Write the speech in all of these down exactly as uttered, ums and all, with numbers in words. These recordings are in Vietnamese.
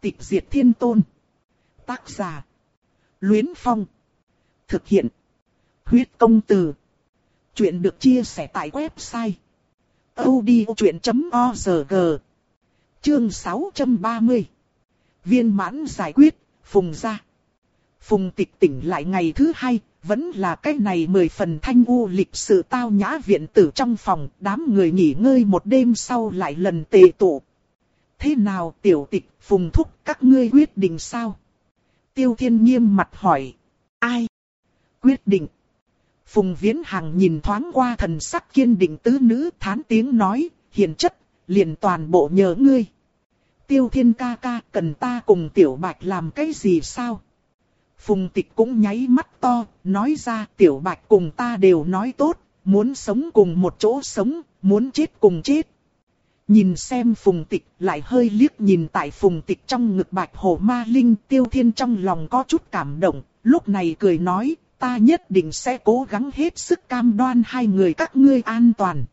Tịch diệt thiên tôn. Tác giả. Luyến Phong. Thực hiện. Huyết công từ. Chuyện được chia sẻ tại website audiochuyện chấm org. Chương sáu trăm ba mươi. Viên mãn giải quyết, Phùng gia. Phùng Tịch tỉnh lại ngày thứ hai, vẫn là cái này mười phần thanh u lịch sự tao nhã viện tử trong phòng, đám người nghỉ ngơi một đêm sau lại lần tề tụ. Thế nào Tiểu Tịch, Phùng thúc, các ngươi quyết định sao? Tiêu Thiên nghiêm mặt hỏi. Ai? Quyết định. Phùng Viễn Hằng nhìn thoáng qua thần sắc kiên định tứ nữ, thán tiếng nói, hiền chất, liền toàn bộ nhờ ngươi. Tiêu Thiên ca ca, cần ta cùng Tiểu Bạch làm cái gì sao? Phùng Tịch cũng nháy mắt to, nói ra Tiểu Bạch cùng ta đều nói tốt, muốn sống cùng một chỗ sống, muốn chết cùng chết. Nhìn xem Phùng Tịch, lại hơi liếc nhìn tại Phùng Tịch trong ngực Bạch Hổ Ma Linh, Tiêu Thiên trong lòng có chút cảm động, lúc này cười nói, ta nhất định sẽ cố gắng hết sức cam đoan hai người các ngươi an toàn.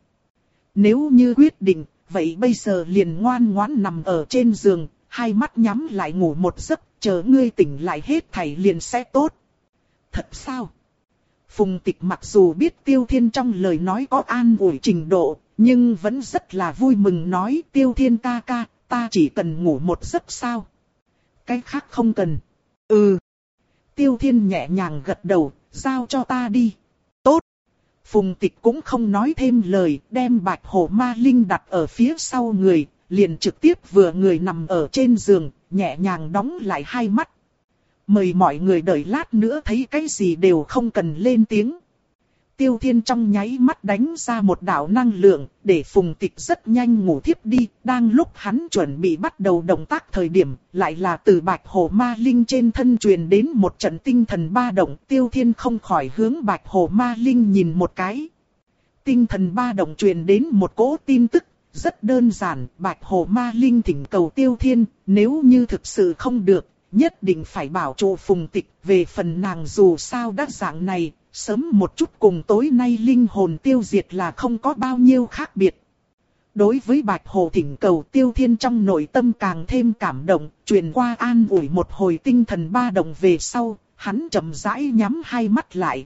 Nếu như quyết định, vậy bây giờ liền ngoan ngoãn nằm ở trên giường, hai mắt nhắm lại ngủ một giấc, chờ ngươi tỉnh lại hết thảy liền sẽ tốt. Thật sao? Phùng Tịch mặc dù biết Tiêu Thiên trong lời nói có an ủi trình độ, nhưng vẫn rất là vui mừng nói Tiêu Thiên ca ca, ta chỉ cần ngủ một giấc sao? Cái khác không cần. Ừ. Tiêu Thiên nhẹ nhàng gật đầu, giao cho ta đi. Tốt. Phùng Tịch cũng không nói thêm lời, đem Bạch Hổ Ma Linh đặt ở phía sau người, liền trực tiếp vừa người nằm ở trên giường, nhẹ nhàng đóng lại hai mắt. Mời mọi người đợi lát nữa thấy cái gì đều không cần lên tiếng. Tiêu Thiên trong nháy mắt đánh ra một đạo năng lượng, để Phùng Tịch rất nhanh ngủ thiếp đi. Đang lúc hắn chuẩn bị bắt đầu động tác thời điểm, lại là từ Bạch Hổ Ma Linh trên thân truyền đến một trận tinh thần ba động. Tiêu Thiên không khỏi hướng Bạch Hổ Ma Linh nhìn một cái. Tinh thần ba động truyền đến một cỗ tin tức, rất đơn giản. Bạch Hổ Ma Linh thỉnh cầu Tiêu Thiên, nếu như thực sự không được, nhất định phải bảo trụ Phùng Tịch. Về phần nàng dù sao đắc dạng này, sớm một chút cùng tối nay linh hồn tiêu diệt là không có bao nhiêu khác biệt. Đối với Bạch Hổ thỉnh cầu, Tiêu Thiên trong nội tâm càng thêm cảm động, truyền qua an ủi một hồi tinh thần ba động về sau, hắn chậm rãi nhắm hai mắt lại.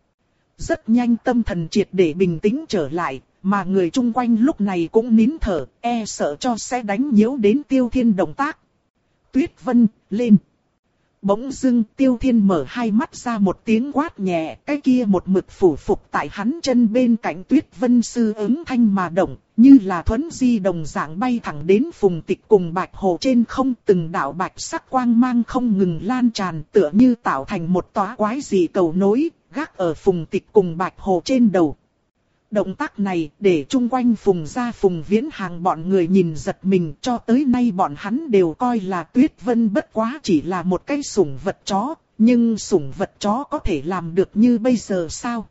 Rất nhanh tâm thần triệt để bình tĩnh trở lại, mà người chung quanh lúc này cũng nín thở, e sợ cho sẽ đánh nhiễu đến Tiêu Thiên động tác. Tuyết Vân, lên! Bỗng dưng Tiêu Thiên mở hai mắt ra một tiếng quát nhẹ, cái kia một mực phủ phục tại hắn chân bên cạnh Tuyết Vân sư ứng thanh mà động, như là thuấn di đồng dạng bay thẳng đến Phùng Tịch cùng Bạch Hổ trên không, từng đạo bạch sắc quang mang không ngừng lan tràn, tựa như tạo thành một tóa quái dị cầu nối, gác ở Phùng Tịch cùng Bạch Hổ trên đầu. Động tác này để chung quanh Phùng gia Phùng Viễn Hằng bọn người nhìn giật mình, cho tới nay bọn hắn đều coi là Tuyết Vân bất quá chỉ là một cái sủng vật chó, nhưng sủng vật chó có thể làm được như bây giờ sao?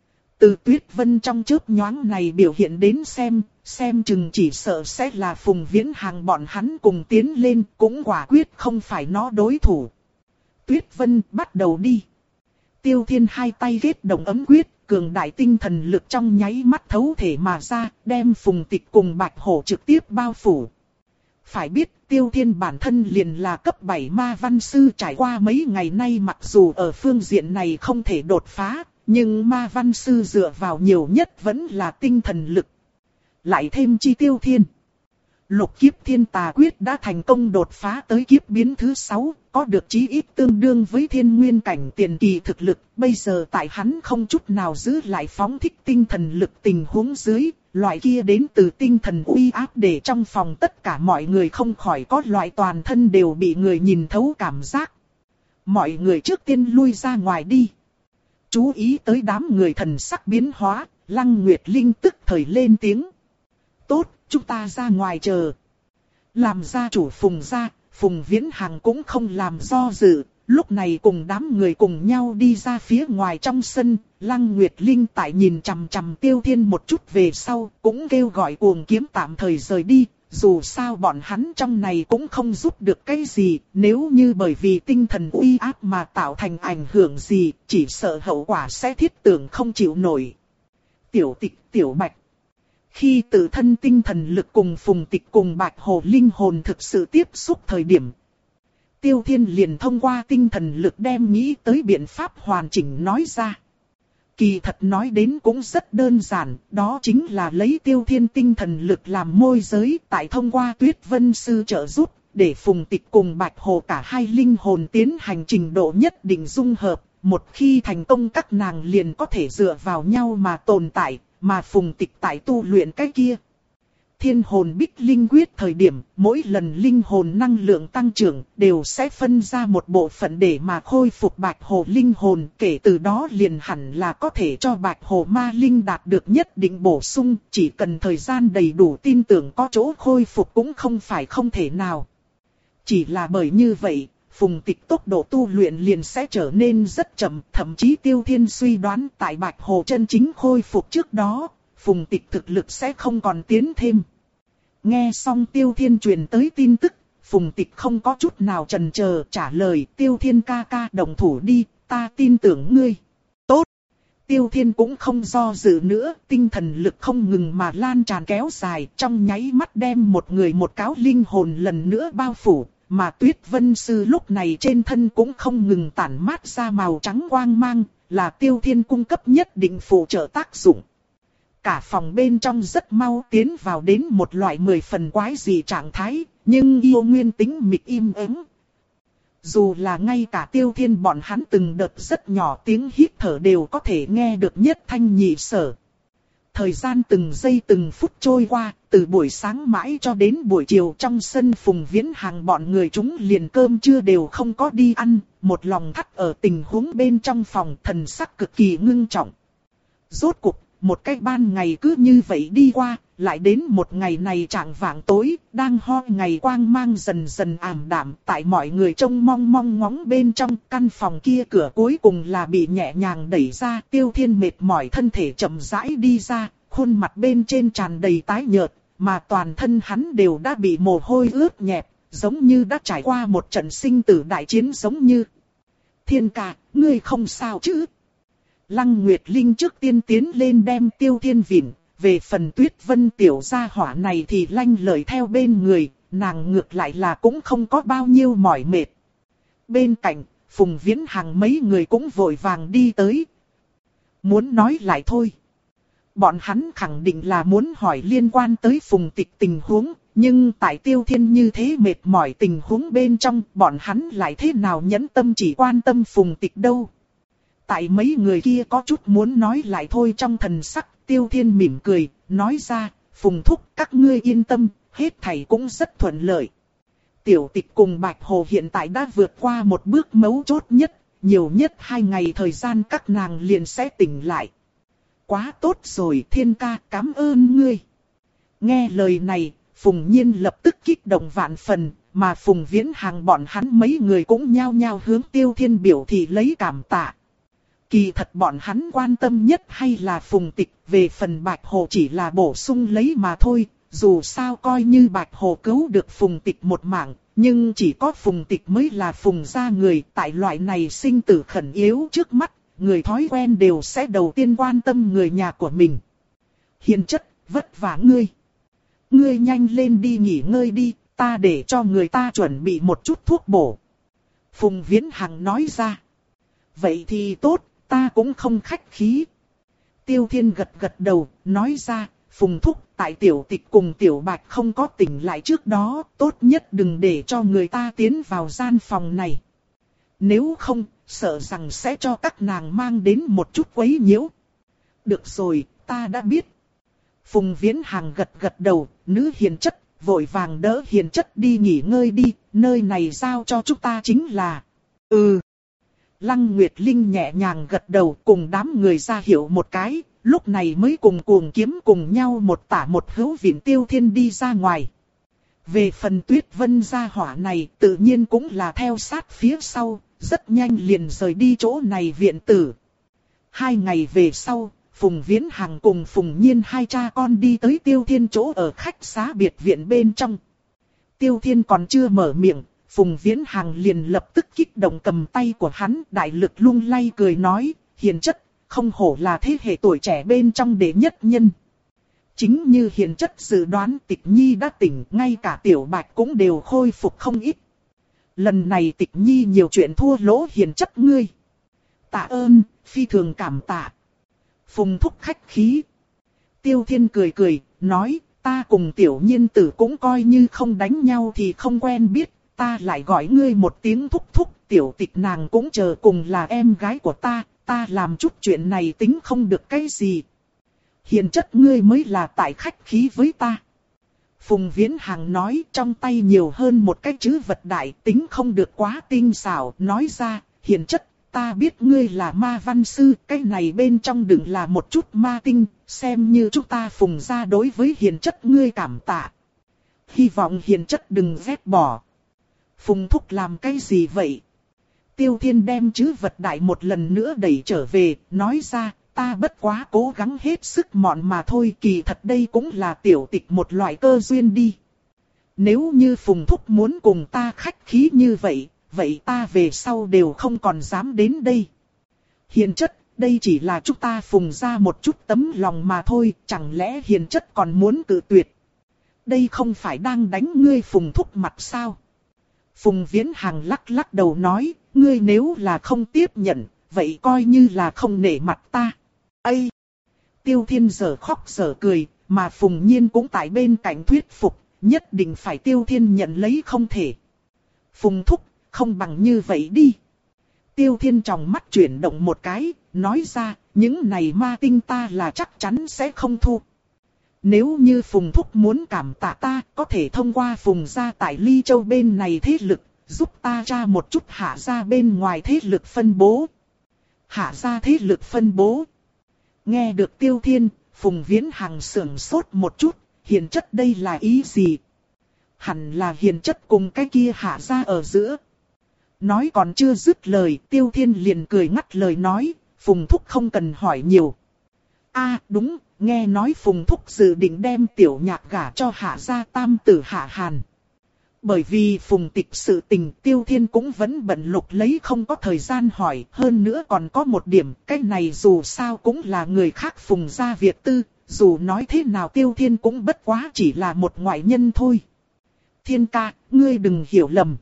Từ Tuyết Vân trong chớp nhoáng này biểu hiện đến xem, xem chừng chỉ sợ sẽ là Phùng Viễn Hằng bọn hắn cùng tiến lên, cũng quả quyết không phải nó đối thủ. Tuyết Vân, bắt đầu đi. Tiêu Thiên hai tay kết động ấm quyết, cường đại tinh thần lực trong nháy mắt thấu thể mà ra, đem Phùng Tịch cùng Bạch Hổ trực tiếp bao phủ. Phải biết, Tiêu Thiên bản thân liền là cấp bảy ma văn sư, trải qua mấy ngày nay mặc dù ở phương diện này không thể đột phá, nhưng ma văn sư dựa vào nhiều nhất vẫn là tinh thần lực. Lại thêm chi Tiêu Thiên. Lục kiếp thiên tà quyết đã thành công đột phá tới kiếp biến thứ sáu, có được chí ít tương đương với thiên nguyên cảnh tiền kỳ thực lực. Bây giờ tại hắn không chút nào giữ lại phóng thích tinh thần lực tình huống dưới, loại kia đến từ tinh thần uy áp để trong phòng tất cả mọi người không khỏi có loại toàn thân đều bị người nhìn thấu cảm giác. Mọi người trước tiên lui ra ngoài đi. Chú ý tới đám người thần sắc biến hóa, Lăng Nguyệt Linh tức thời lên tiếng. Tốt, chúng ta ra ngoài chờ. Làm gia chủ Phùng gia, Phùng Viễn Hằng cũng không làm do dự, lúc này cùng đám người cùng nhau đi ra phía ngoài trong sân. Lăng Nguyệt Linh tại nhìn chằm chằm Tiêu Thiên một chút về sau, cũng kêu gọi Cuồng Kiếm tạm thời rời đi. Dù sao bọn hắn trong này cũng không giúp được cái gì, nếu như bởi vì tinh thần uy áp mà tạo thành ảnh hưởng gì, chỉ sợ hậu quả sẽ thiết tưởng không chịu nổi. Tiểu Tịch, Tiểu Bạch. Khi tự thân tinh thần lực cùng Phùng Tịch cùng Bạch Hổ linh hồn thực sự tiếp xúc thời điểm, Tiêu Thiên liền thông qua tinh thần lực đem nghĩ tới biện pháp hoàn chỉnh nói ra. Kỳ thật nói đến cũng rất đơn giản, đó chính là lấy Tiêu Thiên tinh thần lực làm môi giới, tại thông qua Tuyết Vân Sư trợ giúp, để Phùng Tịch cùng Bạch Hồ cả hai linh hồn tiến hành trình độ nhất định dung hợp. Một khi thành công các nàng liền có thể dựa vào nhau mà tồn tại, mà Phùng Tịch tại tu luyện cái kia. Thiên hồn bích linh quyết thời điểm, mỗi lần linh hồn năng lượng tăng trưởng, đều sẽ phân ra một bộ phận để mà khôi phục Bạch Hồ linh hồn. Kể từ đó liền hẳn là có thể cho Bạch Hồ ma linh đạt được nhất định bổ sung, chỉ cần thời gian đầy đủ tin tưởng có chỗ khôi phục cũng không phải không thể nào. Chỉ là bởi như vậy, Phùng Tịch tốc độ tu luyện liền sẽ trở nên rất chậm, thậm chí Tiêu Thiên suy đoán tại Bạch Hồ chân chính khôi phục trước đó, Phùng Tịch thực lực sẽ không còn tiến thêm. Nghe xong Tiêu Thiên truyền tới tin tức, Phùng Tịch không có chút nào chần chờ trả lời Tiêu Thiên ca ca đồng thủ đi, ta tin tưởng ngươi. Tốt! Tiêu Thiên cũng không do dự nữa, tinh thần lực không ngừng mà lan tràn kéo dài, trong nháy mắt đem một người một cáo linh hồn lần nữa bao phủ. Mà Tuyết Vân Sư lúc này trên thân cũng không ngừng tản mát ra màu trắng quang mang, là Tiêu Thiên cung cấp nhất định phụ trợ tác dụng. Cả phòng bên trong rất mau tiến vào đến một loại mười phần quái dị trạng thái, nhưng yêu nguyên tính mịch im ắng. Dù là ngay cả Tiêu Thiên bọn hắn từng đợt rất nhỏ tiếng hít thở đều có thể nghe được nhất thanh nhị sở. Thời gian từng giây từng phút trôi qua, từ buổi sáng mãi cho đến buổi chiều trong sân Phùng Viễn Hàng bọn người chúng liền cơm trưa đều không có đi ăn, một lòng thắt ở tình huống bên trong phòng, thần sắc cực kỳ ngưng trọng. Rốt cuộc, một cái ban ngày cứ như vậy đi qua, lại đến một ngày này trạng vạng tối, đang ho ngày quang mang dần dần ảm đạm, tại mọi người trông mong mong ngóng bên trong căn phòng kia cửa cuối cùng là bị nhẹ nhàng đẩy ra. Tiêu Thiên mệt mỏi thân thể chậm rãi đi ra, khuôn mặt bên trên tràn đầy tái nhợt, mà toàn thân hắn đều đã bị mồ hôi ướt nhẹp, giống như đã trải qua một trận sinh tử đại chiến giống như. Thiên ca, ngươi không sao chứ? Lăng Nguyệt Linh trước tiên tiến lên đem Tiêu Thiên vịn, về phần Tuyết Vân tiểu gia hỏa này thì lanh lợi theo bên người, nàng ngược lại là cũng không có bao nhiêu mỏi mệt. Bên cạnh, Phùng Viễn Hàng mấy người cũng vội vàng đi tới. Muốn nói lại thôi. Bọn hắn khẳng định là muốn hỏi liên quan tới Phùng Tịch tình huống, nhưng tại Tiêu Thiên như thế mệt mỏi tình huống bên trong, bọn hắn lại thế nào nhẫn tâm chỉ quan tâm Phùng Tịch đâu. Tại mấy người kia có chút muốn nói lại thôi trong thần sắc, Tiêu Thiên mỉm cười, nói ra, Phùng thúc các ngươi yên tâm, hết thảy cũng rất thuận lợi. Tiểu Tịch cùng Bạch Hồ hiện tại đã vượt qua một bước mấu chốt nhất, nhiều nhất hai ngày thời gian các nàng liền sẽ tỉnh lại. Quá tốt rồi Thiên ca, cảm ơn ngươi. Nghe lời này, Phùng Nhiên lập tức kích động vạn phần, mà Phùng Viễn Hàng bọn hắn mấy người cũng nhao nhao hướng Tiêu Thiên biểu thị lấy cảm tạ. Kỳ thật bọn hắn quan tâm nhất hay là Phùng Tịch, về phần Bạch Hồ chỉ là bổ sung lấy mà thôi, dù sao coi như Bạch Hồ cứu được Phùng Tịch một mạng, nhưng chỉ có Phùng Tịch mới là Phùng gia người, tại loại này sinh tử khẩn yếu trước mắt, người thói quen đều sẽ đầu tiên quan tâm người nhà của mình. Hiền chất, vất vả ngươi. Ngươi nhanh lên đi nghỉ ngơi đi, ta để cho người ta chuẩn bị một chút thuốc bổ. Phùng Viễn Hằng nói ra. Vậy thì tốt. Ta cũng không khách khí. Tiêu Thiên gật gật đầu, nói ra, Phùng thúc, tại Tiểu Tịch cùng Tiểu Bạch không có tỉnh lại trước đó, tốt nhất đừng để cho người ta tiến vào gian phòng này. Nếu không, sợ rằng sẽ cho các nàng mang đến một chút quấy nhiễu. Được rồi, ta đã biết. Phùng Viễn Hàng gật gật đầu, nữ hiền chất, vội vàng đỡ hiền chất đi nghỉ ngơi đi, nơi này giao cho chúng ta chính là. Ừ. Lăng Nguyệt Linh nhẹ nhàng gật đầu cùng đám người ra hiệu một cái, lúc này mới cùng cuồng kiếm cùng nhau một tả một hữu viện Tiêu Thiên đi ra ngoài. Về phần Tuyết Vân gia hỏa này tự nhiên cũng là theo sát phía sau, rất nhanh liền rời đi chỗ này viện tử. Hai ngày về sau, Phùng Viễn Hằng cùng Phùng Nhiên hai cha con đi tới Tiêu Thiên chỗ ở khách xá biệt viện bên trong. Tiêu Thiên còn chưa mở miệng. Phùng Viễn Hằng liền lập tức kích động cầm tay của hắn, đại lực lung lay cười nói, hiền chất, không hổ là thế hệ tuổi trẻ bên trong đệ nhất nhân. Chính như hiền chất dự đoán Tịch Nhi đã tỉnh, ngay cả Tiểu Bạch cũng đều khôi phục không ít. Lần này Tịch Nhi nhiều chuyện thua lỗ hiền chất ngươi. Tạ ơn, phi thường cảm tạ. Phùng thúc khách khí. Tiêu Thiên cười cười, nói, ta cùng Tiểu Nhiên tử cũng coi như không đánh nhau thì không quen biết, ta lại gọi ngươi một tiếng thúc thúc, Tiểu Tịch nàng cũng chờ cùng là em gái của ta, ta làm chút chuyện này tính không được cái gì. Hiền chất ngươi mới là tại khách khí với ta. Phùng Viễn Hằng nói, trong tay nhiều hơn một cái chữ vật đại, tính không được quá tinh xảo, nói ra, hiền chất, ta biết ngươi là ma văn sư, cái này bên trong đừng là một chút ma tinh, xem như chúng ta Phùng gia đối với hiền chất ngươi cảm tạ. Hy vọng hiền chất đừng ghét bỏ. Phùng thúc làm cái gì vậy? Tiêu Thiên đem chữ vật đại một lần nữa đẩy trở về, nói ra, ta bất quá cố gắng hết sức mọn mà thôi, kỳ thật đây cũng là Tiểu Tịch một loại cơ duyên đi. Nếu như Phùng thúc muốn cùng ta khách khí như vậy, vậy ta về sau đều không còn dám đến đây. Hiền chất, đây chỉ là chúng ta Phùng ra một chút tấm lòng mà thôi, chẳng lẽ hiền chất còn muốn cự tuyệt? Đây không phải đang đánh ngươi Phùng thúc mặt sao? Phùng Viễn Hằng lắc lắc đầu nói, ngươi nếu là không tiếp nhận, vậy coi như là không nể mặt ta. Ây! Tiêu Thiên giờ khóc giờ cười, mà Phùng Nhiên cũng tại bên cạnh thuyết phục, nhất định phải Tiêu Thiên nhận lấy không thể. Phùng thúc, không bằng như vậy đi. Tiêu Thiên trong mắt chuyển động một cái, nói ra, những này ma tinh ta là chắc chắn sẽ không thu. Nếu như Phùng thúc muốn cảm tạ ta, có thể thông qua Phùng gia tại Ly Châu bên này thế lực, giúp ta tra một chút hạ gia bên ngoài thế lực phân bố. Hạ gia thế lực phân bố. Nghe được Tiêu Thiên, Phùng Viễn Hằng sưởng sốt một chút, hiền chất đây là ý gì? Hẳn là hiền chất cùng cái kia hạ gia ở giữa. Nói còn chưa dứt lời, Tiêu Thiên liền cười ngắt lời nói, Phùng thúc không cần hỏi nhiều. A đúng, nghe nói Phùng thúc dự định đem Tiểu Nhạc gả cho hạ gia tam tử Hạ Hàn. Bởi vì Phùng Tịch sự tình, Tiêu Thiên cũng vẫn bận lục lấy không có thời gian hỏi. Hơn nữa còn có một điểm, cái này dù sao cũng là người khác Phùng gia việc tư. Dù nói thế nào Tiêu Thiên cũng bất quá chỉ là một ngoại nhân thôi. Thiên ca, ngươi đừng hiểu lầm.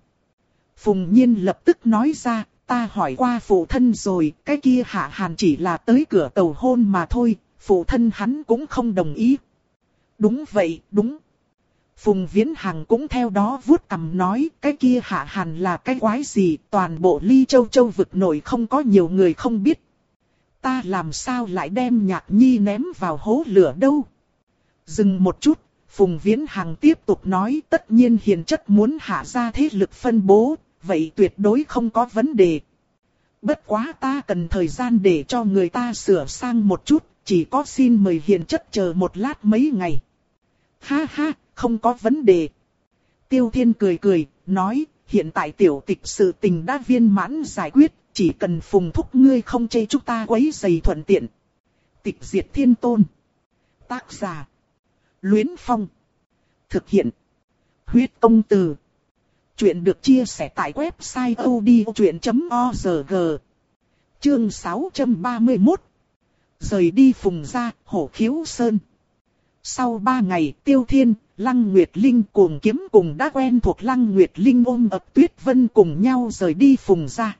Phùng Nhiên lập tức nói ra, ta hỏi qua phụ thân rồi, cái kia Hạ Hàn chỉ là tới cửa cầu hôn mà thôi, phụ thân hắn cũng không đồng ý. Đúng vậy, đúng. Phùng Viễn Hằng cũng theo đó vuốt cằm nói, cái kia Hạ Hàn là cái quái gì, toàn bộ Ly Châu Châu vực nổi không có nhiều người không biết. Ta làm sao lại đem Nhạc Nhi ném vào hố lửa đâu. Dừng một chút, Phùng Viễn Hằng tiếp tục nói, tất nhiên hiền chất muốn hạ ra thế lực phân bố, vậy tuyệt đối không có vấn đề. Bất quá ta cần thời gian để cho người ta sửa sang một chút, chỉ có xin mời hiền chất chờ một lát mấy ngày. Ha ha, không có vấn đề. Tiêu Thiên cười cười, nói, hiện tại Tiểu Tịch sự tình đã viên mãn giải quyết, chỉ cần Phùng thúc ngươi không chê chúng ta quấy rầy thuận tiện. Tịch diệt thiên tôn. Tác giả. Luyến Phong. Thực hiện. Huyết công từ. Chuyện được chia sẻ tại website odchuyện chấm org. Chương sáu trăm ba mươi mốt. Rời đi Phùng gia, Hổ Khiếu Sơn. Sau ba ngày, Tiêu Thiên, Lăng Nguyệt Linh cùng kiếm cùng đã quen thuộc Lăng Nguyệt Linh ôm ập Tuyết Vân cùng nhau rời đi Phùng gia.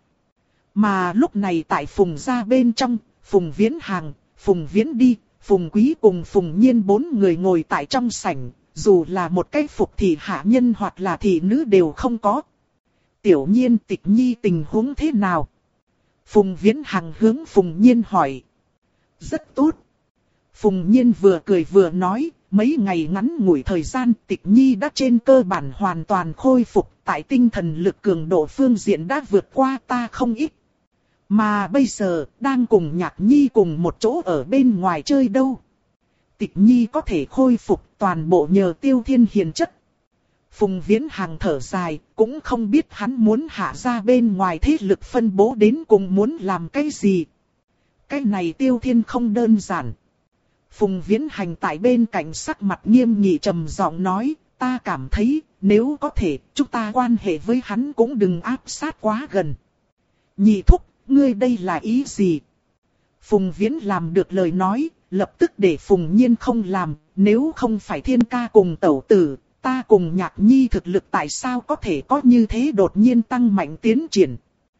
Mà lúc này tại Phùng gia bên trong, Phùng Viễn Hằng, Phùng Viễn Đi, Phùng Quý cùng Phùng Nhiên bốn người ngồi tại trong sảnh, dù là một cái phục thị hạ nhân hoặc là thị nữ đều không có. Tiểu Nhiên Tịch Nhi tình huống thế nào? Phùng Viễn Hằng hướng Phùng Nhiên hỏi. Rất tốt. Phùng Nhiên vừa cười vừa nói, mấy ngày ngắn ngủi thời gian Tịch Nhi đã trên cơ bản hoàn toàn khôi phục, tại tinh thần lực cường độ phương diện đã vượt qua ta không ít. Mà bây giờ, đang cùng Nhạc Nhi cùng một chỗ ở bên ngoài chơi đâu. Tịch Nhi có thể khôi phục toàn bộ nhờ Tiêu Thiên hiền chất. Phùng Viễn Hằng thở dài, cũng không biết hắn muốn hạ ra bên ngoài thế lực phân bố đến cùng muốn làm cái gì. Cái này Tiêu Thiên không đơn giản. Phùng Viễn Hành tại bên cạnh sắc mặt nghiêm nghị trầm giọng nói, ta cảm thấy, nếu có thể, chúng ta quan hệ với hắn cũng đừng áp sát quá gần. Nhị thúc, ngươi đây là ý gì? Phùng Viễn làm được lời nói, lập tức để Phùng Nhiên không làm, nếu không phải Thiên ca cùng tẩu tử, ta cùng Nhạc Nhi thực lực tại sao có thể có như thế đột nhiên tăng mạnh tiến triển.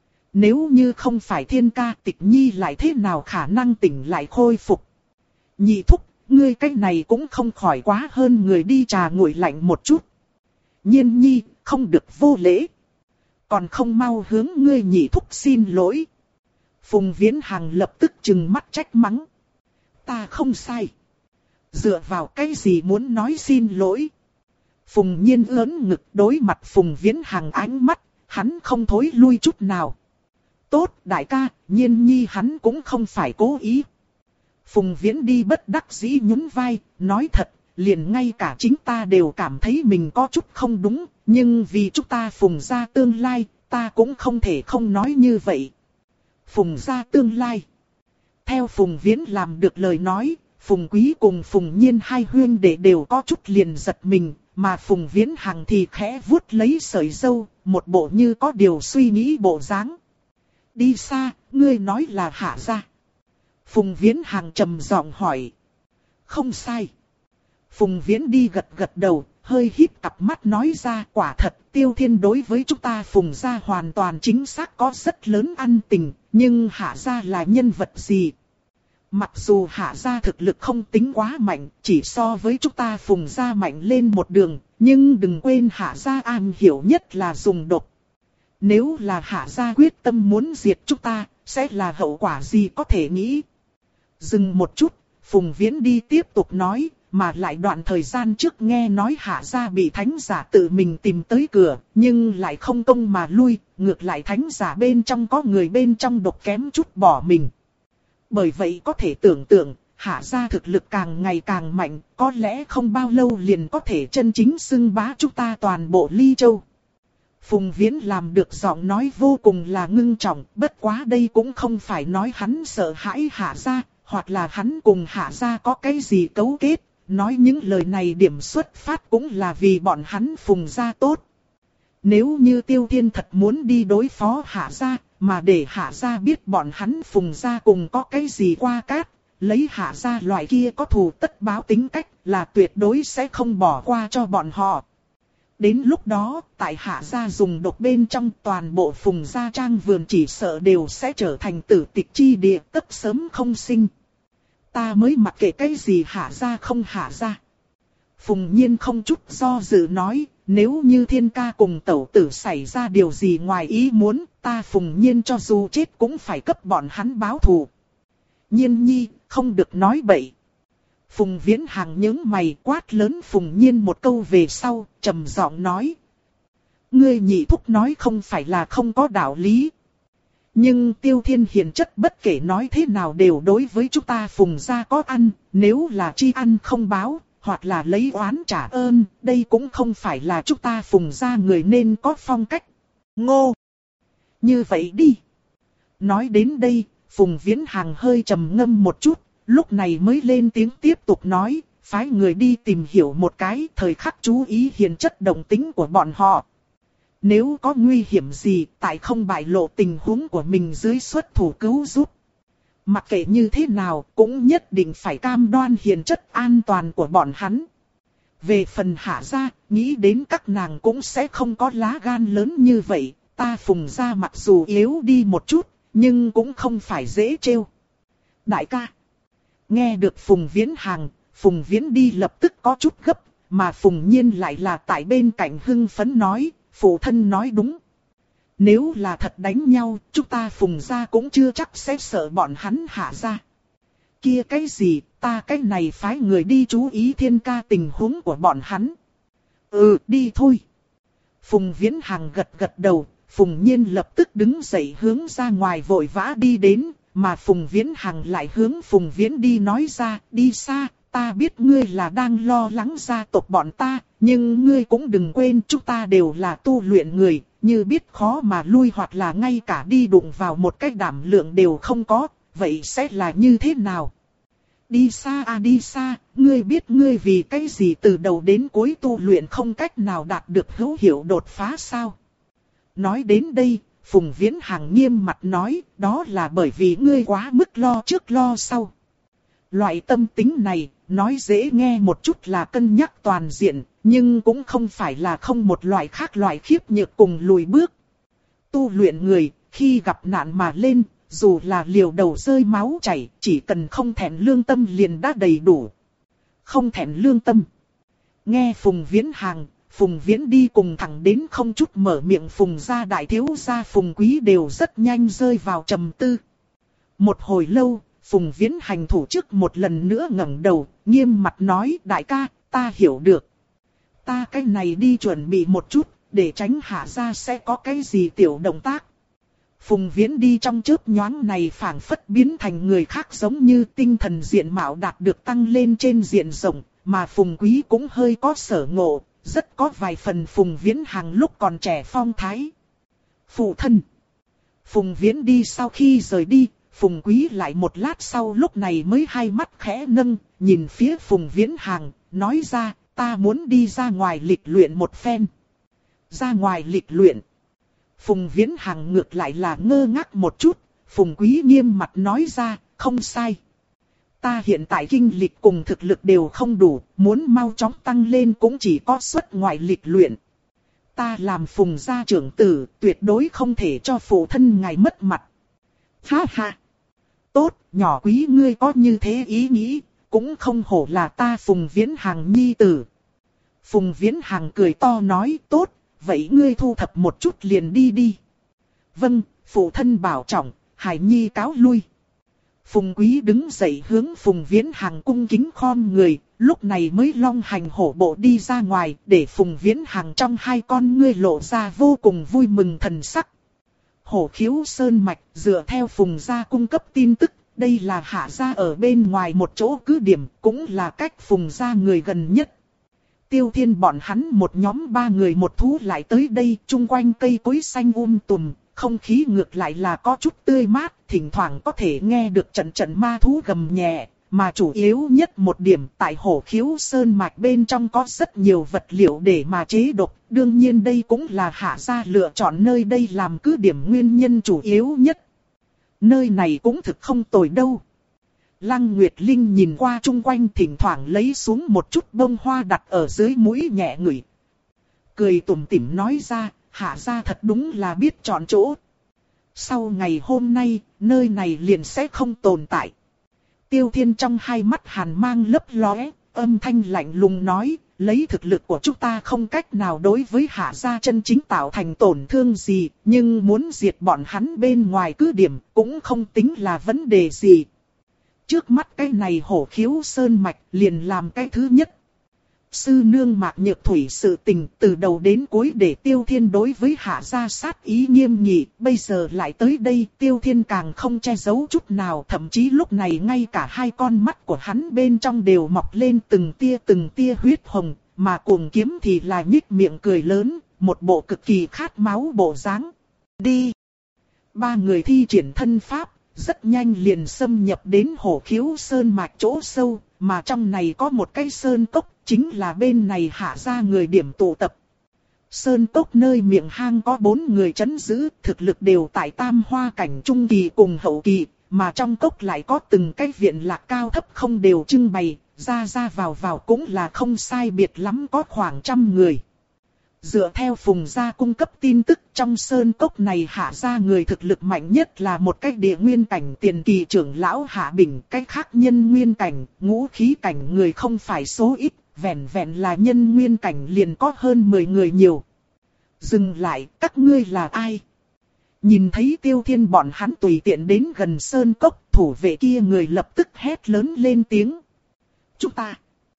Nếu như không phải Thiên ca, Tịch Nhi lại thế nào khả năng tỉnh lại khôi phục. Nhị thúc, ngươi cái này cũng không khỏi quá hơn người đi trà nguội lạnh một chút. Nhiên Nhi, không được vô lễ. Còn không mau hướng ngươi nhị thúc xin lỗi. Phùng Viễn Hằng lập tức trừng mắt trách mắng. Ta không sai. Dựa vào cái gì muốn nói xin lỗi. Phùng Nhiên ớn ngực đối mặt Phùng Viễn Hằng ánh mắt, hắn không thối lui chút nào. Tốt đại ca, Nhiên Nhi hắn cũng không phải cố ý. Phùng Viễn đi bất đắc dĩ nhún vai, nói thật, liền ngay cả chính ta đều cảm thấy mình có chút không đúng, nhưng vì chúng ta Phùng gia tương lai, ta cũng không thể không nói như vậy. Phùng gia tương lai. Theo Phùng Viễn làm được lời nói, Phùng Quý cùng Phùng Nhiên hai huyên đệ đều có chút liền giật mình, mà Phùng Viễn Hằng thì khẽ vuốt lấy sợi râu, một bộ như có điều suy nghĩ bộ dáng. Đi xa, ngươi nói là Hạ gia. Phùng Viễn Hằng trầm giọng hỏi. Không sai. Phùng Viễn đi gật gật đầu, hơi híp cặp mắt nói ra, quả thật Tiêu Thiên đối với chúng ta Phùng gia hoàn toàn chính xác có rất lớn ân tình, nhưng Hạ gia là nhân vật gì? Mặc dù Hạ gia thực lực không tính quá mạnh, chỉ so với chúng ta Phùng gia mạnh lên một đường, nhưng đừng quên Hạ gia am hiểu nhất là dùng độc. Nếu là Hạ gia quyết tâm muốn diệt chúng ta, sẽ là hậu quả gì có thể nghĩ. Dừng một chút, Phùng Viễn đi tiếp tục nói, mà lại đoạn thời gian trước nghe nói Hạ gia bị thánh giả tự mình tìm tới cửa, nhưng lại không công mà lui, ngược lại thánh giả bên trong có người bên trong độc kém chút bỏ mình. Bởi vậy có thể tưởng tượng, Hạ gia thực lực càng ngày càng mạnh, có lẽ không bao lâu liền có thể chân chính xưng bá chúng ta toàn bộ Ly Châu. Phùng Viễn làm được giọng nói vô cùng là ngưng trọng, bất quá đây cũng không phải nói hắn sợ hãi Hạ gia, hoặc là hắn cùng Hạ gia có cái gì cấu kết, nói những lời này điểm xuất phát cũng là vì bọn hắn Phùng gia tốt. Nếu như Tiêu Thiên thật muốn đi đối phó Hạ gia, mà để Hạ gia biết bọn hắn Phùng gia cùng có cái gì qua cát, lấy Hạ gia loại kia có thù tất báo tính cách là tuyệt đối sẽ không bỏ qua cho bọn họ. Đến lúc đó, tại Hạ gia dùng độc bên trong toàn bộ Phùng gia trang vườn chỉ sợ đều sẽ trở thành tử tịch chi địa, tất sớm không sinh. Ta mới mặc kệ cái gì Hạ gia không Hạ gia. Phùng Nhiên không chút do dự nói, nếu như Thiên ca cùng tẩu tử xảy ra điều gì ngoài ý muốn, ta Phùng Nhiên cho dù chết cũng phải cấp bọn hắn báo thù. Nhiên Nhi, không được nói bậy. Phùng Viễn Hằng nhướng mày quát lớn Phùng Nhiên một câu về sau, trầm giọng nói. Ngươi nhị thúc nói không phải là không có đạo lý. Nhưng Tiêu Thiên hiền chất bất kể nói thế nào đều đối với chúng ta Phùng gia có ăn, nếu là tri ăn không báo, hoặc là lấy oán trả ơn, đây cũng không phải là chúng ta Phùng gia người nên có phong cách. Ngô! Như vậy đi! Nói đến đây, Phùng Viễn Hằng hơi trầm ngâm một chút, lúc này mới lên tiếng tiếp tục nói, phái người đi tìm hiểu một cái, thời khắc chú ý hiền chất động tính của bọn họ. Nếu có nguy hiểm gì, tại không bại lộ tình huống của mình dưới xuất thủ cứu giúp. Mặc kệ như thế nào, cũng nhất định phải cam đoan hiền chất an toàn của bọn hắn. Về phần Hạ gia, nghĩ đến các nàng cũng sẽ không có lá gan lớn như vậy, ta Phùng gia mặc dù yếu đi một chút, nhưng cũng không phải dễ trêu. Đại ca, nghe được Phùng Viễn Hằng, Phùng Viễn đi lập tức có chút gấp, mà Phùng Nhiên lại là tại bên cạnh hưng phấn nói, phụ thân nói đúng. Nếu là thật đánh nhau, chúng ta Phùng gia cũng chưa chắc sẽ sợ bọn hắn Hạ gia. Kia cái gì, ta cái này phái người đi chú ý Thiên ca tình huống của bọn hắn. Ừ, đi thôi. Phùng Viễn Hằng gật gật đầu, Phùng Nhiên lập tức đứng dậy hướng ra ngoài vội vã đi đến, mà Phùng Viễn Hằng lại hướng Phùng Viễn đi nói ra, đi xa, ta biết ngươi là đang lo lắng gia tộc bọn ta, nhưng ngươi cũng đừng quên chúng ta đều là tu luyện người, như biết khó mà lui hoặc là ngay cả đi đụng vào một cái đảm lượng đều không có, vậy sẽ là như thế nào? Đi xa à đi xa, ngươi biết ngươi vì cái gì từ đầu đến cuối tu luyện không cách nào đạt được hữu hiệu đột phá sao? Nói đến đây, Phùng Viễn Hằng nghiêm mặt nói, đó là bởi vì ngươi quá mức lo trước lo sau. Loại tâm tính này, nói dễ nghe một chút là cân nhắc toàn diện, nhưng cũng không phải là không một loại khác loại khiếp nhược cùng lùi bước. Tu luyện người, khi gặp nạn mà lên, dù là liều đầu rơi máu chảy, chỉ cần không thẹn lương tâm liền đã đầy đủ. Không thẹn lương tâm. Nghe Phùng Viễn Hàng, Phùng Viễn đi cùng thẳng đến không chút mở miệng Phùng gia đại thiếu gia Phùng Quý đều rất nhanh rơi vào trầm tư. Một hồi lâu, Phùng Viễn hành thủ trước một lần nữa ngẩng đầu, nghiêm mặt nói đại ca, ta hiểu được. Ta cái này đi chuẩn bị một chút, để tránh hạ gia sẽ có cái gì tiểu động tác. Phùng Viễn đi trong chớp nhoáng này phảng phất biến thành người khác giống như tinh thần diện mạo đạt được tăng lên trên diện rộng, mà Phùng Quý cũng hơi có sở ngộ, rất có vài phần Phùng Viễn hàng lúc còn trẻ phong thái. Phụ thân. Phùng Viễn đi sau khi rời đi, Phùng Quý lại một lát sau lúc này mới hai mắt khẽ nâng, nhìn phía Phùng Viễn hàng, nói ra, ta muốn đi ra ngoài lịch luyện một phen. Ra ngoài lịch luyện. Phùng Viễn Hằng ngược lại là ngơ ngác một chút, Phùng Quý nghiêm mặt nói ra, không sai. Ta hiện tại kinh lịch cùng thực lực đều không đủ, muốn mau chóng tăng lên cũng chỉ có xuất ngoại lịch luyện. Ta làm Phùng gia trưởng tử, tuyệt đối không thể cho phụ thân ngài mất mặt. Ha ha! Tốt, nhỏ Quý ngươi có như thế ý nghĩ, cũng không hổ là ta Phùng Viễn Hằng nhi tử. Phùng Viễn Hằng cười to nói, tốt. Vậy ngươi thu thập một chút liền đi đi. Vâng, phụ thân bảo trọng, Hải Nhi cáo lui. Phùng Quý đứng dậy hướng Phùng Viễn Hằng cung kính khom người, lúc này mới long hành hổ bộ đi ra ngoài, để Phùng Viễn Hằng trong hai con ngươi lộ ra vô cùng vui mừng thần sắc. Hổ Khiếu Sơn Mạch dựa theo Phùng gia cung cấp tin tức, đây là hạ gia ở bên ngoài một chỗ cứ điểm, cũng là cách Phùng gia người gần nhất. Tiêu Thiên bọn hắn một nhóm ba người một thú lại tới đây, chung quanh cây cối xanh um tùm, không khí ngược lại là có chút tươi mát, thỉnh thoảng có thể nghe được trận trận ma thú gầm nhẹ, mà chủ yếu nhất một điểm tại Hổ Khiếu Sơn Mạch bên trong có rất nhiều vật liệu để mà chế độc, đương nhiên đây cũng là hạ gia lựa chọn nơi đây làm cứ điểm nguyên nhân chủ yếu nhất. Nơi này cũng thực không tồi đâu. Lăng Nguyệt Linh nhìn qua chung quanh thỉnh thoảng lấy xuống một chút bông hoa đặt ở dưới mũi nhẹ ngửi. Cười tủm tỉm nói ra, hạ gia thật đúng là biết chọn chỗ. Sau ngày hôm nay, nơi này liền sẽ không tồn tại. Tiêu Thiên trong hai mắt hàn mang lấp lóe, âm thanh lạnh lùng nói, lấy thực lực của chúng ta không cách nào đối với hạ gia chân chính tạo thành tổn thương gì, nhưng muốn diệt bọn hắn bên ngoài cứ điểm cũng không tính là vấn đề gì. Trước mắt cái này Hổ Khiếu Sơn Mạch liền làm cái thứ nhất. Sư nương Mạc Nhược Thủy sự tình từ đầu đến cuối để Tiêu Thiên đối với hạ gia sát ý nghiêm nghị, bây giờ lại tới đây Tiêu Thiên càng không che giấu chút nào, thậm chí lúc này ngay cả hai con mắt của hắn bên trong đều mọc lên từng tia từng tia huyết hồng, mà Cuồng Kiếm thì là nhích miệng cười lớn, một bộ cực kỳ khát máu bộ dáng. Đi! Ba người thi triển thân pháp. Rất nhanh liền xâm nhập đến Hổ Khiếu Sơn Mạch chỗ sâu, mà trong này có một cái sơn cốc, chính là bên này hạ gia người điểm tụ tập. Sơn cốc nơi miệng hang có bốn người trấn giữ, thực lực đều tại tam hoa cảnh trung kỳ cùng hậu kỳ, mà trong cốc lại có từng cái viện lạc cao thấp không đều trưng bày, ra ra vào vào cũng là không sai biệt lắm có khoảng trăm người. Dựa theo Phùng gia cung cấp tin tức trong sơn cốc này hạ gia người thực lực mạnh nhất là một cái địa nguyên cảnh tiền kỳ trưởng lão Hạ Bình, cái khác nhân nguyên cảnh, ngũ khí cảnh người không phải số ít, vẹn vẹn là nhân nguyên cảnh liền có hơn mười người nhiều. Dừng lại, các ngươi là ai? Nhìn thấy Tiêu Thiên bọn hắn tùy tiện đến gần sơn cốc, thủ vệ kia người lập tức hét lớn lên tiếng. Chúng ta,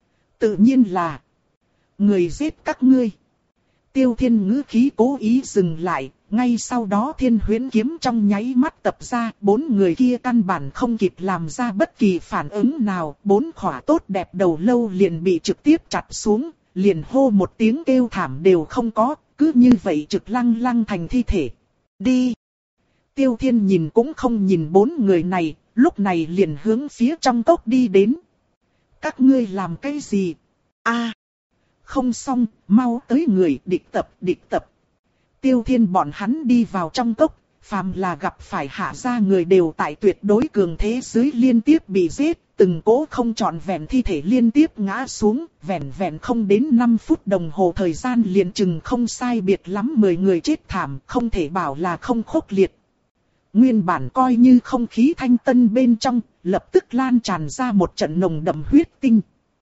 tự nhiên là người giết các ngươi. Tiêu Thiên ngữ khí cố ý dừng lại, ngay sau đó Thiên Huyễn kiếm trong nháy mắt tập ra, bốn người kia căn bản không kịp làm ra bất kỳ phản ứng nào, bốn khỏa tốt đẹp đầu lâu liền bị trực tiếp chặt xuống, liền hô một tiếng kêu thảm đều không có, cứ như vậy trực lăng lăng thành thi thể. Đi! Tiêu Thiên nhìn cũng không nhìn bốn người này, lúc này liền hướng phía trong cốc đi đến. Các ngươi làm cái gì? A! Không xong, mau tới người, địch tập, địch tập. Tiêu Thiên bọn hắn đi vào trong cốc, phàm là gặp phải hạ gia người đều tại tuyệt đối cường thế dưới liên tiếp bị giết, từng cỗ không trọn vẹn thi thể liên tiếp ngã xuống, vẹn vẹn không đến năm phút đồng hồ thời gian liền chừng không sai biệt lắm mười người chết thảm, không thể bảo là không khốc liệt. Nguyên bản coi như không khí thanh tân bên trong, lập tức lan tràn ra một trận nồng đậm huyết tinh.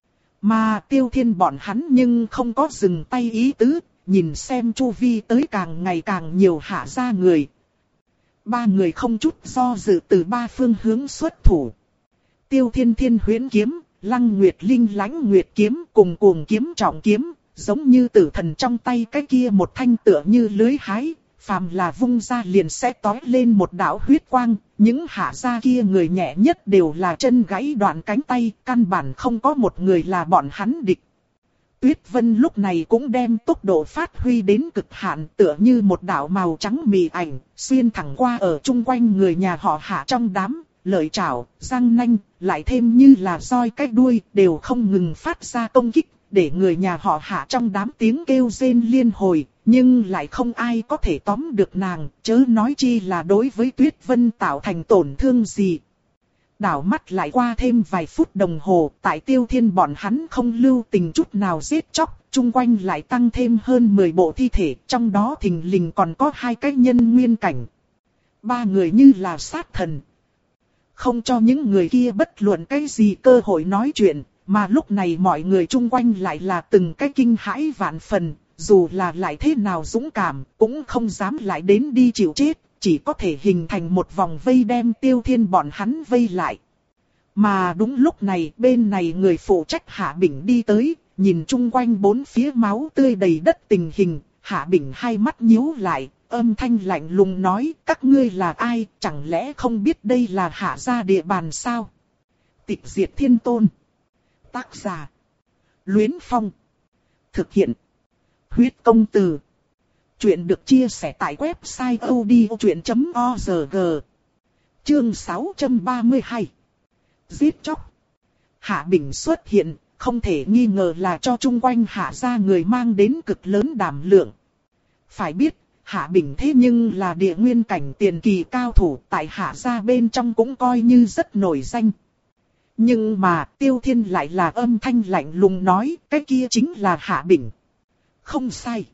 Mà Tiêu Thiên bọn hắn nhưng không có dừng tay ý tứ, nhìn xem chu vi tới càng ngày càng nhiều hạ gia người. Ba người không chút do dự từ ba phương hướng xuất thủ. Tiêu Thiên thiên huyễn kiếm, Lăng Nguyệt linh lãnh nguyệt kiếm cùng cuồng kiếm trọng kiếm, giống như tử thần trong tay cái kia một thanh tựa như lưới hái, phàm là vung ra liền sẽ tói lên một đạo huyết quang, những hạ gia kia người nhẹ nhất đều là chân gãy đoạn cánh tay, căn bản không có một người là bọn hắn địch. Tuyết Vân lúc này cũng đem tốc độ phát huy đến cực hạn, tựa như một đạo màu trắng mị ảnh, xuyên thẳng qua ở chung quanh người nhà họ Hạ trong đám, lợi chảo, răng nanh, lại thêm như là roi cái đuôi, đều không ngừng phát ra công kích, để người nhà họ Hạ trong đám tiếng kêu rên liên hồi, nhưng lại không ai có thể tóm được nàng, chớ nói chi là đối với Tuyết Vân tạo thành tổn thương gì. Đảo mắt lại qua thêm vài phút đồng hồ, tại Tiêu Thiên bọn hắn không lưu tình chút nào giết chóc, chung quanh lại tăng thêm hơn mười bộ thi thể, trong đó thình lình còn có hai cái nhân nguyên cảnh. Ba người như là sát thần. Không cho những người kia bất luận cái gì cơ hội nói chuyện, mà lúc này mọi người chung quanh lại là từng cái kinh hãi vạn phần, dù là lại thế nào dũng cảm, cũng không dám lại đến đi chịu chết. Chỉ có thể hình thành một vòng vây đem Tiêu Thiên bọn hắn vây lại. Mà đúng lúc này bên này người phụ trách Hạ Bỉnh đi tới, nhìn chung quanh bốn phía máu tươi đầy đất tình hình, Hạ Bỉnh hai mắt nhíu lại, âm thanh lạnh lùng nói, các ngươi là ai, chẳng lẽ không biết đây là Hạ gia địa bàn sao? Tịch diệt thiên tôn. Tác giả. Luyến Phong. Thực hiện. Huyết công từ. Chuyện được chia sẻ tại website odchuyện chấm org. Chương sáu trăm ba mươi hai. Giết chóc. Hạ Bỉnh xuất hiện, không thể nghi ngờ là cho chung quanh Hạ gia người mang đến cực lớn đảm lượng. Phải biết, Hạ Bỉnh thế nhưng là địa nguyên cảnh tiền kỳ cao thủ, tại Hạ gia bên trong cũng coi như rất nổi danh. Nhưng mà Tiêu Thiên lại là âm thanh lạnh lùng nói, cái kia chính là Hạ Bỉnh. Không sai.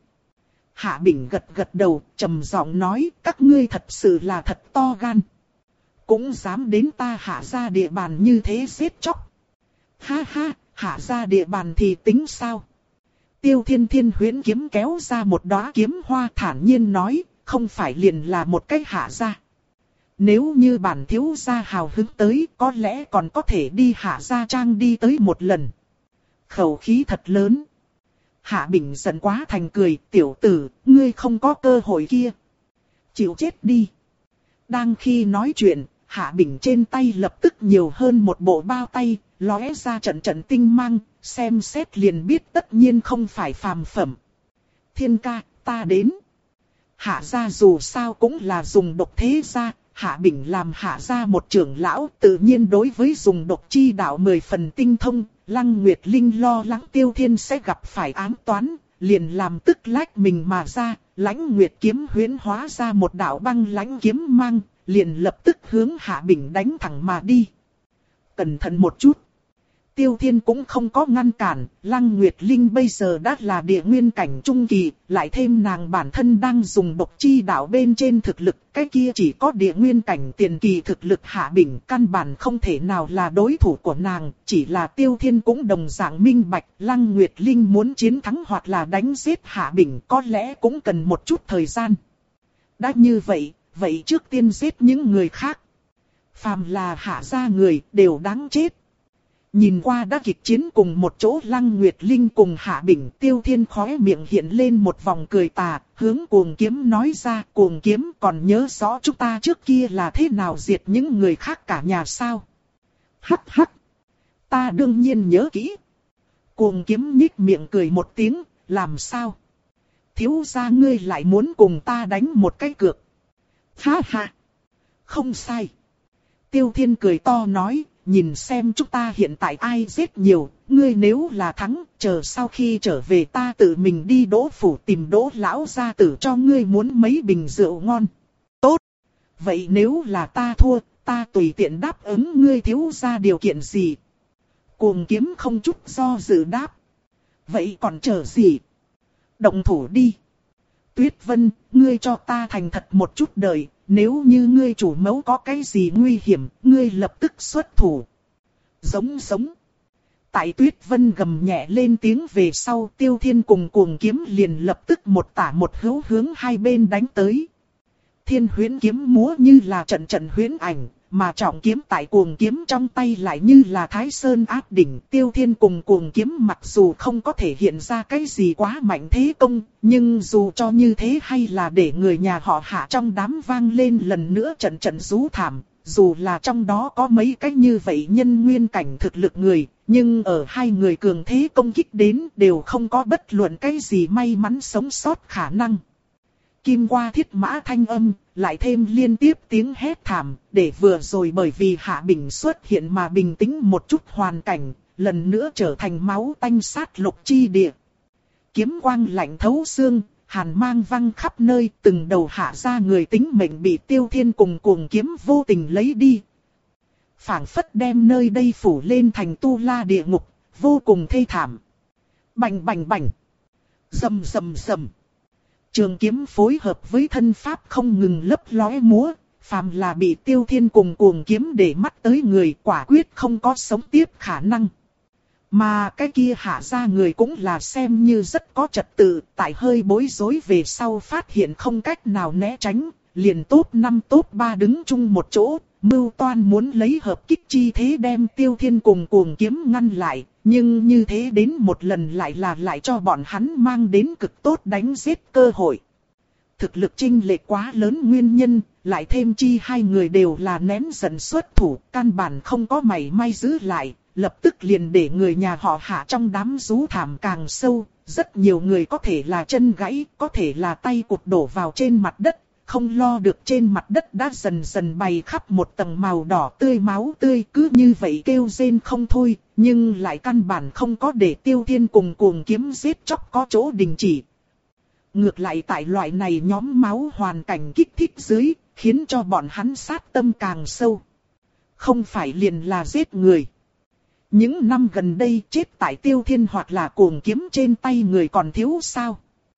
Hạ Bỉnh gật gật đầu, trầm giọng nói, các ngươi thật sự là thật to gan. Cũng dám đến ta Hạ gia địa bàn như thế giết chóc. Ha ha, Hạ gia địa bàn thì tính sao? Tiêu Thiên thiên huyễn kiếm kéo ra một đóa kiếm hoa thản nhiên nói, không phải liền là một cái Hạ gia. Nếu như bản thiếu gia hào hứng tới, có lẽ còn có thể đi Hạ gia trang đi tới một lần. Khẩu khí thật lớn. Hạ Bỉnh giận quá thành cười, tiểu tử, ngươi không có cơ hội kia. Chịu chết đi. Đang khi nói chuyện, Hạ Bỉnh trên tay lập tức nhiều hơn một bộ bao tay, lóe ra trận trận tinh mang, xem xét liền biết tất nhiên không phải phàm phẩm. Thiên ca, ta đến. Hạ gia dù sao cũng là dùng độc thế gia, Hạ Bỉnh làm Hạ gia một trưởng lão, tự nhiên đối với dùng độc chi đạo mười phần tinh thông. Lăng Nguyệt Linh lo lắng Tiêu Thiên sẽ gặp phải ám toán, liền làm tức lách mình mà ra, lãnh Nguyệt kiếm huyễn hóa ra một đạo băng lãnh kiếm mang, liền lập tức hướng Hạ Bỉnh đánh thẳng mà đi. Cẩn thận một chút. Tiêu Thiên cũng không có ngăn cản, Lăng Nguyệt Linh bây giờ đã là địa nguyên cảnh trung kỳ, lại thêm nàng bản thân đang dùng độc chi đạo bên trên thực lực, cái kia chỉ có địa nguyên cảnh tiền kỳ thực lực Hạ Bỉnh, căn bản không thể nào là đối thủ của nàng, chỉ là Tiêu Thiên cũng đồng dạng minh bạch, Lăng Nguyệt Linh muốn chiến thắng hoặc là đánh giết Hạ Bỉnh có lẽ cũng cần một chút thời gian. Đã như vậy, vậy trước tiên giết những người khác. Phàm là Hạ gia người đều đáng chết. Nhìn qua đã kịch chiến cùng một chỗ Lăng Nguyệt Linh cùng Hạ Bỉnh, Tiêu Thiên khóe miệng hiện lên một vòng cười tà, hướng Cuồng Kiếm nói ra, Cuồng Kiếm còn nhớ rõ chúng ta trước kia là thế nào diệt những người khác cả nhà sao? Hắc hắc, ta đương nhiên nhớ kỹ. Cuồng Kiếm nhích miệng cười một tiếng, làm sao? Thiếu gia ngươi lại muốn cùng ta đánh một cái cược. Ha ha, không sai. Tiêu Thiên cười to nói, nhìn xem chúng ta hiện tại ai giết nhiều, ngươi nếu là thắng, chờ sau khi trở về ta tự mình đi Đỗ phủ tìm Đỗ lão gia tử cho ngươi muốn mấy bình rượu ngon. Tốt, vậy nếu là ta thua, ta tùy tiện đáp ứng ngươi thiếu gia điều kiện gì? Cuồng kiếm không chút do dự đáp. Vậy còn chờ gì? Động thủ đi. Tuyết Vân, ngươi cho ta thành thật một chút đợi, nếu như ngươi chủ mẫu có cái gì nguy hiểm, ngươi lập tức xuất thủ. Giống giống. Tại Tuyết Vân gầm nhẹ lên tiếng về sau, Tiêu Thiên cùng cuồng kiếm liền lập tức một tả một hữu hướng hai bên đánh tới. Thiên huyễn kiếm múa như là trận trận huyễn ảnh, mà trọng kiếm tại cuồng kiếm trong tay lại như là Thái Sơn áp đỉnh. Tiêu Thiên cùng cuồng kiếm mặc dù không có thể hiện ra cái gì quá mạnh thế công, nhưng dù cho như thế hay là để người nhà họ Hạ trong đám vang lên lần nữa trận trận rú thảm. Dù là trong đó có mấy cái như vậy nhân nguyên cảnh thực lực người, nhưng ở hai người cường thế công kích đến đều không có bất luận cái gì may mắn sống sót khả năng. Kim qua thiết mã thanh âm, lại thêm liên tiếp tiếng hét thảm, để vừa rồi bởi vì Hạ Bình xuất hiện mà bình tĩnh một chút hoàn cảnh, lần nữa trở thành máu tanh sát lục chi địa. Kiếm quang lạnh thấu xương, hàn mang văng khắp nơi, từng đầu Hạ ra người tính mệnh bị Tiêu Thiên cùng cuồng kiếm vô tình lấy đi. Phảng phất đem nơi đây phủ lên thành tu la địa ngục, vô cùng thê thảm. Bành bành bành, rầm rầm rầm. Trường kiếm phối hợp với thân pháp không ngừng lấp lóe múa, phàm là bị Tiêu Thiên cùng cuồng kiếm để mắt tới người quả quyết không có sống tiếp khả năng. Mà cái kia Hạ ra người cũng là xem như rất có trật tự, tại hơi bối rối về sau phát hiện không cách nào né tránh, liền top năm top ba đứng chung một chỗ, mưu toan muốn lấy hợp kích chi thế đem Tiêu Thiên cùng cuồng kiếm ngăn lại, nhưng như thế đến một lần lại là lại cho bọn hắn mang đến cực tốt đánh giết cơ hội. Thực lực chênh lệch quá lớn nguyên nhân, lại thêm chi hai người đều là nén giận xuất thủ, căn bản không có mảy may giữ lại, lập tức liền để người nhà họ Hạ trong đám rú thảm càng sâu, rất nhiều người có thể là chân gãy, có thể là tay cụt đổ vào trên mặt đất. Không lo được trên mặt đất đã dần dần bày khắp một tầng màu đỏ tươi máu tươi, cứ như vậy kêu rên không thôi, nhưng lại căn bản không có để Tiêu Thiên cùng cuồng kiếm giết chóc có chỗ đình chỉ. Ngược lại tại loại này nhóm máu hoàn cảnh kích thích dưới, khiến cho bọn hắn sát tâm càng sâu. Không phải liền là giết người. Những năm gần đây chết tại Tiêu Thiên hoặc là cuồng kiếm trên tay người còn thiếu sao?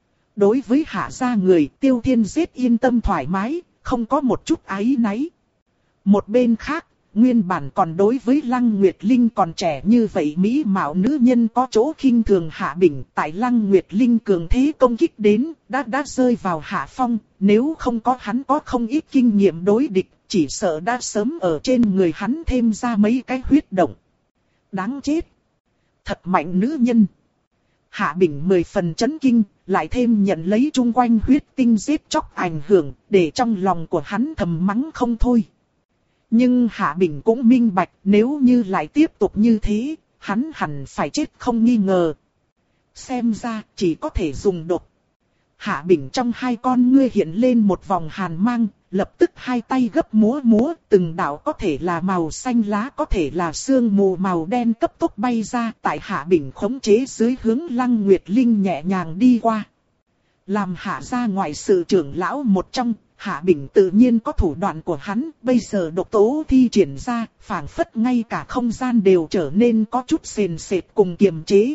Đối với Hạ gia người, Tiêu Thiên giết yên tâm thoải mái, không có một chút áy náy. Một bên khác, nguyên bản còn đối với Lăng Nguyệt Linh còn trẻ như vậy mỹ mạo nữ nhân có chỗ khinh thường Hạ Bình, tại Lăng Nguyệt Linh cường thế công kích đến, đã đã rơi vào hạ phong, nếu không có hắn có không ít kinh nghiệm đối địch, chỉ sợ đã sớm ở trên người hắn thêm ra mấy cái huyết động. Đáng chết! Thật mạnh nữ nhân! Hạ Bình mười phần chấn kinh, lại thêm nhận lấy chung quanh huyết tinh giết chóc ảnh hưởng, để trong lòng của hắn thầm mắng không thôi. Nhưng Hạ Bình cũng minh bạch, nếu như lại tiếp tục như thế, hắn hẳn phải chết không nghi ngờ. Xem ra, chỉ có thể dùng độc. Hạ Bình trong hai con ngươi hiện lên một vòng hàn mang, lập tức hai tay gấp múa múa, từng đạo có thể là màu xanh lá, có thể là sương mù màu đen cấp tốc bay ra, tại Hạ Bình khống chế dưới hướng Lăng Nguyệt Linh nhẹ nhàng đi qua. Làm Hạ gia ngoại sự trưởng lão một trong, Hạ Bình tự nhiên có thủ đoạn của hắn, bây giờ độc tố thi triển ra, phảng phất ngay cả không gian đều trở nên có chút sền sệt cùng kiềm chế.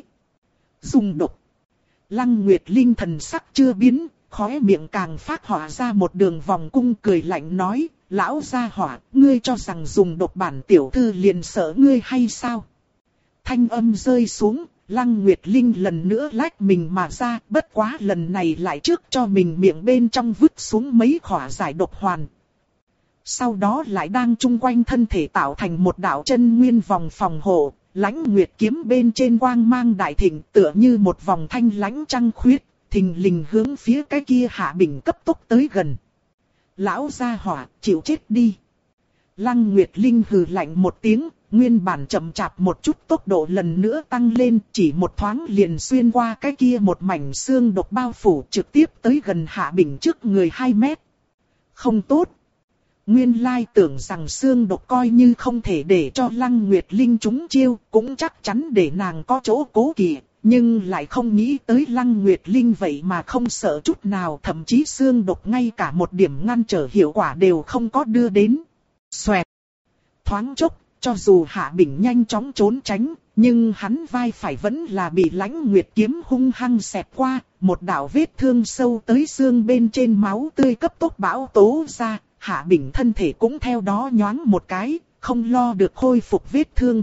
Dùng độc. Lăng Nguyệt Linh thần sắc chưa biến, khóe miệng càng phát họa ra một đường vòng cung cười lạnh nói, lão gia hỏa, ngươi cho rằng dùng độc bản tiểu thư liền sợ ngươi hay sao? Thanh âm rơi xuống, Lăng Nguyệt Linh lần nữa lách mình mà ra, bất quá lần này lại trước cho mình miệng bên trong vứt xuống mấy khỏa giải độc hoàn. Sau đó lại đang chung quanh thân thể tạo thành một đạo chân nguyên vòng phòng hộ, lãnh nguyệt kiếm bên trên quang mang đại thịnh tựa như một vòng thanh lãnh trăng khuyết, thình lình hướng phía cái kia Hạ Bình cấp tốc tới gần. Lão gia hỏa, chịu chết đi. Lăng Nguyệt Linh hừ lạnh một tiếng, nguyên bản chậm chạp một chút tốc độ lần nữa tăng lên, chỉ một thoáng liền xuyên qua cái kia một mảnh xương độc bao phủ trực tiếp tới gần Hạ Bình trước người hai mét. Không tốt. Nguyên lai tưởng rằng xương độc coi như không thể để cho Lăng Nguyệt Linh trúng chiêu, cũng chắc chắn để nàng có chỗ cố kỵ, Nhưng lại không nghĩ tới Lăng Nguyệt Linh vậy mà không sợ chút nào, thậm chí xương độc ngay cả một điểm ngăn trở hiệu quả đều không có đưa đến. Xoẹt. Thoáng chốc, cho dù Hạ Bình nhanh chóng trốn tránh, nhưng hắn vai phải vẫn là bị Lãnh Nguyệt kiếm hung hăng xẹt qua, một đạo vết thương sâu tới xương bên trên, máu tươi cấp tốc bão tố ra, Hạ Bình thân thể cũng theo đó nhoáng một cái, không lo được khôi phục vết thương.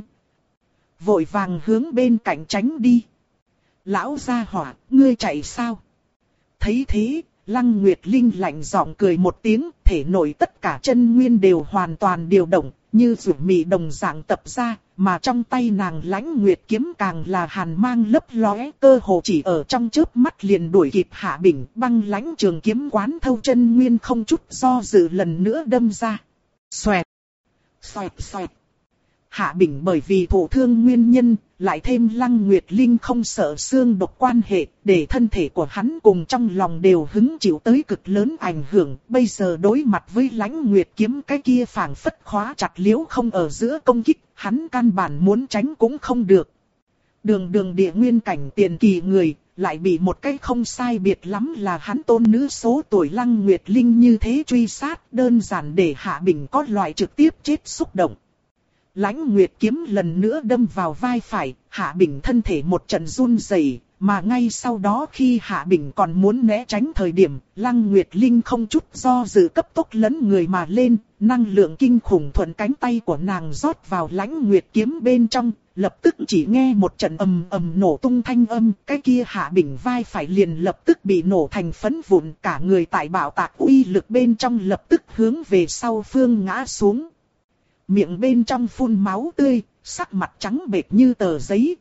Vội vàng hướng bên cạnh tránh đi. Lão gia hỏa, ngươi chạy sao? Thấy thế, Lăng Nguyệt Linh lạnh giọng cười một tiếng, thể nội tất cả chân nguyên đều hoàn toàn điều động, như rủ mị đồng dạng tập ra, mà trong tay nàng Lãnh Nguyệt kiếm càng là hàn mang lấp lóe, cơ hồ chỉ ở trong chớp mắt liền đuổi kịp Hạ Bình, băng lãnh trường kiếm quán thâu chân nguyên không chút do dự lần nữa đâm ra. Xoẹt, xoẹt xoẹt. Hạ Bình bởi vì thổ thương nguyên nhân, lại thêm Lăng Nguyệt Linh không sợ xương độc quan hệ, để thân thể của hắn cùng trong lòng đều hứng chịu tới cực lớn ảnh hưởng. Bây giờ đối mặt với Lãnh Nguyệt kiếm cái kia phảng phất khóa chặt liễu không ở giữa công kích, hắn căn bản muốn tránh cũng không được. Đường đường địa nguyên cảnh tiền kỳ người, lại bị một cái không sai biệt lắm là hắn tôn nữ số tuổi Lăng Nguyệt Linh như thế truy sát, đơn giản để Hạ Bình có loại trực tiếp chết xúc động. Lãnh Nguyệt kiếm lần nữa đâm vào vai phải, Hạ Bình thân thể một trận run rẩy, mà ngay sau đó khi Hạ Bình còn muốn né tránh thời điểm, Lăng Nguyệt Linh không chút do dự cấp tốc lấn người mà lên, năng lượng kinh khủng thuận cánh tay của nàng rót vào Lãnh Nguyệt kiếm bên trong, lập tức chỉ nghe một trận ầm ầm nổ tung thanh âm, cái kia Hạ Bình vai phải liền lập tức bị nổ thành phấn vụn, cả người tại bạo tạc uy lực bên trong lập tức hướng về sau phương ngã xuống. Miệng bên trong phun máu tươi, sắc mặt trắng bệch như tờ giấy.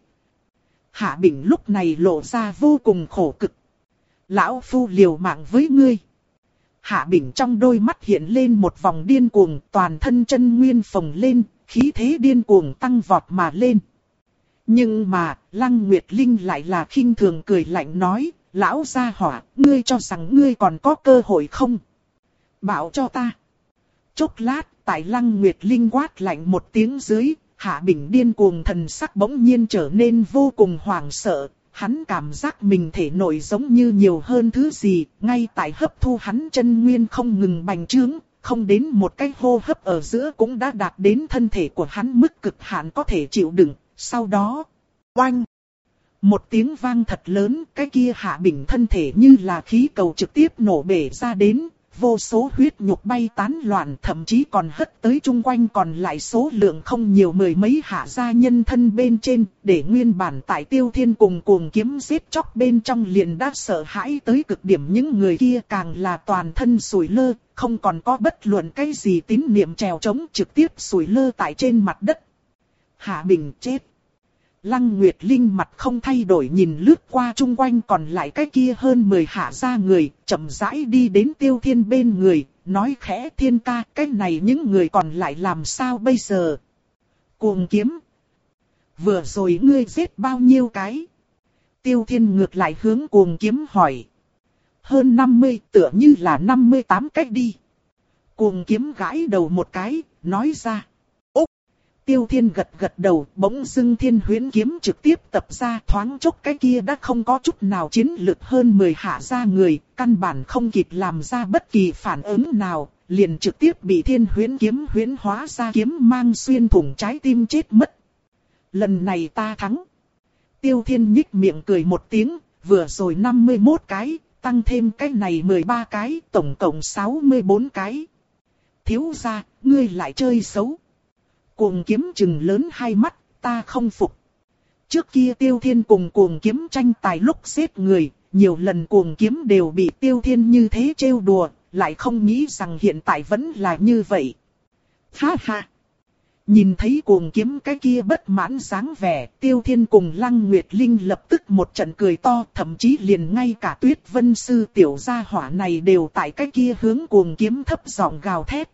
Hạ Bình lúc này lộ ra vô cùng khổ cực. Lão phu liều mạng với ngươi. Hạ Bình trong đôi mắt hiện lên một vòng điên cuồng, toàn thân chân nguyên phồng lên, khí thế điên cuồng tăng vọt mà lên. Nhưng mà, Lăng Nguyệt Linh lại là khinh thường cười lạnh nói, lão gia hỏa, ngươi cho rằng ngươi còn có cơ hội không? Bảo cho ta. Chốc lát, tại Lăng Nguyệt Linh quát lạnh một tiếng dưới, Hạ Bình điên cuồng thần sắc bỗng nhiên trở nên vô cùng hoảng sợ. Hắn cảm giác mình thể nội giống như nhiều hơn thứ gì, ngay tại hấp thu hắn chân nguyên không ngừng bành trướng, không đến một cái hô hấp ở giữa cũng đã đạt đến thân thể của hắn mức cực hạn có thể chịu đựng. Sau đó, oanh! Một tiếng vang thật lớn, cái kia Hạ Bình thân thể như là khí cầu trực tiếp nổ bể ra đến. Vô số huyết nhục bay tán loạn, thậm chí còn hất tới chung quanh còn lại số lượng không nhiều mười mấy hạ gia nhân thân bên trên, để nguyên bản tại Tiêu Thiên cùng cuồng kiếm giết chóc bên trong liền đã sợ hãi tới cực điểm, những người kia càng là toàn thân sủi lơ, không còn có bất luận cái gì tín niệm trèo trống, trực tiếp sủi lơ tại trên mặt đất. Hạ Bình chết. Lăng Nguyệt Linh mặt không thay đổi nhìn lướt qua chung quanh còn lại cái kia hơn mười hạ gia người, chậm rãi đi đến Tiêu Thiên bên người, nói khẽ, Thiên ca, cái này những người còn lại làm sao bây giờ? Cuồng kiếm. Vừa rồi ngươi giết bao nhiêu cái? Tiêu Thiên ngược lại hướng cuồng kiếm hỏi. Hơn năm mươi, tựa như là năm mươi tám cách đi. Cuồng kiếm gãi đầu một cái, nói ra. Tiêu Thiên gật gật đầu, bỗng dưng Thiên Huyễn kiếm trực tiếp tập ra, thoáng chốc cái kia đã không có chút nào chiến lực hơn mười hạ gia người, căn bản không kịp làm ra bất kỳ phản ứng nào, liền trực tiếp bị Thiên Huyễn kiếm huyễn hóa ra kiếm mang xuyên thủng trái tim chết mất. Lần này ta thắng. Tiêu Thiên nhích miệng cười một tiếng, vừa rồi năm mươi mốt cái, tăng thêm cái này mười ba cái, tổng cộng sáu mươi bốn cái. Thiếu gia, ngươi lại chơi xấu. Cuồng kiếm trừng lớn hai mắt, ta không phục. Trước kia Tiêu Thiên cùng cuồng kiếm tranh tài lúc giết người, nhiều lần cuồng kiếm đều bị Tiêu Thiên như thế trêu đùa, lại không nghĩ rằng hiện tại vẫn là như vậy. Ha ha! Nhìn thấy cuồng kiếm cái kia bất mãn dáng vẻ, Tiêu Thiên cùng Lăng Nguyệt Linh lập tức một trận cười to, thậm chí liền ngay cả Tuyết Vân Sư tiểu gia hỏa này đều tại cái kia hướng cuồng kiếm thấp giọng gào thét.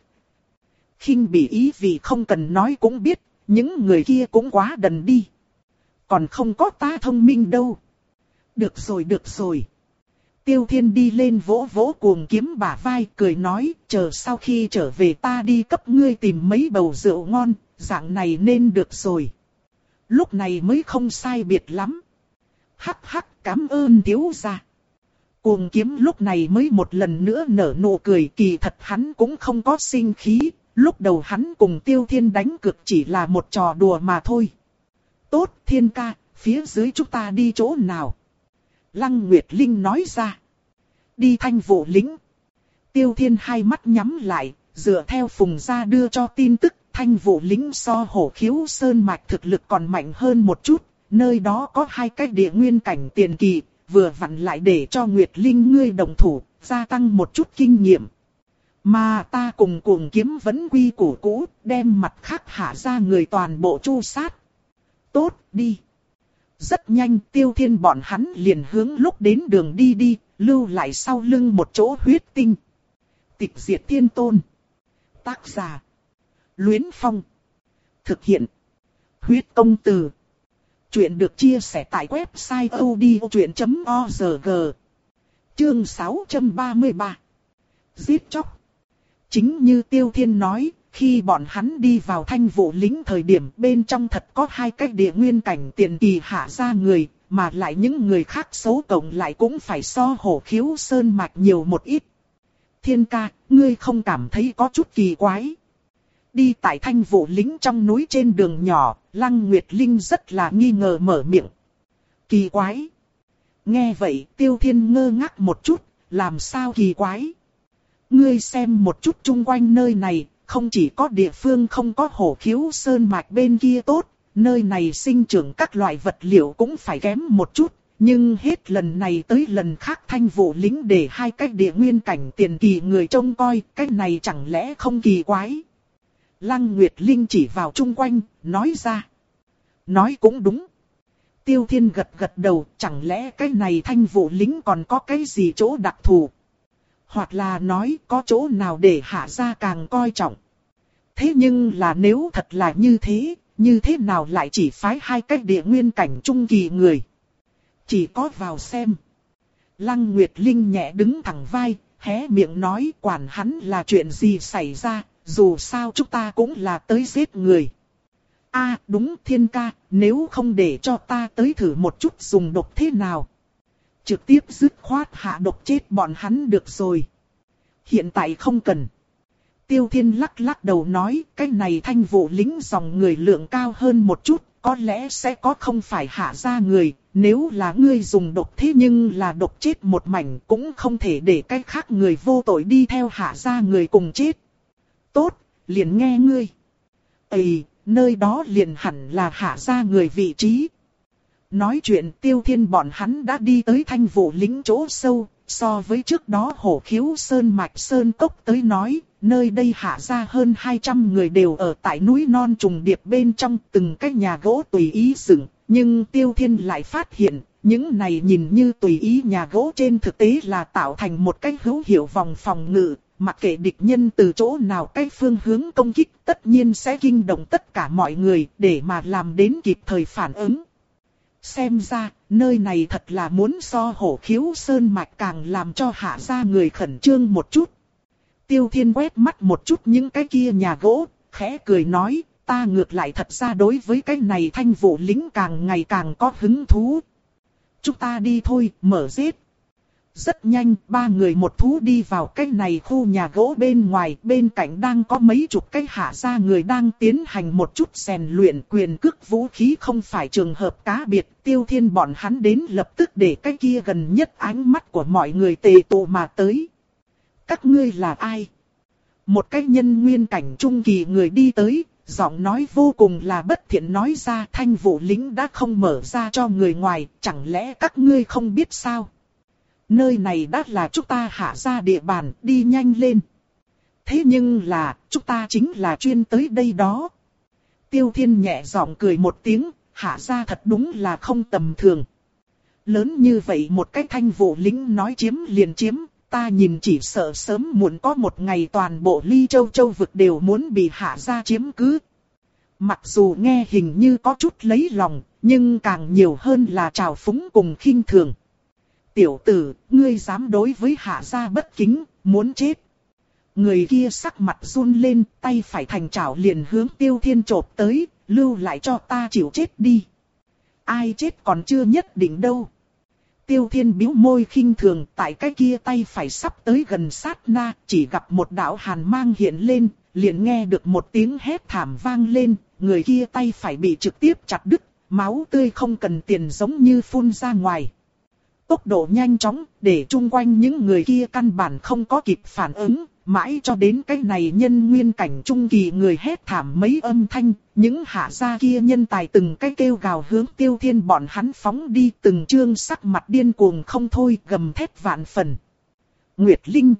Khinh bỉ ý vì không cần nói cũng biết, những người kia cũng quá đần đi. Còn không có ta thông minh đâu. Được rồi được rồi. Tiêu Thiên đi lên vỗ vỗ cuồng kiếm bả vai, cười nói, chờ sau khi trở về ta đi cấp ngươi tìm mấy bầu rượu ngon, dạng này nên được rồi. Lúc này mới không sai biệt lắm. Hắc hắc, cảm ơn thiếu gia. Cuồng kiếm lúc này mới một lần nữa nở nụ cười, kỳ thật hắn cũng không có sinh khí, lúc đầu hắn cùng Tiêu Thiên đánh cược chỉ là một trò đùa mà thôi. Tốt, Thiên ca, phía dưới chúng ta đi chỗ nào? Lăng Nguyệt Linh nói ra. Đi Thanh Vũ Lĩnh. Tiêu Thiên hai mắt nhắm lại, dựa theo Phùng gia đưa cho tin tức, Thanh Vũ Lĩnh so Hổ Khiếu Sơn mạch thực lực còn mạnh hơn một chút, nơi đó có hai cái địa nguyên cảnh tiền kỳ, vừa vặn lại để cho Nguyệt Linh ngươi đồng thủ, gia tăng một chút kinh nghiệm. Mà ta cùng Cuồng kiếm vẫn quy củ cũ, đem mặt khác hạ ra người toàn bộ chu sát. Tốt, đi. Rất nhanh Tiêu Thiên bọn hắn liền hướng lúc đến đường đi đi, lưu lại sau lưng một chỗ huyết tinh. Tịch diệt tiên tôn. Tác giả. Luyến Phong. Thực hiện. Huyết công từ. Chuyện được chia sẻ tại website odchuyện chấm org. Chương sáu trăm ba mươi ba. Giết chóc. Chính như Tiêu Thiên nói, khi bọn hắn đi vào Thanh Vũ Lĩnh thời điểm bên trong thật có hai cái địa nguyên cảnh tiền kỳ hạ ra người, mà lại những người khác xấu cộng lại cũng phải so Hổ Khiếu Sơn mạch nhiều một ít. Thiên ca, ngươi không cảm thấy có chút kỳ quái? Đi tại Thanh Vũ Lĩnh trong núi trên đường nhỏ, Lăng Nguyệt Linh rất là nghi ngờ mở miệng. Kỳ quái? Nghe vậy Tiêu Thiên ngơ ngác một chút, làm sao kỳ quái? Ngươi xem một chút chung quanh nơi này, không chỉ có địa phương không có Hổ Khiếu Sơn mạch bên kia tốt, nơi này sinh trưởng các loại vật liệu cũng phải kém một chút, nhưng hết lần này tới lần khác Thanh Vũ Lĩnh để hai cái địa nguyên cảnh tiền kỳ người trông coi, cái này chẳng lẽ không kỳ quái? Lăng Nguyệt Linh chỉ vào chung quanh, nói ra. Nói cũng đúng. Tiêu Thiên gật gật đầu, chẳng lẽ cái này Thanh Vũ Lĩnh còn có cái gì chỗ đặc thù? Hoặc là nói có chỗ nào để hạ gia càng coi trọng. Thế nhưng là nếu thật là như thế, như thế nào lại chỉ phái hai cái địa nguyên cảnh trung kỳ người? Chỉ có vào xem. Lăng Nguyệt Linh nhẹ đứng thẳng vai, hé miệng nói quản hắn là chuyện gì xảy ra, dù sao chúng ta cũng là tới giết người. A à, đúng Thiên ca, nếu không để cho ta tới thử một chút dùng độc thế nào? Trực tiếp dứt khoát hạ độc chết bọn hắn được rồi. Hiện tại không cần. Tiêu Thiên lắc lắc đầu nói, cái này Thanh Vũ Lĩnh dòng người lượng cao hơn một chút, có lẽ sẽ có không phải hạ ra người, nếu là ngươi dùng độc thế nhưng là độc chết một mảnh cũng không thể để cái khác người vô tội đi theo hạ ra người cùng chết. Tốt, liền nghe ngươi. Ây, nơi đó liền hẳn là hạ ra người vị trí. Nói chuyện Tiêu Thiên bọn hắn đã đi tới Thanh Vũ Lĩnh chỗ sâu, so với trước đó Hổ Khiếu Sơn mạch Sơn Cốc tới nói, nơi đây hạ ra hơn hai trăm người đều ở tại núi non trùng điệp bên trong từng cái nhà gỗ tùy ý dựng, nhưng Tiêu Thiên lại phát hiện, những này nhìn như tùy ý nhà gỗ trên thực tế là tạo thành một cái hữu hiệu vòng phòng ngự, mặc kệ địch nhân từ chỗ nào cái phương hướng công kích tất nhiên sẽ kinh động tất cả mọi người để mà làm đến kịp thời phản ứng. Xem ra, nơi này thật là muốn so Hổ Khiếu Sơn mạch càng làm cho hạ ra người khẩn trương một chút. Tiêu Thiên quét mắt một chút những cái kia nhà gỗ, khẽ cười nói, ta ngược lại thật ra đối với cái này Thanh Vũ Lĩnh càng ngày càng có hứng thú. Chúng ta đi thôi, mở giết. Rất nhanh, ba người một thú đi vào cái này khu nhà gỗ bên ngoài, bên cạnh đang có mấy chục cái hạ gia người đang tiến hành một chút rèn luyện quyền cước vũ khí không phải trường hợp cá biệt. Tiêu Thiên bọn hắn đến lập tức để cái kia gần nhất ánh mắt của mọi người tề tụ mà tới. Các ngươi là ai? Một cái nhân nguyên cảnh trung kỳ người đi tới, giọng nói vô cùng là bất thiện nói ra Thanh Vũ Lĩnh đã không mở ra cho người ngoài, chẳng lẽ các ngươi không biết sao? Nơi này đã là chúng ta hạ ra địa bàn, đi nhanh lên. Thế nhưng là, chúng ta chính là chuyên tới đây đó. Tiêu Thiên nhẹ giọng cười một tiếng, hạ ra thật đúng là không tầm thường. Lớn như vậy một cái Thanh Vũ Lĩnh nói chiếm liền chiếm, ta nhìn chỉ sợ sớm muộn có một ngày toàn bộ Ly Châu Châu vực đều muốn bị hạ ra chiếm cứ. Mặc dù nghe hình như có chút lấy lòng, nhưng càng nhiều hơn là trào phúng cùng khinh thường. Tiểu tử, ngươi dám đối với hạ gia bất kính, muốn chết. Người kia sắc mặt run lên, tay phải thành chảo liền hướng Tiêu Thiên chộp tới, lưu lại cho ta chịu chết đi. ai chết còn chưa nhất định đâu. Tiêu Thiên bĩu môi khinh thường, tại cái kia tay phải sắp tới gần sát na, chỉ gặp một đạo hàn mang hiện lên, liền nghe được một tiếng hét thảm vang lên, người kia tay phải bị trực tiếp chặt đứt, máu tươi không cần tiền giống như phun ra ngoài. Tốc độ nhanh chóng, để chung quanh những người kia căn bản không có kịp phản ứng, mãi cho đến cái này nhân nguyên cảnh trung kỳ người hét thảm mấy âm thanh, những hạ gia kia nhân tài từng cái kêu gào hướng Tiêu Thiên bọn hắn phóng đi, từng trương sắc mặt điên cuồng không thôi, gầm thét vạn phần. Nguyệt Linh,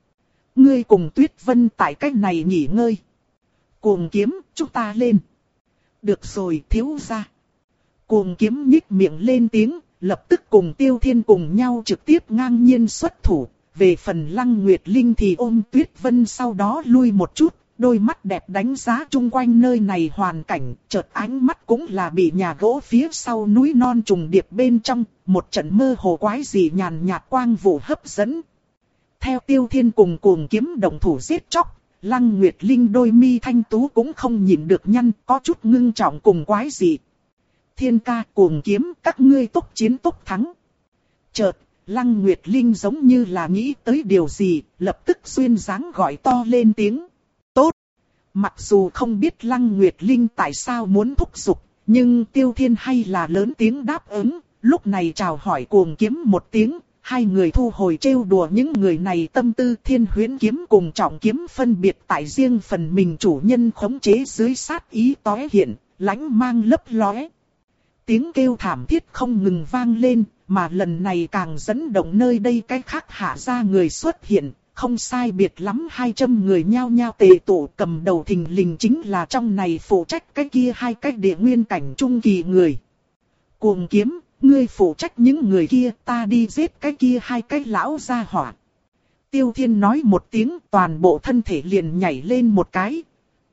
ngươi cùng Tuyết Vân tại cái này nghỉ ngơi. Cuồng Kiếm, chúng ta lên. Được rồi, thiếu gia. Cuồng Kiếm nhích miệng lên tiếng, lập tức cùng Tiêu Thiên cùng nhau trực tiếp ngang nhiên xuất thủ. Về phần Lăng Nguyệt Linh thì ôm Tuyết Vân sau đó lui một chút, đôi mắt đẹp đánh giá chung quanh nơi này hoàn cảnh, chợt ánh mắt cũng là bị nhà gỗ phía sau núi non trùng điệp bên trong, một trận mơ hồ quái dị nhàn nhạt quang vụ hấp dẫn. Theo Tiêu Thiên cùng Cuồng Kiếm động thủ giết chóc, Lăng Nguyệt Linh đôi mi thanh tú cũng không nhịn được nhăn, có chút ngưng trọng cùng quái dị. Thiên ca, Cuồng Kiếm, các ngươi tốc chiến tốc thắng. Chợt, Lăng Nguyệt Linh giống như là nghĩ tới điều gì, lập tức xuyên dáng gọi to lên tiếng. Tốt! Mặc dù không biết Lăng Nguyệt Linh tại sao muốn thúc giục, nhưng Tiêu Thiên hay là lớn tiếng đáp ứng, lúc này chào hỏi Cuồng Kiếm một tiếng, hai người thu hồi trêu đùa những người này tâm tư. Thiên Huyễn Kiếm cùng Trọng Kiếm phân biệt tại riêng phần mình chủ nhân khống chế dưới sát ý tóe hiện, lãnh mang lấp lóe. Tiếng kêu thảm thiết không ngừng vang lên, mà lần này càng dẫn động nơi đây cái khác hạ gia người xuất hiện, không sai biệt lắm hai trăm người nhao nhao tề tụ, cầm đầu thình lình chính là trong này phụ trách cái kia hai cái địa nguyên cảnh trung kỳ người. Cuồng Kiếm, ngươi phụ trách những người kia, ta đi giết cái kia hai cái lão gia hỏa. Tiêu Thiên nói một tiếng, toàn bộ thân thể liền nhảy lên một cái.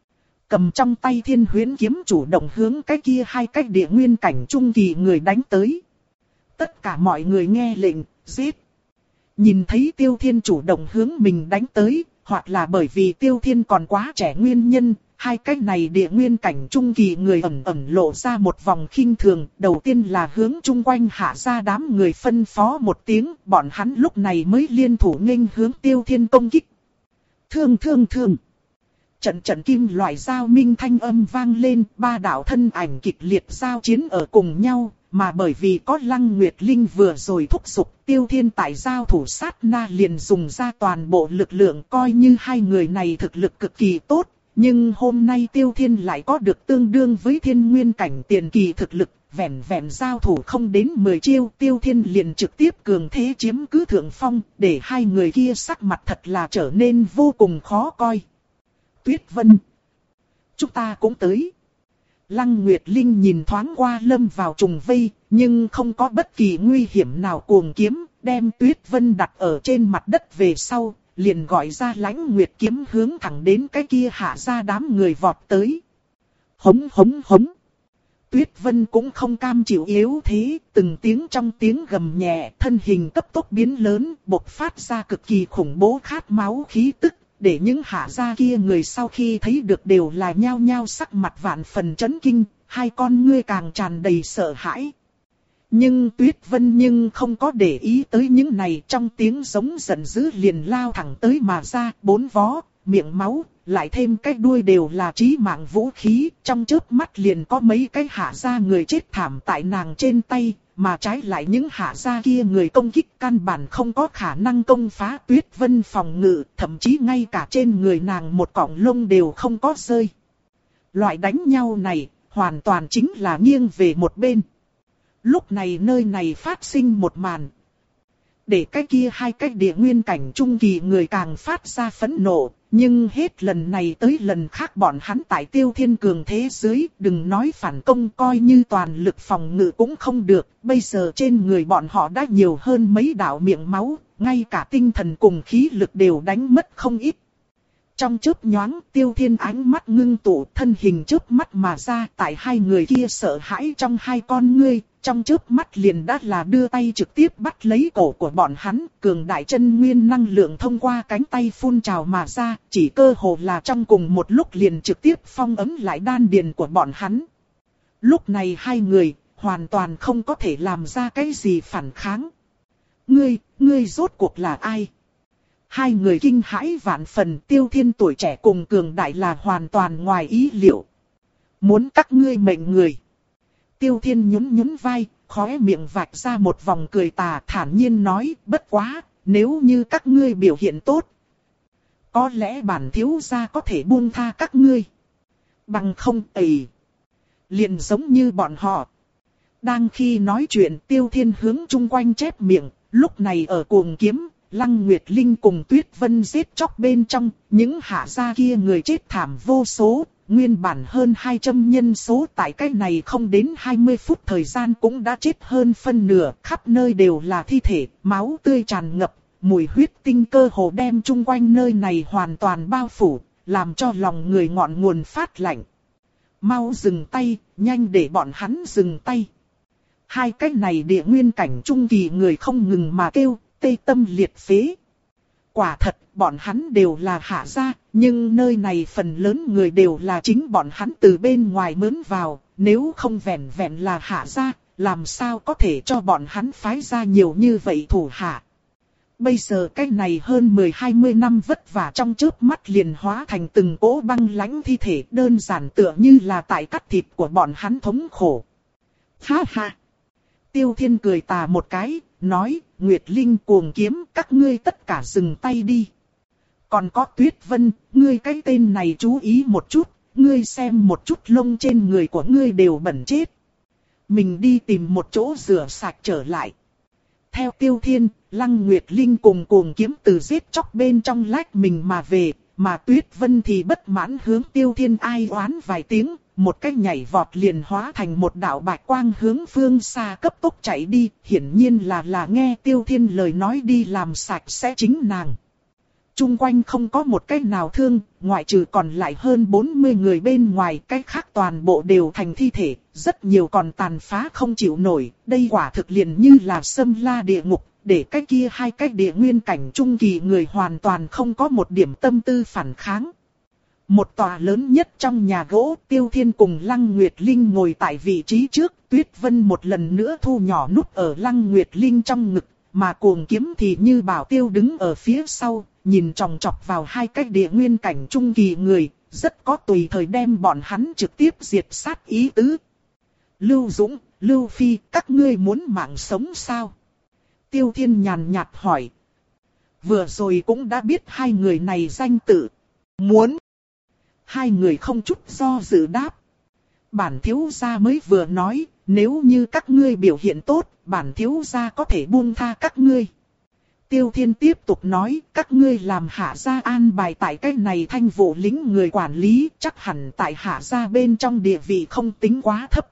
Cầm trong tay Thiên Huyễn Kiếm chủ động hướng cái kia hai cái địa nguyên cảnh trung kỳ người đánh tới. Tất cả mọi người nghe lệnh, giết. Nhìn thấy Tiêu Thiên chủ động hướng mình đánh tới, hoặc là bởi vì Tiêu Thiên còn quá trẻ nguyên nhân, hai cái này địa nguyên cảnh trung kỳ người ẩn ẩn lộ ra một vòng khinh thường. Đầu tiên là hướng chung quanh hạ ra đám người phân phó một tiếng, bọn hắn lúc này mới liên thủ nghênh hướng Tiêu Thiên công kích. Thương thương thương. Trận trận kim loại giao minh thanh âm vang lên, ba đạo thân ảnh kịch liệt giao chiến ở cùng nhau. Mà bởi vì có Lăng Nguyệt Linh vừa rồi thúc giục, Tiêu Thiên tại giao thủ sát na liền dùng ra toàn bộ lực lượng, coi như hai người này thực lực cực kỳ tốt. Nhưng hôm nay Tiêu Thiên lại có được tương đương với thiên nguyên cảnh tiền kỳ thực lực, vẹn vẹn giao thủ không đến mười chiêu, Tiêu Thiên liền trực tiếp cường thế chiếm cứ thượng phong, để hai người kia sắc mặt thật là trở nên vô cùng khó coi. Tuyết Vân, chúng ta cũng tới. Lăng Nguyệt Linh nhìn thoáng qua lâm vào trùng vây, nhưng không có bất kỳ nguy hiểm nào. Cuồng Kiếm, đem Tuyết Vân đặt ở trên mặt đất về sau, liền gọi ra Lãnh Nguyệt Kiếm hướng thẳng đến cái kia hạ ra đám người vọt tới. Hống hống hống. Tuyết Vân cũng không cam chịu yếu thế, từng tiếng trong tiếng gầm nhẹ, thân hình cấp tốc biến lớn, bộc phát ra cực kỳ khủng bố khát máu khí tức. Để những hạ gia kia người sau khi thấy được đều là nhao nhao sắc mặt vạn phần chấn kinh, hai con ngươi càng tràn đầy sợ hãi. Nhưng Tuyết Vân nhưng không có để ý tới những này, trong tiếng giống giận dữ liền lao thẳng tới mà ra, bốn vó, miệng máu, lại thêm cái đuôi đều là chí mạng vũ khí, trong chớp mắt liền có mấy cái hạ gia người chết thảm tại nàng trên tay. Mà trái lại những hạ gia kia người công kích căn bản không có khả năng công phá Tuyết Vân phòng ngự, thậm chí ngay cả trên người nàng một cọng lông đều không có rơi. Loại đánh nhau này, hoàn toàn chính là nghiêng về một bên. Lúc này nơi này phát sinh một màn. Để cái kia hai cái địa nguyên cảnh trung kỳ người càng phát ra phẫn nộ. Nhưng hết lần này tới lần khác bọn hắn tại Tiêu Thiên cường thế dưới, đừng nói phản công, coi như toàn lực phòng ngự cũng không được. Bây giờ trên người bọn họ đã nhiều hơn mấy đạo miệng máu, ngay cả tinh thần cùng khí lực đều đánh mất không ít. Trong chớp nhoáng, Tiêu Thiên ánh mắt ngưng tụ, thân hình chớp mắt mà ra, tại hai người kia sợ hãi trong hai con ngươi, trong chớp mắt liền đã là đưa tay trực tiếp bắt lấy cổ của bọn hắn, cường đại chân nguyên năng lượng thông qua cánh tay phun trào mà ra, chỉ cơ hồ là trong cùng một lúc liền trực tiếp phong ấn lại đan điền của bọn hắn. Lúc này hai người, hoàn toàn không có thể làm ra cái gì phản kháng. Ngươi, ngươi rốt cuộc là ai? Hai người kinh hãi vạn phần. Tiêu Thiên tuổi trẻ cùng cường đại là hoàn toàn ngoài ý liệu. Muốn các ngươi mệnh người. Tiêu Thiên nhún nhún vai, khóe miệng vạch ra một vòng cười tà, thản nhiên nói, bất quá, nếu như các ngươi biểu hiện tốt, có lẽ bản thiếu gia có thể buông tha các ngươi. Bằng không ầy, liền giống như bọn họ. Đang khi nói chuyện, Tiêu Thiên hướng chung quanh chép miệng, lúc này ở Cuồng Kiếm, Lăng Nguyệt Linh cùng Tuyết Vân giết chóc bên trong, những hạ gia kia người chết thảm vô số. Nguyên bản hơn hai trăm nhân số tại cái này không đến hai mươi phút thời gian cũng đã chết hơn phân nửa, khắp nơi đều là thi thể, máu tươi tràn ngập, mùi huyết tinh cơ hồ đem chung quanh nơi này hoàn toàn bao phủ, làm cho lòng người ngọn nguồn phát lạnh. Mau dừng tay, nhanh để bọn hắn dừng tay. Hai cái này địa nguyên cảnh trung kỳ người không ngừng mà kêu, tê tâm liệt phế. Quả thật, bọn hắn đều là hạ gia, nhưng nơi này phần lớn người đều là chính bọn hắn từ bên ngoài mướn vào, nếu không vẹn vẹn là hạ gia, làm sao có thể cho bọn hắn phái ra nhiều như vậy thủ hạ. Bây giờ cái này hơn mười hai mươi năm vất vả trong chớp mắt liền hóa thành từng cỗ băng lãnh thi thể, đơn giản tựa như là tại cắt thịt của bọn hắn thống khổ. Ha ha! Tiêu Thiên cười tà một cái, nói, Nguyệt Linh, Cuồng Kiếm, các ngươi tất cả dừng tay đi. Còn có Tuyết Vân, ngươi cái tên này chú ý một chút, ngươi xem một chút lông trên người của ngươi đều bẩn chết. Mình đi tìm một chỗ rửa sạch trở lại. Theo Tiêu Thiên, Lăng Nguyệt Linh cùng Cuồng Kiếm từ giết chóc bên trong lách mình mà về, mà Tuyết Vân thì bất mãn hướng Tiêu Thiên ai oán vài tiếng, một cái nhảy vọt liền hóa thành một đạo bạch quang hướng phương xa cấp tốc chạy đi, hiển nhiên là là nghe Tiêu Thiên lời nói đi làm sạch sẽ chính nàng. Trung quanh không có một cái nào thương, ngoại trừ còn lại hơn bốn mươi người bên ngoài, cái khác toàn bộ đều thành thi thể, rất nhiều còn tàn phá không chịu nổi, đây quả thực liền như là xâm la địa ngục, để cái kia hai cái địa nguyên cảnh trung kỳ người hoàn toàn không có một điểm tâm tư phản kháng. Một tòa lớn nhất trong nhà gỗ, Tiêu Thiên cùng Lăng Nguyệt Linh ngồi tại vị trí trước, Tuyết Vân một lần nữa thu nhỏ nút ở Lăng Nguyệt Linh trong ngực, mà Cuồng Kiếm thì như bảo tiêu đứng ở phía sau, nhìn chòng chọc vào hai cái địa nguyên cảnh trung kỳ người, rất có tùy thời đem bọn hắn trực tiếp diệt sát ý tứ. Lưu Dũng, Lưu Phi, các ngươi muốn mạng sống sao? Tiêu Thiên nhàn nhạt hỏi. Vừa rồi cũng đã biết hai người này danh tự. Muốn. Hai người không chút do dự đáp. Bản thiếu gia mới vừa nói, nếu như các ngươi biểu hiện tốt, bản thiếu gia có thể buông tha các ngươi. Tiêu Thiên tiếp tục nói, các ngươi làm hạ gia an bài tại cái này thanh vụ lính người quản lý, chắc hẳn tại hạ gia bên trong địa vị không tính quá thấp.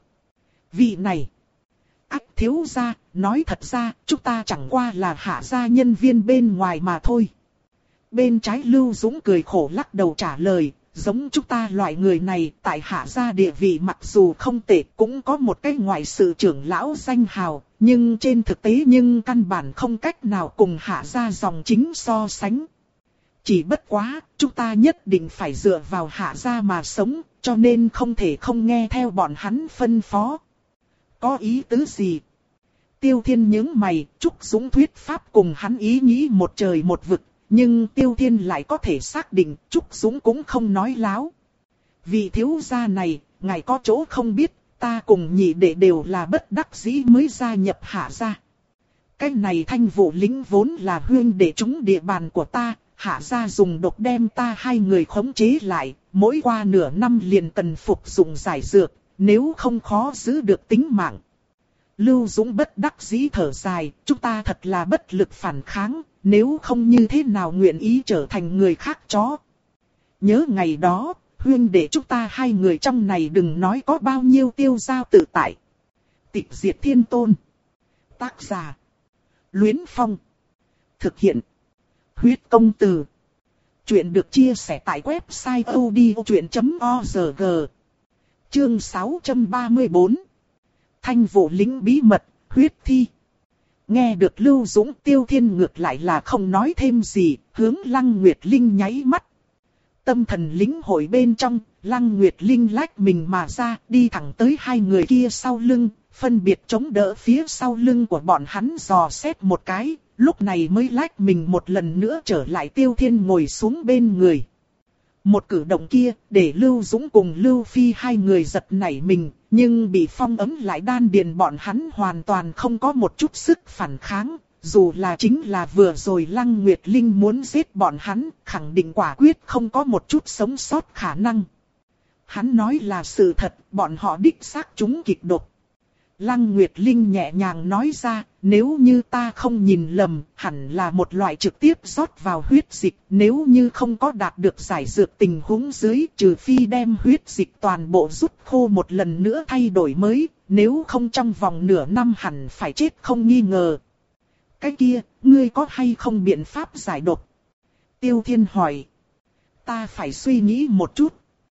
Vị này, ách thiếu gia, nói thật ra, chúng ta chẳng qua là hạ gia nhân viên bên ngoài mà thôi. Bên trái Lưu Dũng cười khổ lắc đầu trả lời, giống chúng ta loại người này, tại hạ gia địa vị mặc dù không tệ, cũng có một cái ngoại sự trưởng lão danh hào, nhưng trên thực tế nhưng căn bản không cách nào cùng hạ gia dòng chính so sánh. Chỉ bất quá, chúng ta nhất định phải dựa vào hạ gia mà sống, cho nên không thể không nghe theo bọn hắn phân phó. Có ý tứ gì? Tiêu Thiên nhướng mày, Trúc Dũng thuyết pháp cùng hắn ý nghĩ một trời một vực. Nhưng Tiêu Thiên lại có thể xác định, Trúc Dũng cũng không nói láo. Vị thiếu gia này, ngài có chỗ không biết, ta cùng nhị đệ đều là bất đắc dĩ mới gia nhập hạ gia. Cái này thanh vụ lính vốn là huyên đệ trúng địa bàn của ta, hạ gia dùng độc đem ta hai người khống chế lại, mỗi qua nửa năm liền cần phục dụng giải dược, nếu không khó giữ được tính mạng. Lưu Dũng bất đắc dĩ thở dài, chúng ta thật là bất lực phản kháng, nếu không như thế nào nguyện ý trở thành người khác chó. Nhớ ngày đó, huyên đệ chúng ta hai người trong này đừng nói có bao nhiêu tiêu giao tự tại. Tịch diệt thiên tôn. Tác giả. Luyến Phong. Thực hiện. Huyết công từ. Chuyện được chia sẻ tại website odchuyện chấm org. Chương sáu trăm ba mươi tư. Thanh vụ lính bí mật, huyết thi. Nghe được Lưu Dũng, Tiêu Thiên ngược lại là không nói thêm gì, hướng Lăng Nguyệt Linh nháy mắt. tâm thần lĩnh hội bên trong, Lăng Nguyệt Linh lách mình mà ra, đi thẳng tới hai người kia sau lưng, phân biệt chống đỡ phía sau lưng của bọn hắn dò xét một cái, lúc này mới lách mình một lần nữa trở lại Tiêu Thiên ngồi xuống bên người. Một cử động kia, để Lưu Dũng cùng Lưu Phi hai người giật nảy mình, nhưng bị phong ấm lại đan điền bọn hắn hoàn toàn không có một chút sức phản kháng. Dù là chính là vừa rồi Lăng Nguyệt Linh muốn giết bọn hắn, khẳng định quả quyết không có một chút sống sót khả năng. Hắn nói là sự thật, bọn họ đích xác trúng kịch độc. Lăng Nguyệt Linh nhẹ nhàng nói ra, nếu như ta không nhìn lầm, hẳn là một loại trực tiếp rót vào huyết dịch. Nếu như không có đạt được giải dược tình huống dưới, trừ phi đem huyết dịch toàn bộ rút khô một lần nữa thay đổi mới, nếu không trong vòng nửa năm hẳn phải chết không nghi ngờ. Cái kia, ngươi có hay không biện pháp giải độc? Tiêu Thiên hỏi. Ta phải suy nghĩ một chút.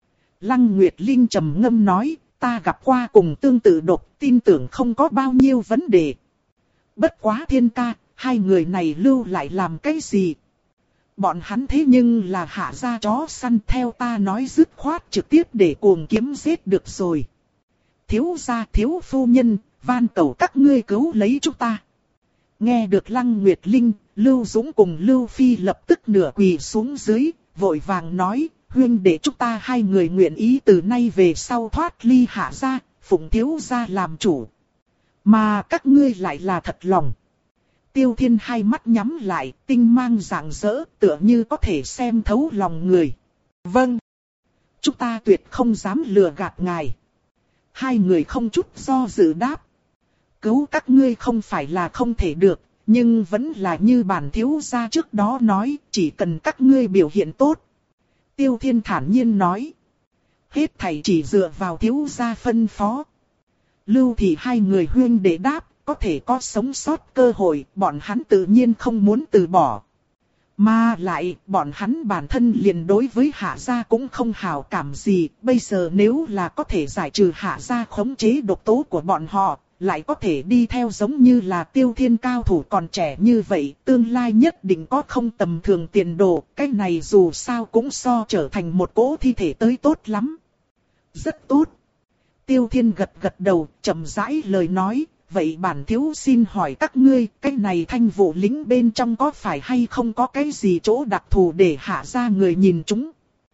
Lăng Nguyệt Linh trầm ngâm nói, ta gặp qua cùng tương tự độc, tin tưởng không có bao nhiêu vấn đề. Bất quá Thiên ca, hai người này lưu lại làm cái gì? Bọn hắn thế nhưng là hạ gia chó săn, theo ta nói dứt khoát trực tiếp để cuồng kiếm giết được rồi. Thiếu gia thiếu phu nhân, van cầu các ngươi cứu lấy chúng ta. Nghe được Lăng Nguyệt Linh, Lưu Dũng cùng Lưu Phi lập tức nửa quỳ xuống dưới, vội vàng nói, huynh để chúng ta hai người nguyện ý từ nay về sau thoát ly hạ gia, phụng thiếu gia làm chủ. Mà các ngươi lại là thật lòng. Tiêu Thiên hai mắt nhắm lại, tinh mang rạng rỡ, tựa như có thể xem thấu lòng người. Vâng. Chúng ta tuyệt không dám lừa gạt ngài. Hai người không chút do dự đáp. Cứu các ngươi không phải là không thể được, nhưng vẫn là như bản thiếu gia trước đó nói, chỉ cần các ngươi biểu hiện tốt. Tiêu Thiên thản nhiên nói. Hết thảy chỉ dựa vào thiếu gia phân phó. Lưu Thị hai người huyên để đáp, có thể có sống sót cơ hội, bọn hắn tự nhiên không muốn từ bỏ. Mà lại, bọn hắn bản thân liền đối với hạ gia cũng không hảo cảm gì, bây giờ nếu là có thể giải trừ hạ gia khống chế độc tố của bọn họ, lại có thể đi theo giống như là Tiêu Thiên cao thủ còn trẻ như vậy, tương lai nhất định có không tầm thường tiền đồ, cái này dù sao cũng so trở thành một cỗ thi thể tới tốt lắm. Rất tốt. Tiêu Thiên gật gật đầu, chậm rãi lời nói, vậy bản thiếu xin hỏi các ngươi, cái này Thanh Vũ lĩnh bên trong có phải hay không có cái gì chỗ đặc thù để hạ ra người nhìn chúng?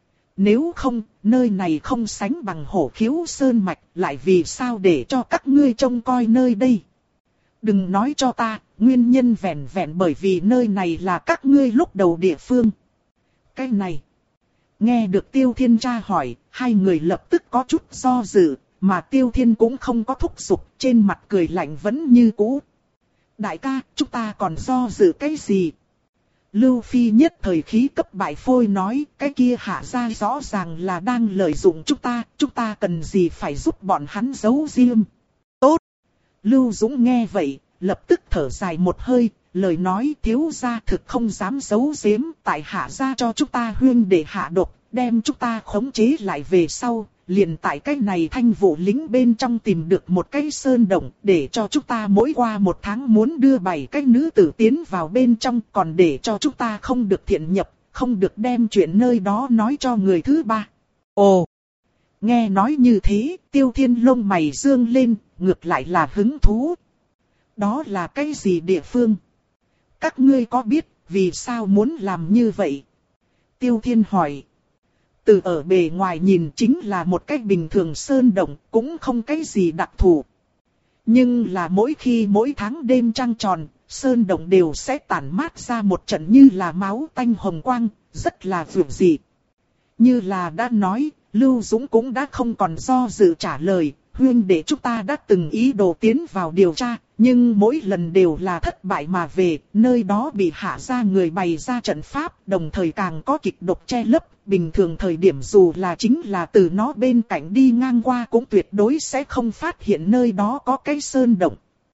Nếu không, nơi này không sánh bằng Hổ Khiếu Sơn Mạch, lại vì sao để cho các ngươi trông coi nơi đây? Đừng nói cho ta, nguyên nhân vẹn vẹn bởi vì nơi này là các ngươi lúc đầu địa phương. Cái này, nghe được Tiêu Thiên tra hỏi, hai người lập tức có chút do dự, mà Tiêu Thiên cũng không có thúc giục, trên mặt cười lạnh vẫn như cũ. Đại ca, chúng ta còn do dự cái gì? Lưu Phi nhất thời khí cấp bại phôi nói, cái kia hạ ra rõ ràng là đang lợi dụng chúng ta, chúng ta cần gì phải giúp bọn hắn giấu riêng. Tốt! Lưu Dũng nghe vậy, lập tức thở dài một hơi, lời nói thiếu gia thực không dám giấu giếm, tại hạ ra cho chúng ta huyên để hạ độc, đem chúng ta khống chế lại về sau. Liền tại cái này Thanh Vũ lĩnh bên trong tìm được một cái sơn động, để cho chúng ta mỗi qua một tháng muốn đưa bảy cái nữ tử tiến vào bên trong, còn để cho chúng ta không được thiện nhập, không được đem chuyện nơi đó nói cho người thứ ba. Ồ! Nghe nói như thế, Tiêu Thiên lông mày dương lên, ngược lại là hứng thú. Đó là cái gì địa phương? Các ngươi có biết, vì sao muốn làm như vậy? Tiêu Thiên hỏi. Từ ở bề ngoài nhìn chính là một cách bình thường sơn động, cũng không cái gì đặc thù. Nhưng là mỗi khi mỗi tháng đêm trăng tròn, sơn động đều sẽ tản mát ra một trận như là máu tanh hồng quang, rất là vượt dị. Như là đã nói, Lưu Dũng cũng đã không còn do dự trả lời, huyên đệ chúng ta đã từng ý đồ tiến vào điều tra, nhưng mỗi lần đều là thất bại mà về, nơi đó bị hạ ra người bày ra trận pháp, đồng thời càng có kịch độc che lấp, bình thường thời điểm dù là chính là từ nó bên cạnh đi ngang qua cũng tuyệt đối sẽ không phát hiện nơi đó có cái sơn động.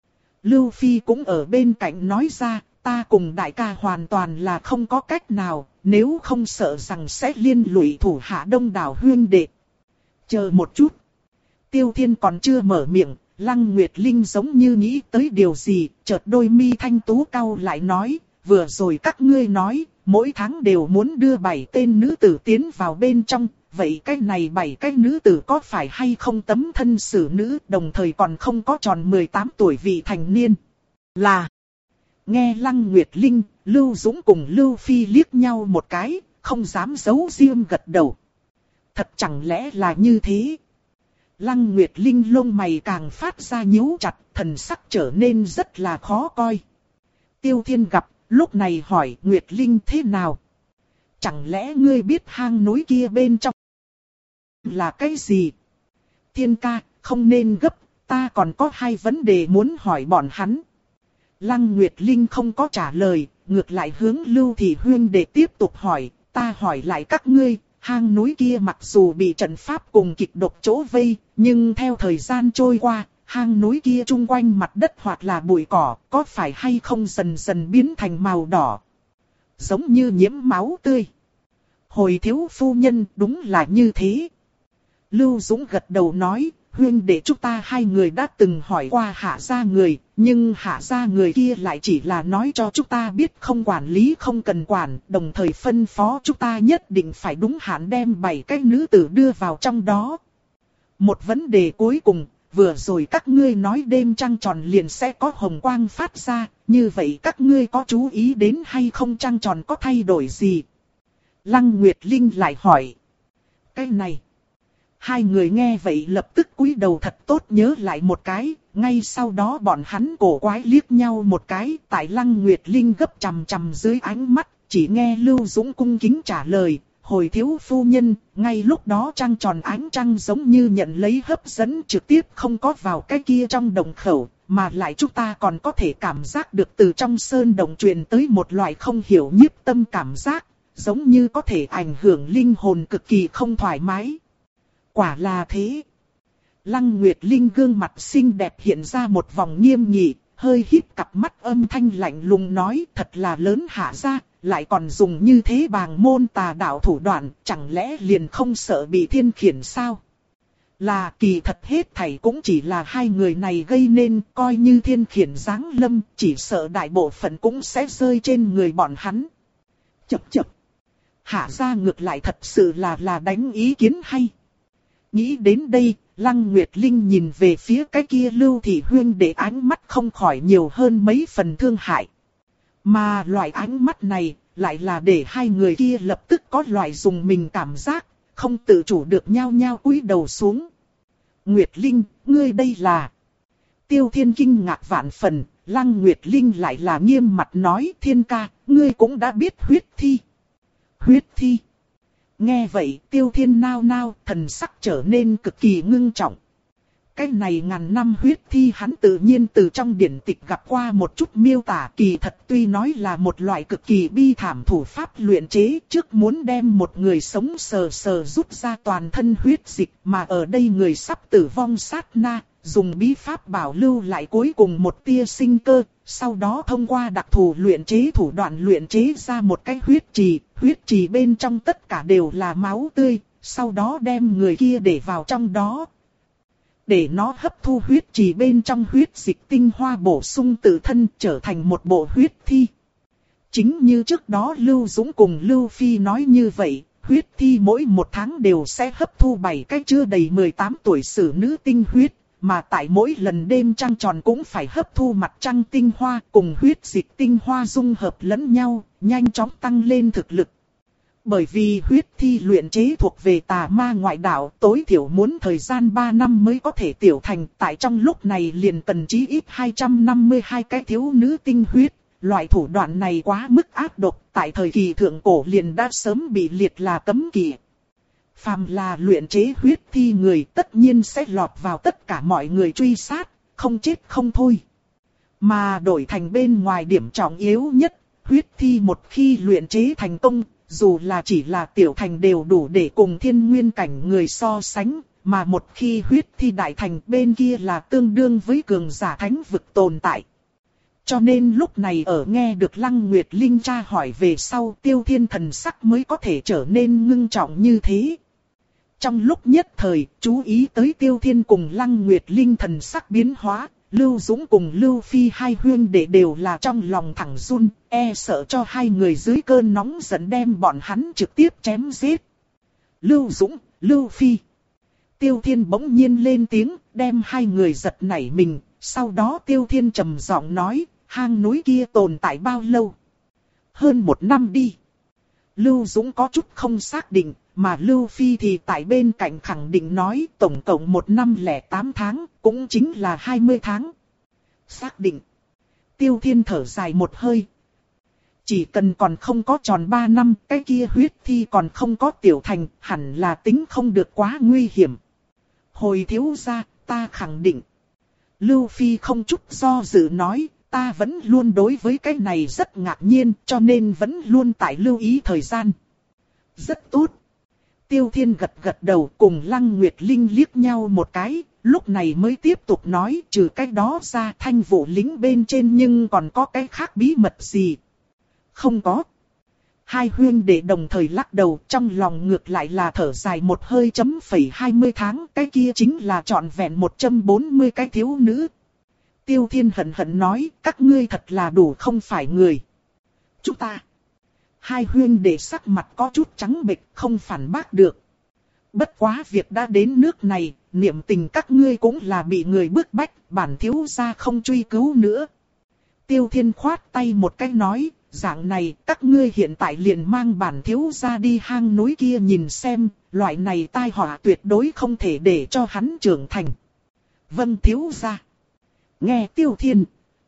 Lưu Phi cũng ở bên cạnh nói ra, ta cùng đại ca hoàn toàn là không có cách nào, nếu không sợ rằng sẽ liên lụy thủ hạ đông đảo huyên đệ. Chờ một chút. Tiêu Thiên còn chưa mở miệng, Lăng Nguyệt Linh giống như nghĩ tới điều gì, chợt đôi mi thanh tú cau lại nói, vừa rồi các ngươi nói, mỗi tháng đều muốn đưa bảy tên nữ tử tiến vào bên trong, vậy cái này bảy cái nữ tử có phải hay không tấm thân xử nữ, đồng thời còn không có tròn mười tám tuổi vị thành niên? Là. Nghe Lăng Nguyệt Linh, Lưu Dũng cùng Lưu Phi liếc nhau một cái, không dám giấu riêng gật đầu. Thật chẳng lẽ là như thế? Lăng Nguyệt Linh lông mày càng phát ra nhíu chặt, thần sắc trở nên rất là khó coi. Tiêu Thiên gặp, lúc này hỏi Nguyệt Linh thế nào? Chẳng lẽ ngươi biết hang núi kia bên trong là cái gì? Thiên ca, không nên gấp, ta còn có hai vấn đề muốn hỏi bọn hắn. Lăng Nguyệt Linh không có trả lời, ngược lại hướng Lưu Thị Huyên để tiếp tục hỏi, ta hỏi lại các ngươi, hang núi kia mặc dù bị trận pháp cùng kịch độc chỗ vây, nhưng theo thời gian trôi qua, hang núi kia chung quanh mặt đất hoặc là bụi cỏ, có phải hay không dần dần biến thành màu đỏ, giống như nhiễm máu tươi? Hồi thiếu phu nhân, đúng là như thế. Lưu Dũng gật đầu nói, huynh đệ chúng ta hai người đã từng hỏi qua hạ gia người, nhưng hạ gia người kia lại chỉ là nói cho chúng ta biết không quản lý không cần quản, đồng thời phân phó chúng ta nhất định phải đúng hạn đem bảy cái nữ tử đưa vào trong đó. Một vấn đề cuối cùng, vừa rồi các ngươi nói đêm trăng tròn liền sẽ có hồng quang phát ra, như vậy các ngươi có chú ý đến hay không, trăng tròn có thay đổi gì? Lăng Nguyệt Linh lại hỏi. Cái này. Hai người nghe vậy lập tức cúi đầu thật tốt nhớ lại một cái, ngay sau đó bọn hắn cổ quái liếc nhau một cái, tại Lăng Nguyệt Linh gấp chằm chằm dưới ánh mắt, chỉ nghe Lưu Dũng cung kính trả lời, hồi thiếu phu nhân, ngay lúc đó trăng tròn ánh trăng giống như nhận lấy hấp dẫn trực tiếp không có vào cái kia trong đồng khẩu, mà lại chúng ta còn có thể cảm giác được từ trong sơn đồng truyền tới một loại không hiểu nhiếp tâm cảm giác, giống như có thể ảnh hưởng linh hồn cực kỳ không thoải mái. Quả là thế. Lăng Nguyệt Linh gương mặt xinh đẹp hiện ra một vòng nghiêm nghị, hơi híp cặp mắt âm thanh lạnh lùng nói, thật là lớn hạ gia, lại còn dùng như thế bàng môn tà đạo thủ đoạn, chẳng lẽ liền không sợ bị thiên khiển sao? Là, kỳ thật hết thảy cũng chỉ là hai người này gây nên, coi như thiên khiển giáng lâm, chỉ sợ đại bộ phận cũng sẽ rơi trên người bọn hắn. Chập chập. Hạ gia ngược lại thật sự là là đánh ý kiến hay. Nghĩ đến đây, Lăng Nguyệt Linh nhìn về phía cái kia Lưu Thị Huyên để ánh mắt không khỏi nhiều hơn mấy phần thương hại. Mà loại ánh mắt này, lại là để hai người kia lập tức có loại dùng mình cảm giác, không tự chủ được nhao nhao cúi đầu xuống. Nguyệt Linh, ngươi đây là... Tiêu Thiên kinh ngạc vạn phần, Lăng Nguyệt Linh lại là nghiêm mặt nói, Thiên ca, ngươi cũng đã biết huyết thi. Huyết thi. Nghe vậy Tiêu Thiên nao nao, thần sắc trở nên cực kỳ ngưng trọng. Cái này ngàn năm huyết thi hắn tự nhiên từ trong điển tịch gặp qua một chút miêu tả, kỳ thật tuy nói là một loại cực kỳ bi thảm thủ pháp luyện chế, trước muốn đem một người sống sờ sờ rút ra toàn thân huyết dịch, mà ở đây người sắp tử vong sát na, dùng bí pháp bảo lưu lại cuối cùng một tia sinh cơ, sau đó thông qua đặc thù luyện chế thủ đoạn luyện chế ra một cái huyết trì, huyết trì bên trong tất cả đều là máu tươi, sau đó đem người kia để vào trong đó. Để nó hấp thu huyết trì bên trong huyết dịch tinh hoa bổ sung tự thân trở thành một bộ huyết thi. Chính như trước đó Lưu Dũng cùng Lưu Phi nói như vậy, huyết thi mỗi một tháng đều sẽ hấp thu bảy cái chưa đầy mười tám tuổi xử nữ tinh huyết, mà tại mỗi lần đêm trăng tròn cũng phải hấp thu mặt trăng tinh hoa cùng huyết dịch tinh hoa dung hợp lẫn nhau, nhanh chóng tăng lên thực lực. Bởi vì huyết thi luyện chế thuộc về tà ma ngoại đạo, tối thiểu muốn thời gian ba năm mới có thể tiểu thành, tại trong lúc này liền cần chí ít hai trăm năm mươi hai cái thiếu nữ tinh huyết. Loại thủ đoạn này quá mức ác độc, tại thời kỳ thượng cổ liền đã sớm bị liệt là cấm kỵ. Phàm là luyện chế huyết thi người tất nhiên sẽ lọt vào tất cả mọi người truy sát, không chết không thôi. Mà đổi thành bên ngoài điểm trọng yếu nhất, huyết thi một khi luyện chế thành công, dù là chỉ là tiểu thành đều đủ để cùng thiên nguyên cảnh người so sánh, mà một khi huyết thi đại thành bên kia là tương đương với cường giả thánh vực tồn tại. Cho nên lúc này ở nghe được Lăng Nguyệt Linh tra hỏi về sau, Tiêu Thiên thần sắc mới có thể trở nên ngưng trọng như thế. Trong lúc nhất thời, chú ý tới Tiêu Thiên cùng Lăng Nguyệt Linh thần sắc biến hóa, Lưu Dũng cùng Lưu Phi hai huynh đệ đều là trong lòng thẳng run, e sợ cho hai người dưới cơn nóng giận đem bọn hắn trực tiếp chém giết. Lưu Dũng, Lưu Phi. Tiêu Thiên bỗng nhiên lên tiếng, đem hai người giật nảy mình, sau đó Tiêu Thiên trầm giọng nói, hang núi kia tồn tại bao lâu? Hơn một năm đi. Lưu Dũng có chút không xác định, mà Lưu Phi thì tại bên cạnh khẳng định nói tổng cộng một năm lẻ tám tháng, cũng chính là hai mươi tháng. Xác định. Tiêu Thiên thở dài một hơi. Chỉ cần còn không có tròn ba năm, cái kia huyết thi còn không có tiểu thành, hẳn là tính không được quá nguy hiểm. Hồi thiếu gia, ta khẳng định. Lưu Phi không chút do dự nói, ta vẫn luôn đối với cái này rất ngạc nhiên, cho nên vẫn luôn tại lưu ý thời gian. Rất tốt. Tiêu Thiên gật gật đầu, cùng Lăng Nguyệt Linh liếc nhau một cái, lúc này mới tiếp tục nói, trừ cái đó ra Thanh Vũ lính bên trên nhưng còn có cái khác bí mật gì? Không có. Hai huynh đệ đồng thời lắc đầu, trong lòng ngược lại là thở dài một hơi chấm phẩy hai mươi tháng, cái kia chính là trọn vẹn một trăm bốn mươi cái thiếu nữ. Tiêu Thiên hận hận nói, các ngươi thật là đủ không phải người. Chúng ta. Hai huynh đệ sắc mặt có chút trắng bệch, không phản bác được. Bất quá việc đã đến nước này, niệm tình các ngươi cũng là bị người bức bách, bản thiếu gia không truy cứu nữa. Tiêu Thiên khoát tay một cái nói, dạng này các ngươi hiện tại liền mang bản thiếu gia đi hang núi kia nhìn xem, loại này tai họa tuyệt đối không thể để cho hắn trưởng thành. Vâng thiếu gia. Nghe Tiêu Thiên.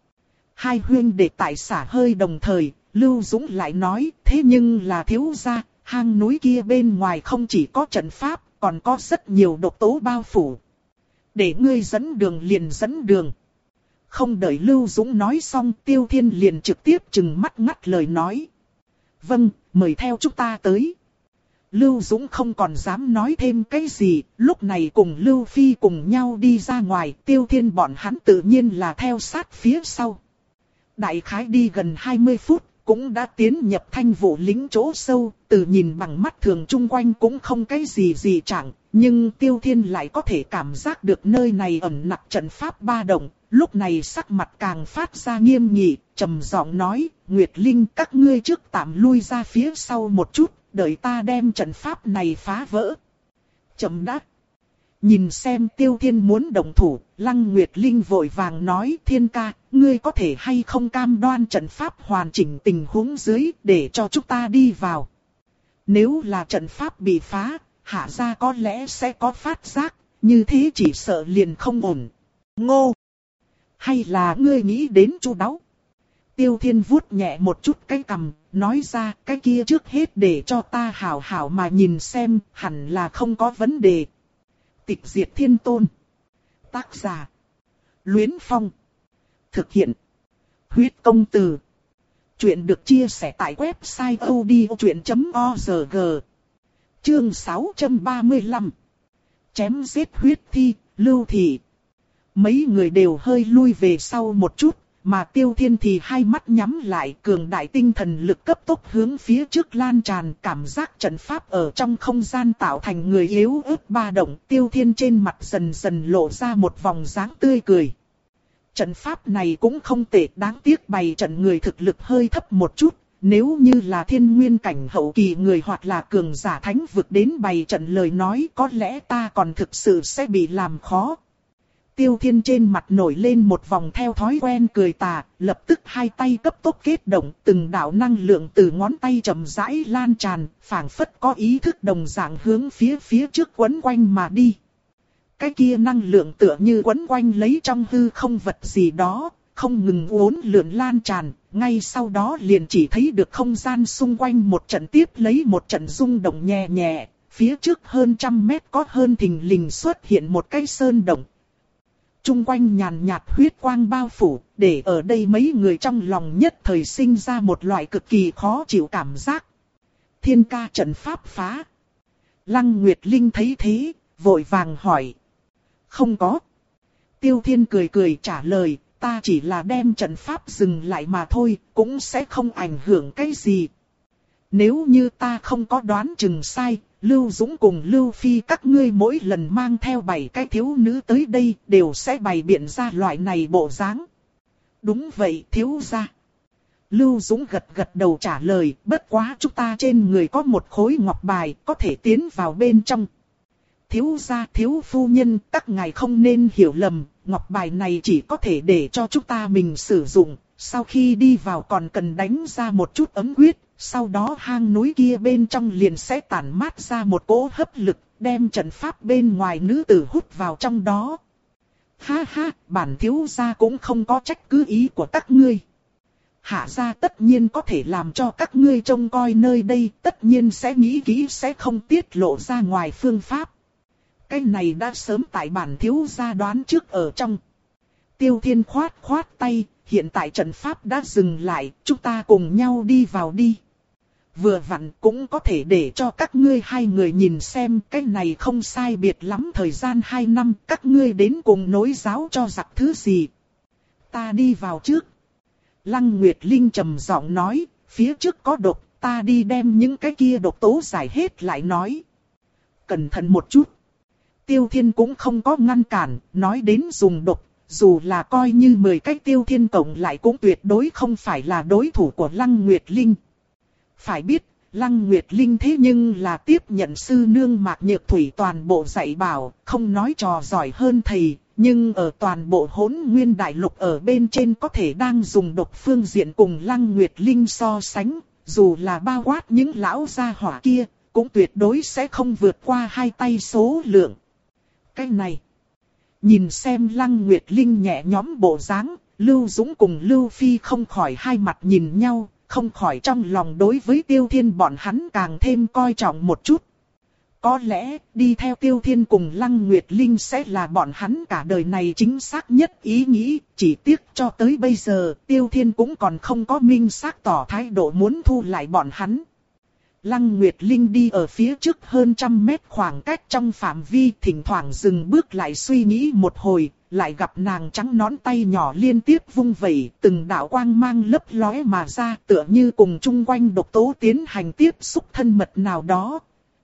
Hai huynh đệ tại xả hơi đồng thời, Lưu Dũng lại nói, thế nhưng là thiếu gia, hang núi kia bên ngoài không chỉ có trận pháp, còn có rất nhiều độc tố bao phủ. Để ngươi dẫn đường liền dẫn đường. Không đợi Lưu Dũng nói xong, Tiêu Thiên liền trực tiếp trừng mắt ngắt lời nói. Vâng, mời theo chúng ta tới. Lưu Dũng không còn dám nói thêm cái gì, lúc này cùng Lưu Phi cùng nhau đi ra ngoài, Tiêu Thiên bọn hắn tự nhiên là theo sát phía sau. Đại khái đi gần hai mươi phút, cũng đã tiến nhập Thanh Vũ lính chỗ sâu, từ nhìn bằng mắt thường chung quanh cũng không cái gì gì chẳng, nhưng Tiêu Thiên lại có thể cảm giác được nơi này ẩn nặc trận pháp ba động, lúc này sắc mặt càng phát ra nghiêm nghị, trầm giọng nói, Nguyệt Linh các ngươi trước tạm lui ra phía sau một chút, đợi ta đem trận pháp này phá vỡ. Chậm đã. Nhìn xem Tiêu Thiên muốn động thủ, Lăng Nguyệt Linh vội vàng nói, Thiên ca, ngươi có thể hay không cam đoan trận pháp hoàn chỉnh tình huống dưới để cho chúng ta đi vào. Nếu là trận pháp bị phá, hạ gia có lẽ sẽ có phát giác, như thế chỉ sợ liền không ổn. Ngô! Hay là ngươi nghĩ đến chu đáo? Tiêu Thiên vuốt nhẹ một chút cái cằm, nói ra cái kia trước hết để cho ta hảo hảo mà nhìn xem, hẳn là không có vấn đề. Tịch diệt thiên tôn. Tác giả. Luyến Phong. Thực hiện. Huyết công từ. Chuyện được chia sẻ tại website odchuyện chấm org. Chương sáu trăm ba mươi lăm. Chém giết huyết thi, Lưu Thị. Mấy người đều hơi lui về sau một chút, mà Tiêu Thiên thì hai mắt nhắm lại, cường đại tinh thần lực cấp tốc hướng phía trước lan tràn, cảm giác trận pháp ở trong không gian tạo thành người yếu ớt ba động. Tiêu Thiên trên mặt dần dần lộ ra một vòng dáng tươi cười. Trận pháp này cũng không tệ, đáng tiếc bày trận người thực lực hơi thấp một chút, nếu như là thiên nguyên cảnh hậu kỳ người hoặc là cường giả thánh vực đến bày trận lời nói, có lẽ ta còn thực sự sẽ bị làm khó. Tiêu Thiên trên mặt nổi lên một vòng theo thói quen cười tà, lập tức hai tay cấp tốc kết động, từng đạo năng lượng từ ngón tay chậm rãi lan tràn, phảng phất có ý thức đồng dạng hướng phía phía trước quấn quanh mà đi. Cái kia năng lượng tựa như quấn quanh lấy trong hư không vật gì đó, không ngừng uốn lượn lan tràn, ngay sau đó liền chỉ thấy được không gian xung quanh một trận tiếp lấy một trận rung động nhẹ nhẹ, phía trước hơn trăm mét có hơn thình lình xuất hiện một cái sơn động. Trung quanh nhàn nhạt huyết quang bao phủ, để ở đây mấy người trong lòng nhất thời sinh ra một loại cực kỳ khó chịu cảm giác. Thiên ca trận pháp phá. Lăng Nguyệt Linh thấy thế, vội vàng hỏi. Không có. Tiêu Thiên cười cười trả lời, ta chỉ là đem trận pháp dừng lại mà thôi, cũng sẽ không ảnh hưởng cái gì. Nếu như ta không có đoán chừng sai, Lưu Dũng cùng Lưu Phi các ngươi mỗi lần mang theo bảy cái thiếu nữ tới đây đều sẽ bày biện ra loại này bộ dáng. Đúng vậy thiếu gia. Lưu Dũng gật gật đầu trả lời, bất quá chúng ta trên người có một khối ngọc bài có thể tiến vào bên trong. Thiếu gia thiếu phu nhân, các ngài không nên hiểu lầm, ngọc bài này chỉ có thể để cho chúng ta mình sử dụng, sau khi đi vào còn cần đánh ra một chút ấm huyết, sau đó hang núi kia bên trong liền sẽ tản mát ra một cỗ hấp lực, đem trận pháp bên ngoài nữ tử hút vào trong đó. Ha ha, bản thiếu gia cũng không có trách cứ ý của các ngươi. Hạ gia tất nhiên có thể làm cho các ngươi trông coi nơi đây, tất nhiên sẽ nghĩ kỹ sẽ không tiết lộ ra ngoài phương pháp. Cái này đã sớm tại bản thiếu gia đoán trước ở trong. Tiêu Thiên khoát khoát tay, hiện tại trận pháp đã dừng lại, chúng ta cùng nhau đi vào đi. Vừa vặn cũng có thể để cho các ngươi hai người nhìn xem cái này không sai biệt lắm thời gian hai năm các ngươi đến cùng nối giáo cho giặc thứ gì. Ta đi vào trước. Lăng Nguyệt Linh trầm giọng nói, phía trước có độc, ta đi đem những cái kia độc tố giải hết lại nói. Cẩn thận một chút. Tiêu Thiên cũng không có ngăn cản, nói đến dùng độc, dù là coi như mười cái Tiêu Thiên cộng lại cũng tuyệt đối không phải là đối thủ của Lăng Nguyệt Linh. Phải biết, Lăng Nguyệt Linh thế nhưng là tiếp nhận sư nương Mạc Nhược Thủy toàn bộ dạy bảo, không nói trò giỏi hơn thầy, nhưng ở toàn bộ Hỗn Nguyên Đại Lục ở bên trên có thể đang dùng độc phương diện cùng Lăng Nguyệt Linh so sánh, dù là bao quát những lão gia hỏa kia, cũng tuyệt đối sẽ không vượt qua hai tay số lượng. Cái này, nhìn xem Lăng Nguyệt Linh nhẹ nhõm bộ dáng, Lưu Dũng cùng Lưu Phi không khỏi hai mặt nhìn nhau, không khỏi trong lòng đối với Tiêu Thiên bọn hắn càng thêm coi trọng một chút. Có lẽ, đi theo Tiêu Thiên cùng Lăng Nguyệt Linh sẽ là bọn hắn cả đời này chính xác nhất ý nghĩ, chỉ tiếc cho tới bây giờ, Tiêu Thiên cũng còn không có minh xác tỏ thái độ muốn thu lại bọn hắn. Lăng Nguyệt Linh đi ở phía trước hơn trăm mét khoảng cách trong phạm vi, thỉnh thoảng dừng bước lại suy nghĩ một hồi, lại gặp nàng trắng nõn tay nhỏ liên tiếp vung vẩy, từng đạo quang mang lấp lóe mà ra, tựa như cùng chung quanh độc tố tiến hành tiếp xúc thân mật nào đó.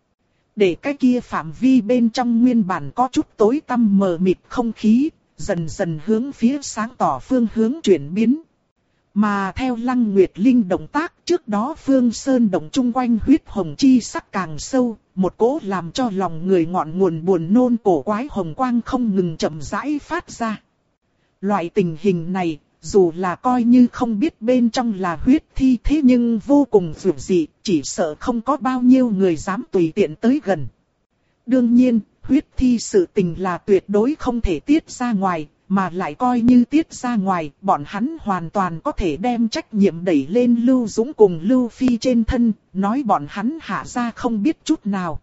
Để cái kia phạm vi bên trong nguyên bản có chút tối tăm mờ mịt không khí, dần dần hướng phía sáng tỏ phương hướng chuyển biến. Mà theo Lăng Nguyệt Linh động tác, trước đó Phương Sơn động chung quanh huyết hồng chi sắc càng sâu, một cỗ làm cho lòng người ngọn nguồn buồn nôn cổ quái hồng quang không ngừng chậm rãi phát ra. Loại tình hình này, dù là coi như không biết bên trong là huyết thi thế nhưng vô cùng dữ dị, chỉ sợ không có bao nhiêu người dám tùy tiện tới gần. Đương nhiên, huyết thi sự tình là tuyệt đối không thể tiết ra ngoài, mà lại coi như tiết ra ngoài, bọn hắn hoàn toàn có thể đem trách nhiệm đẩy lên Lưu Dũng cùng Lưu Phi trên thân, nói bọn hắn hạ ra không biết chút nào.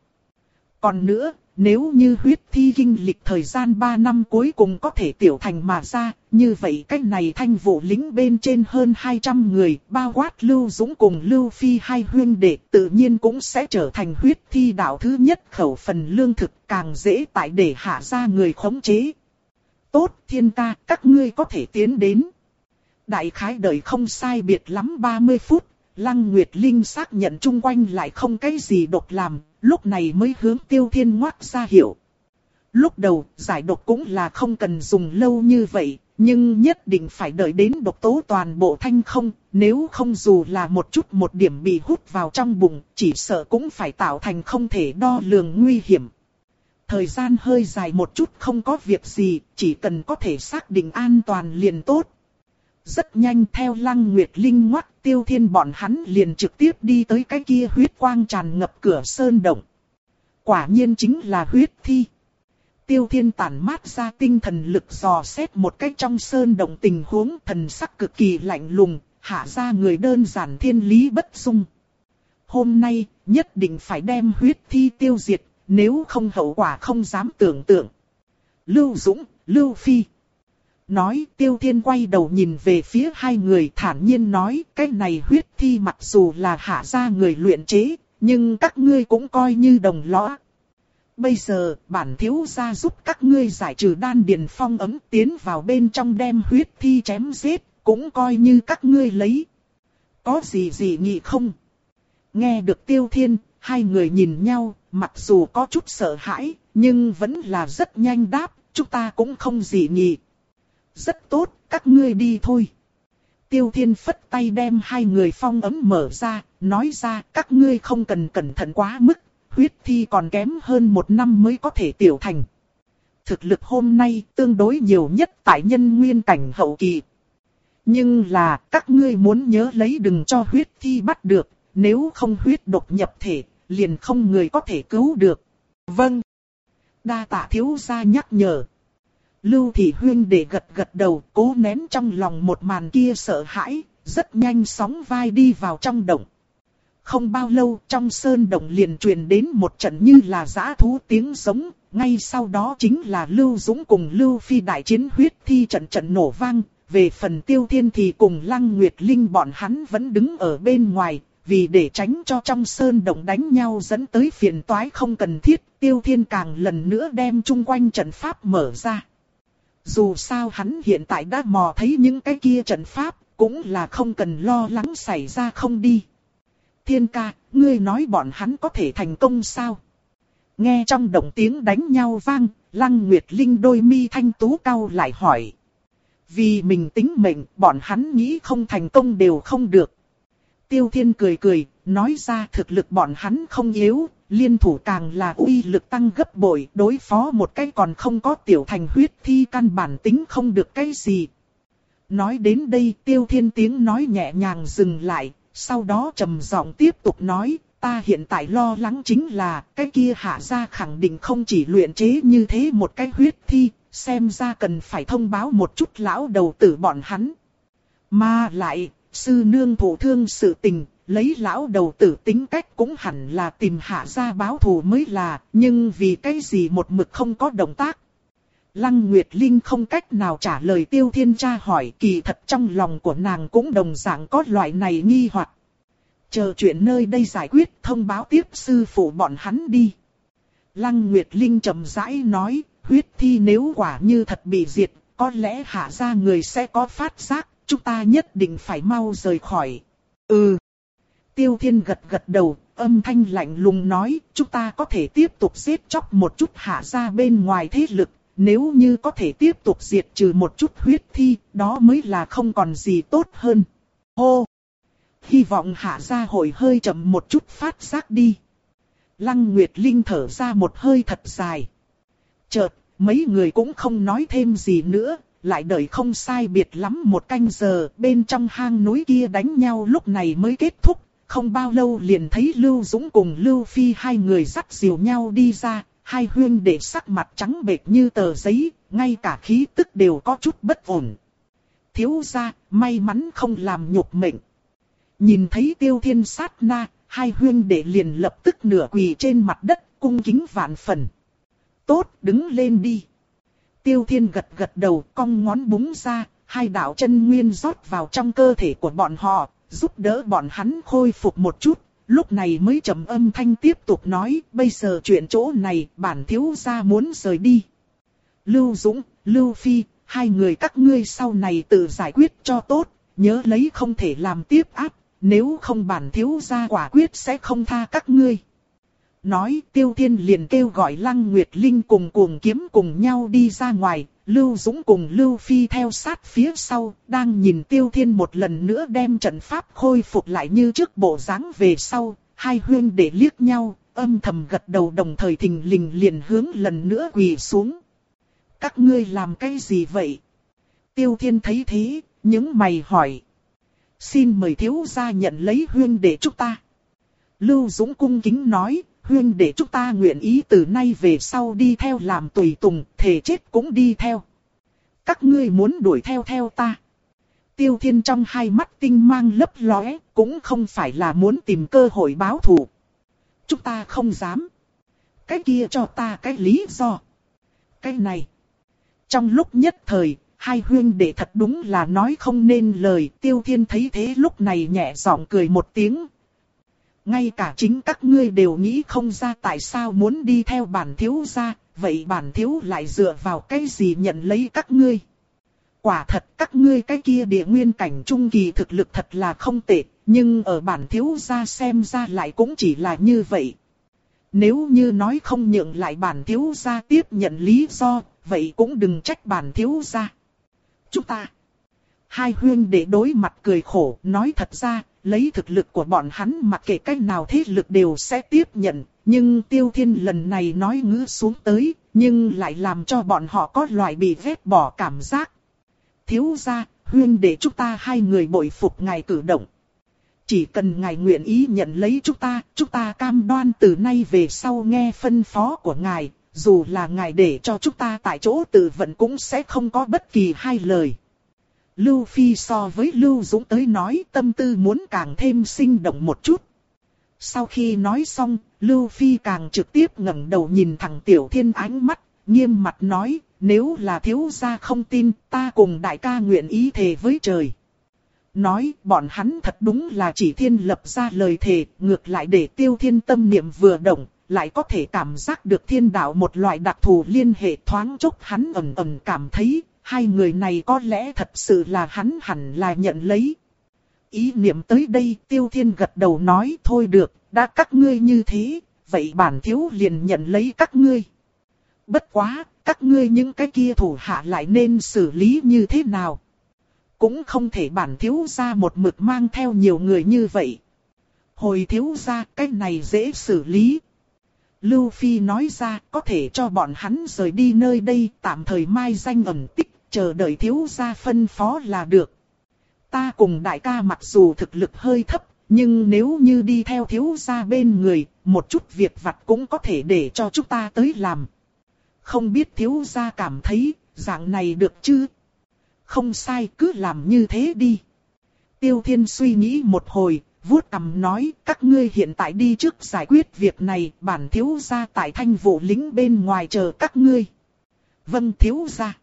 Còn nữa, nếu như huyết thi kinh lịch thời gian ba năm cuối cùng có thể tiểu thành mà ra, như vậy cách này thanh vụ lính bên trên hơn hai trăm người, bao quát Lưu Dũng cùng Lưu Phi hai huynh đệ tự nhiên cũng sẽ trở thành huyết thi đạo thứ nhất khẩu phần lương thực càng dễ tại để hạ ra người khống chế. Tốt, Thiên ca, các ngươi có thể tiến đến. Đại khái đợi không sai biệt lắm ba mươi phút, Lăng Nguyệt Linh xác nhận chung quanh lại không cái gì độc làm, lúc này mới hướng Tiêu Thiên ngoắc ra hiệu. Lúc đầu, giải độc cũng là không cần dùng lâu như vậy, nhưng nhất định phải đợi đến độc tố toàn bộ thanh không, nếu không dù là một chút một điểm bị hút vào trong bụng, chỉ sợ cũng phải tạo thành không thể đo lường nguy hiểm. Thời gian hơi dài một chút không có việc gì, chỉ cần có thể xác định an toàn liền tốt. Rất nhanh theo Lăng Nguyệt Linh ngoắc, Tiêu Thiên bọn hắn liền trực tiếp đi tới cái kia huyết quang tràn ngập cửa sơn động. Quả nhiên chính là huyết thi. Tiêu Thiên tản mát ra tinh thần lực dò xét một cách trong sơn động tình huống, thần sắc cực kỳ lạnh lùng, hạ ra người đơn giản thiên lý bất dung. Hôm nay, nhất định phải đem huyết thi tiêu diệt, nếu không hậu quả không dám tưởng tượng. Lưu Dũng, Lưu Phi. Nói, Tiêu Thiên quay đầu nhìn về phía hai người thản nhiên nói, cái này huyết thi mặc dù là hạ ra người luyện chế, nhưng các ngươi cũng coi như đồng lõa. Bây giờ, bản thiếu gia giúp các ngươi giải trừ đan điền phong ấm, tiến vào bên trong đem huyết thi chém giết, cũng coi như các ngươi lấy. Có gì gì nghị không? Nghe được Tiêu Thiên, hai người nhìn nhau, mặc dù có chút sợ hãi, nhưng vẫn là rất nhanh đáp, chúng ta cũng không gì nhỉ. Rất tốt, các ngươi đi thôi. Tiêu Thiên phất tay đem hai người phong ấm mở ra, nói ra các ngươi không cần cẩn thận quá mức, huyết thi còn kém hơn một năm mới có thể tiểu thành. Thực lực hôm nay tương đối nhiều nhất tại nhân nguyên cảnh hậu kỳ. Nhưng là các ngươi muốn nhớ lấy đừng cho huyết thi bắt được, nếu không huyết độc nhập thể, liền không người có thể cứu được. Vâng. Đa tạ thiếu gia nhắc nhở. Lưu Thị Huyên để gật gật đầu, cố nén trong lòng một màn kia sợ hãi, rất nhanh sóng vai đi vào trong động. Không bao lâu trong sơn động liền truyền đến một trận như là dã thú tiếng giống, ngay sau đó chính là Lưu Dũng cùng Lưu Phi đại chiến huyết thi trận trận nổ vang. Về phần Tiêu Thiên thì cùng Lăng Nguyệt Linh bọn hắn vẫn đứng ở bên ngoài, vì để tránh cho trong sơn động đánh nhau dẫn tới phiền toái không cần thiết, Tiêu Thiên càng lần nữa đem chung quanh trận pháp mở ra. Dù sao hắn hiện tại đã mò thấy những cái kia trận pháp, cũng là không cần lo lắng xảy ra không đi. Thiên ca, ngươi nói bọn hắn có thể thành công sao? Nghe trong động tiếng đánh nhau vang, Lăng Nguyệt Linh đôi mi thanh tú cau lại hỏi. Vì mình tính mệnh, bọn hắn nghĩ không thành công đều không được. Tiêu Thiên cười cười, nói ra thực lực bọn hắn không yếu, liên thủ càng là uy lực tăng gấp bội, đối phó một cái còn không có tiểu thành huyết thi căn bản tính không được cái gì. Nói đến đây Tiêu Thiên tiếng nói nhẹ nhàng dừng lại, sau đó trầm giọng tiếp tục nói, ta hiện tại lo lắng chính là cái kia Hạ gia khẳng định không chỉ luyện chế như thế một cái huyết thi, xem ra cần phải thông báo một chút lão đầu tử bọn hắn. Mà lại, sư nương thụ thương sự tình, lấy lão đầu tử tính cách cũng hẳn là tìm Hạ gia báo thù mới là, nhưng vì cái gì một mực không có động tác. Lăng Nguyệt Linh không cách nào trả lời Tiêu Thiên tra hỏi, kỳ thật trong lòng của nàng cũng đồng dạng có loại này nghi hoặc. Chờ chuyện nơi đây giải quyết, thông báo tiếp sư phụ bọn hắn đi. Lăng Nguyệt Linh trầm rãi nói, huyết thi nếu quả như thật bị diệt, có lẽ Hạ gia người sẽ có phát giác, chúng ta nhất định phải mau rời khỏi. Ừ. Tiêu Thiên gật gật đầu, âm thanh lạnh lùng nói, chúng ta có thể tiếp tục giết chóc một chút Hạ gia bên ngoài thế lực, nếu như có thể tiếp tục diệt trừ một chút huyết thi, đó mới là không còn gì tốt hơn. Hô! Hy vọng Hạ gia hội hơi chậm một chút phát giác đi. Lăng Nguyệt Linh thở ra một hơi thật dài. Chợt, mấy người cũng không nói thêm gì nữa, lại đợi không sai biệt lắm một canh giờ, bên trong hang núi kia đánh nhau lúc này mới kết thúc. Không bao lâu liền thấy Lưu Dũng cùng Lưu Phi hai người dắt dìu nhau đi ra, hai huyên đệ sắc mặt trắng bệch như tờ giấy, ngay cả khí tức đều có chút bất ổn. Thiếu gia, may mắn không làm nhục mệnh. Nhìn thấy Tiêu Thiên sát na, hai huyên đệ liền lập tức nửa quỳ trên mặt đất, cung kính vạn phần. Tốt, đứng lên đi. Tiêu Thiên gật gật đầu, cong ngón búng ra, hai đạo chân nguyên rót vào trong cơ thể của bọn họ, giúp đỡ bọn hắn khôi phục một chút. Lúc này mới trầm âm thanh tiếp tục nói, bây giờ chuyện chỗ này, bản thiếu gia muốn rời đi. Lưu Dũng, Lưu Phi, hai người các ngươi sau này tự giải quyết cho tốt, nhớ lấy không thể làm tiếp áp, nếu không bản thiếu gia quả quyết sẽ không tha các ngươi. Nói Tiêu Thiên liền kêu gọi Lăng Nguyệt Linh cùng Cuồng Kiếm cùng nhau đi ra ngoài, Lưu Dũng cùng Lưu Phi theo sát phía sau, đang nhìn Tiêu Thiên một lần nữa đem trận pháp khôi phục lại như trước bộ dáng về sau, hai huyên để liếc nhau, âm thầm gật đầu đồng thời thình lình liền hướng lần nữa quỳ xuống. Các ngươi làm cái gì vậy? Tiêu Thiên thấy thế, những mày hỏi. Xin mời thiếu gia nhận lấy huyên để chúng ta. Lưu Dũng cung kính nói, huyên để chúng ta nguyện ý từ nay về sau đi theo làm tùy tùng, thề chết cũng đi theo. Các ngươi muốn đuổi theo theo ta. Tiêu Thiên trong hai mắt tinh mang lấp lóe, cũng không phải là muốn tìm cơ hội báo thù. Chúng ta không dám. Cái kia cho ta cái lý do. Cái này. Trong lúc nhất thời, hai huyên đệ thật đúng là nói không nên lời. Tiêu Thiên thấy thế lúc này nhẹ giọng cười một tiếng. Ngay cả chính các ngươi đều nghĩ không ra tại sao muốn đi theo bản thiếu gia, vậy bản thiếu lại dựa vào cái gì nhận lấy các ngươi. Quả thật các ngươi cái kia địa nguyên cảnh trung kỳ thực lực thật là không tệ, nhưng ở bản thiếu gia xem ra lại cũng chỉ là như vậy. Nếu như nói không nhượng lại bản thiếu gia tiếp nhận lý do, vậy cũng đừng trách bản thiếu gia. Chúng ta, hai huynh đệ đối mặt cười khổ, nói thật ra, lấy thực lực của bọn hắn mặc kệ cách nào thế lực đều sẽ tiếp nhận. Nhưng Tiêu Thiên lần này nói ngữ xuống tới, nhưng lại làm cho bọn họ có loại bị vét bỏ cảm giác. Thiếu gia, huynh đệ chúng ta hai người bội phục ngài cử động. Chỉ cần ngài nguyện ý nhận lấy chúng ta, chúng ta cam đoan từ nay về sau nghe phân phó của ngài, dù là ngài để cho chúng ta tại chỗ tự vận cũng sẽ không có bất kỳ hai lời. Lưu Phi so với Lưu Dũng tới nói tâm tư muốn càng thêm sinh động một chút. Sau khi nói xong, Lưu Phi càng trực tiếp ngẩng đầu nhìn thẳng Tiểu Thiên ánh mắt, nghiêm mặt nói, nếu là thiếu gia không tin, ta cùng đại ca nguyện ý thề với trời. Nói, bọn hắn thật đúng là chỉ thiên lập ra lời thề, ngược lại để Tiêu Thiên tâm niệm vừa động, lại có thể cảm giác được thiên đạo một loại đặc thù liên hệ thoáng chốc hắn ẩn ẩn cảm thấy, hai người này có lẽ thật sự là hắn hẳn là nhận lấy. Ý niệm tới đây, Tiêu Thiên gật đầu nói, thôi được, đã các ngươi như thế, vậy bản thiếu liền nhận lấy các ngươi. Bất quá, các ngươi những cái kia thủ hạ lại nên xử lý như thế nào? Cũng không thể bản thiếu gia một mực mang theo nhiều người như vậy. Hồi thiếu gia, cái này dễ xử lý. Lưu Phi nói ra, có thể cho bọn hắn rời đi nơi đây, tạm thời mai danh ẩn tích, chờ đợi thiếu gia phân phó là được. Ta cùng đại ca mặc dù thực lực hơi thấp, nhưng nếu như đi theo thiếu gia bên người, một chút việc vặt cũng có thể để cho chúng ta tới làm. Không biết thiếu gia cảm thấy, dạng này được chứ? Không sai, cứ làm như thế đi. Tiêu Thiên suy nghĩ một hồi, vuốt cằm nói, các ngươi hiện tại đi trước giải quyết việc này, bản thiếu gia tại Thanh Vũ Lĩnh bên ngoài chờ các ngươi. Vâng thiếu gia.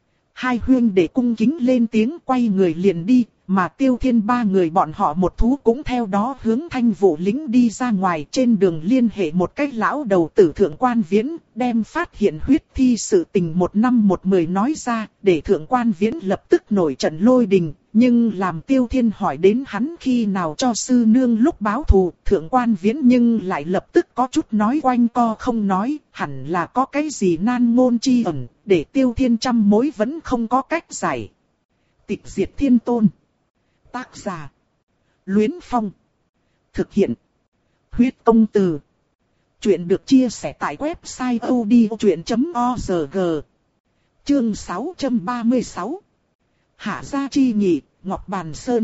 Hai huynh đệ cung kính lên tiếng quay người liền đi, mà Tiêu Thiên ba người bọn họ một thú cũng theo đó hướng Thanh Vũ Lĩnh đi ra ngoài, trên đường liên hệ một cái lão đầu tử Thượng Quan Viễn, đem phát hiện huyết thi sự tình một năm một mười nói ra, để Thượng Quan Viễn lập tức nổi trận lôi đình, nhưng làm Tiêu Thiên hỏi đến hắn khi nào cho sư nương lúc báo thù, Thượng Quan Viễn nhưng lại lập tức có chút nói quanh co không nói, hẳn là có cái gì nan ngôn chi ẩn, để Tiêu Thiên trăm mối vẫn không có cách giải. Tịch diệt thiên tôn. Tác giả Luyến Phong. Thực hiện Huyết Công Từ. Chuyện được chia sẻ tại website odchuyện chấm org. Chương sáu trăm ba mươi sáu. Hạ gia chi nhị, Ngọc Bàn Sơn.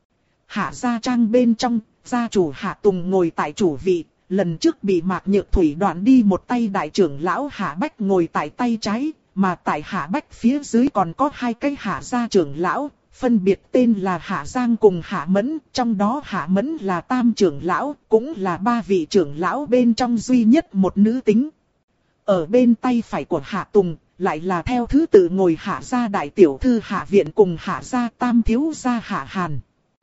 Hạ gia trang bên trong, gia chủ Hạ Tùng ngồi tại chủ vị, lần trước bị Mạc Nhược Thủy đoạn đi một tay đại trưởng lão Hạ Bách ngồi tại tay trái, mà tại Hạ Bách phía dưới còn có hai cái Hạ gia trưởng lão. Phân biệt tên là Hạ Giang cùng Hạ Mẫn, trong đó Hạ Mẫn là tam trưởng lão, cũng là ba vị trưởng lão bên trong duy nhất một nữ tính. Ở bên tay phải của Hạ Tùng, lại là theo thứ tự ngồi Hạ gia đại tiểu thư Hạ Viện cùng Hạ gia tam thiếu gia Hạ Hàn.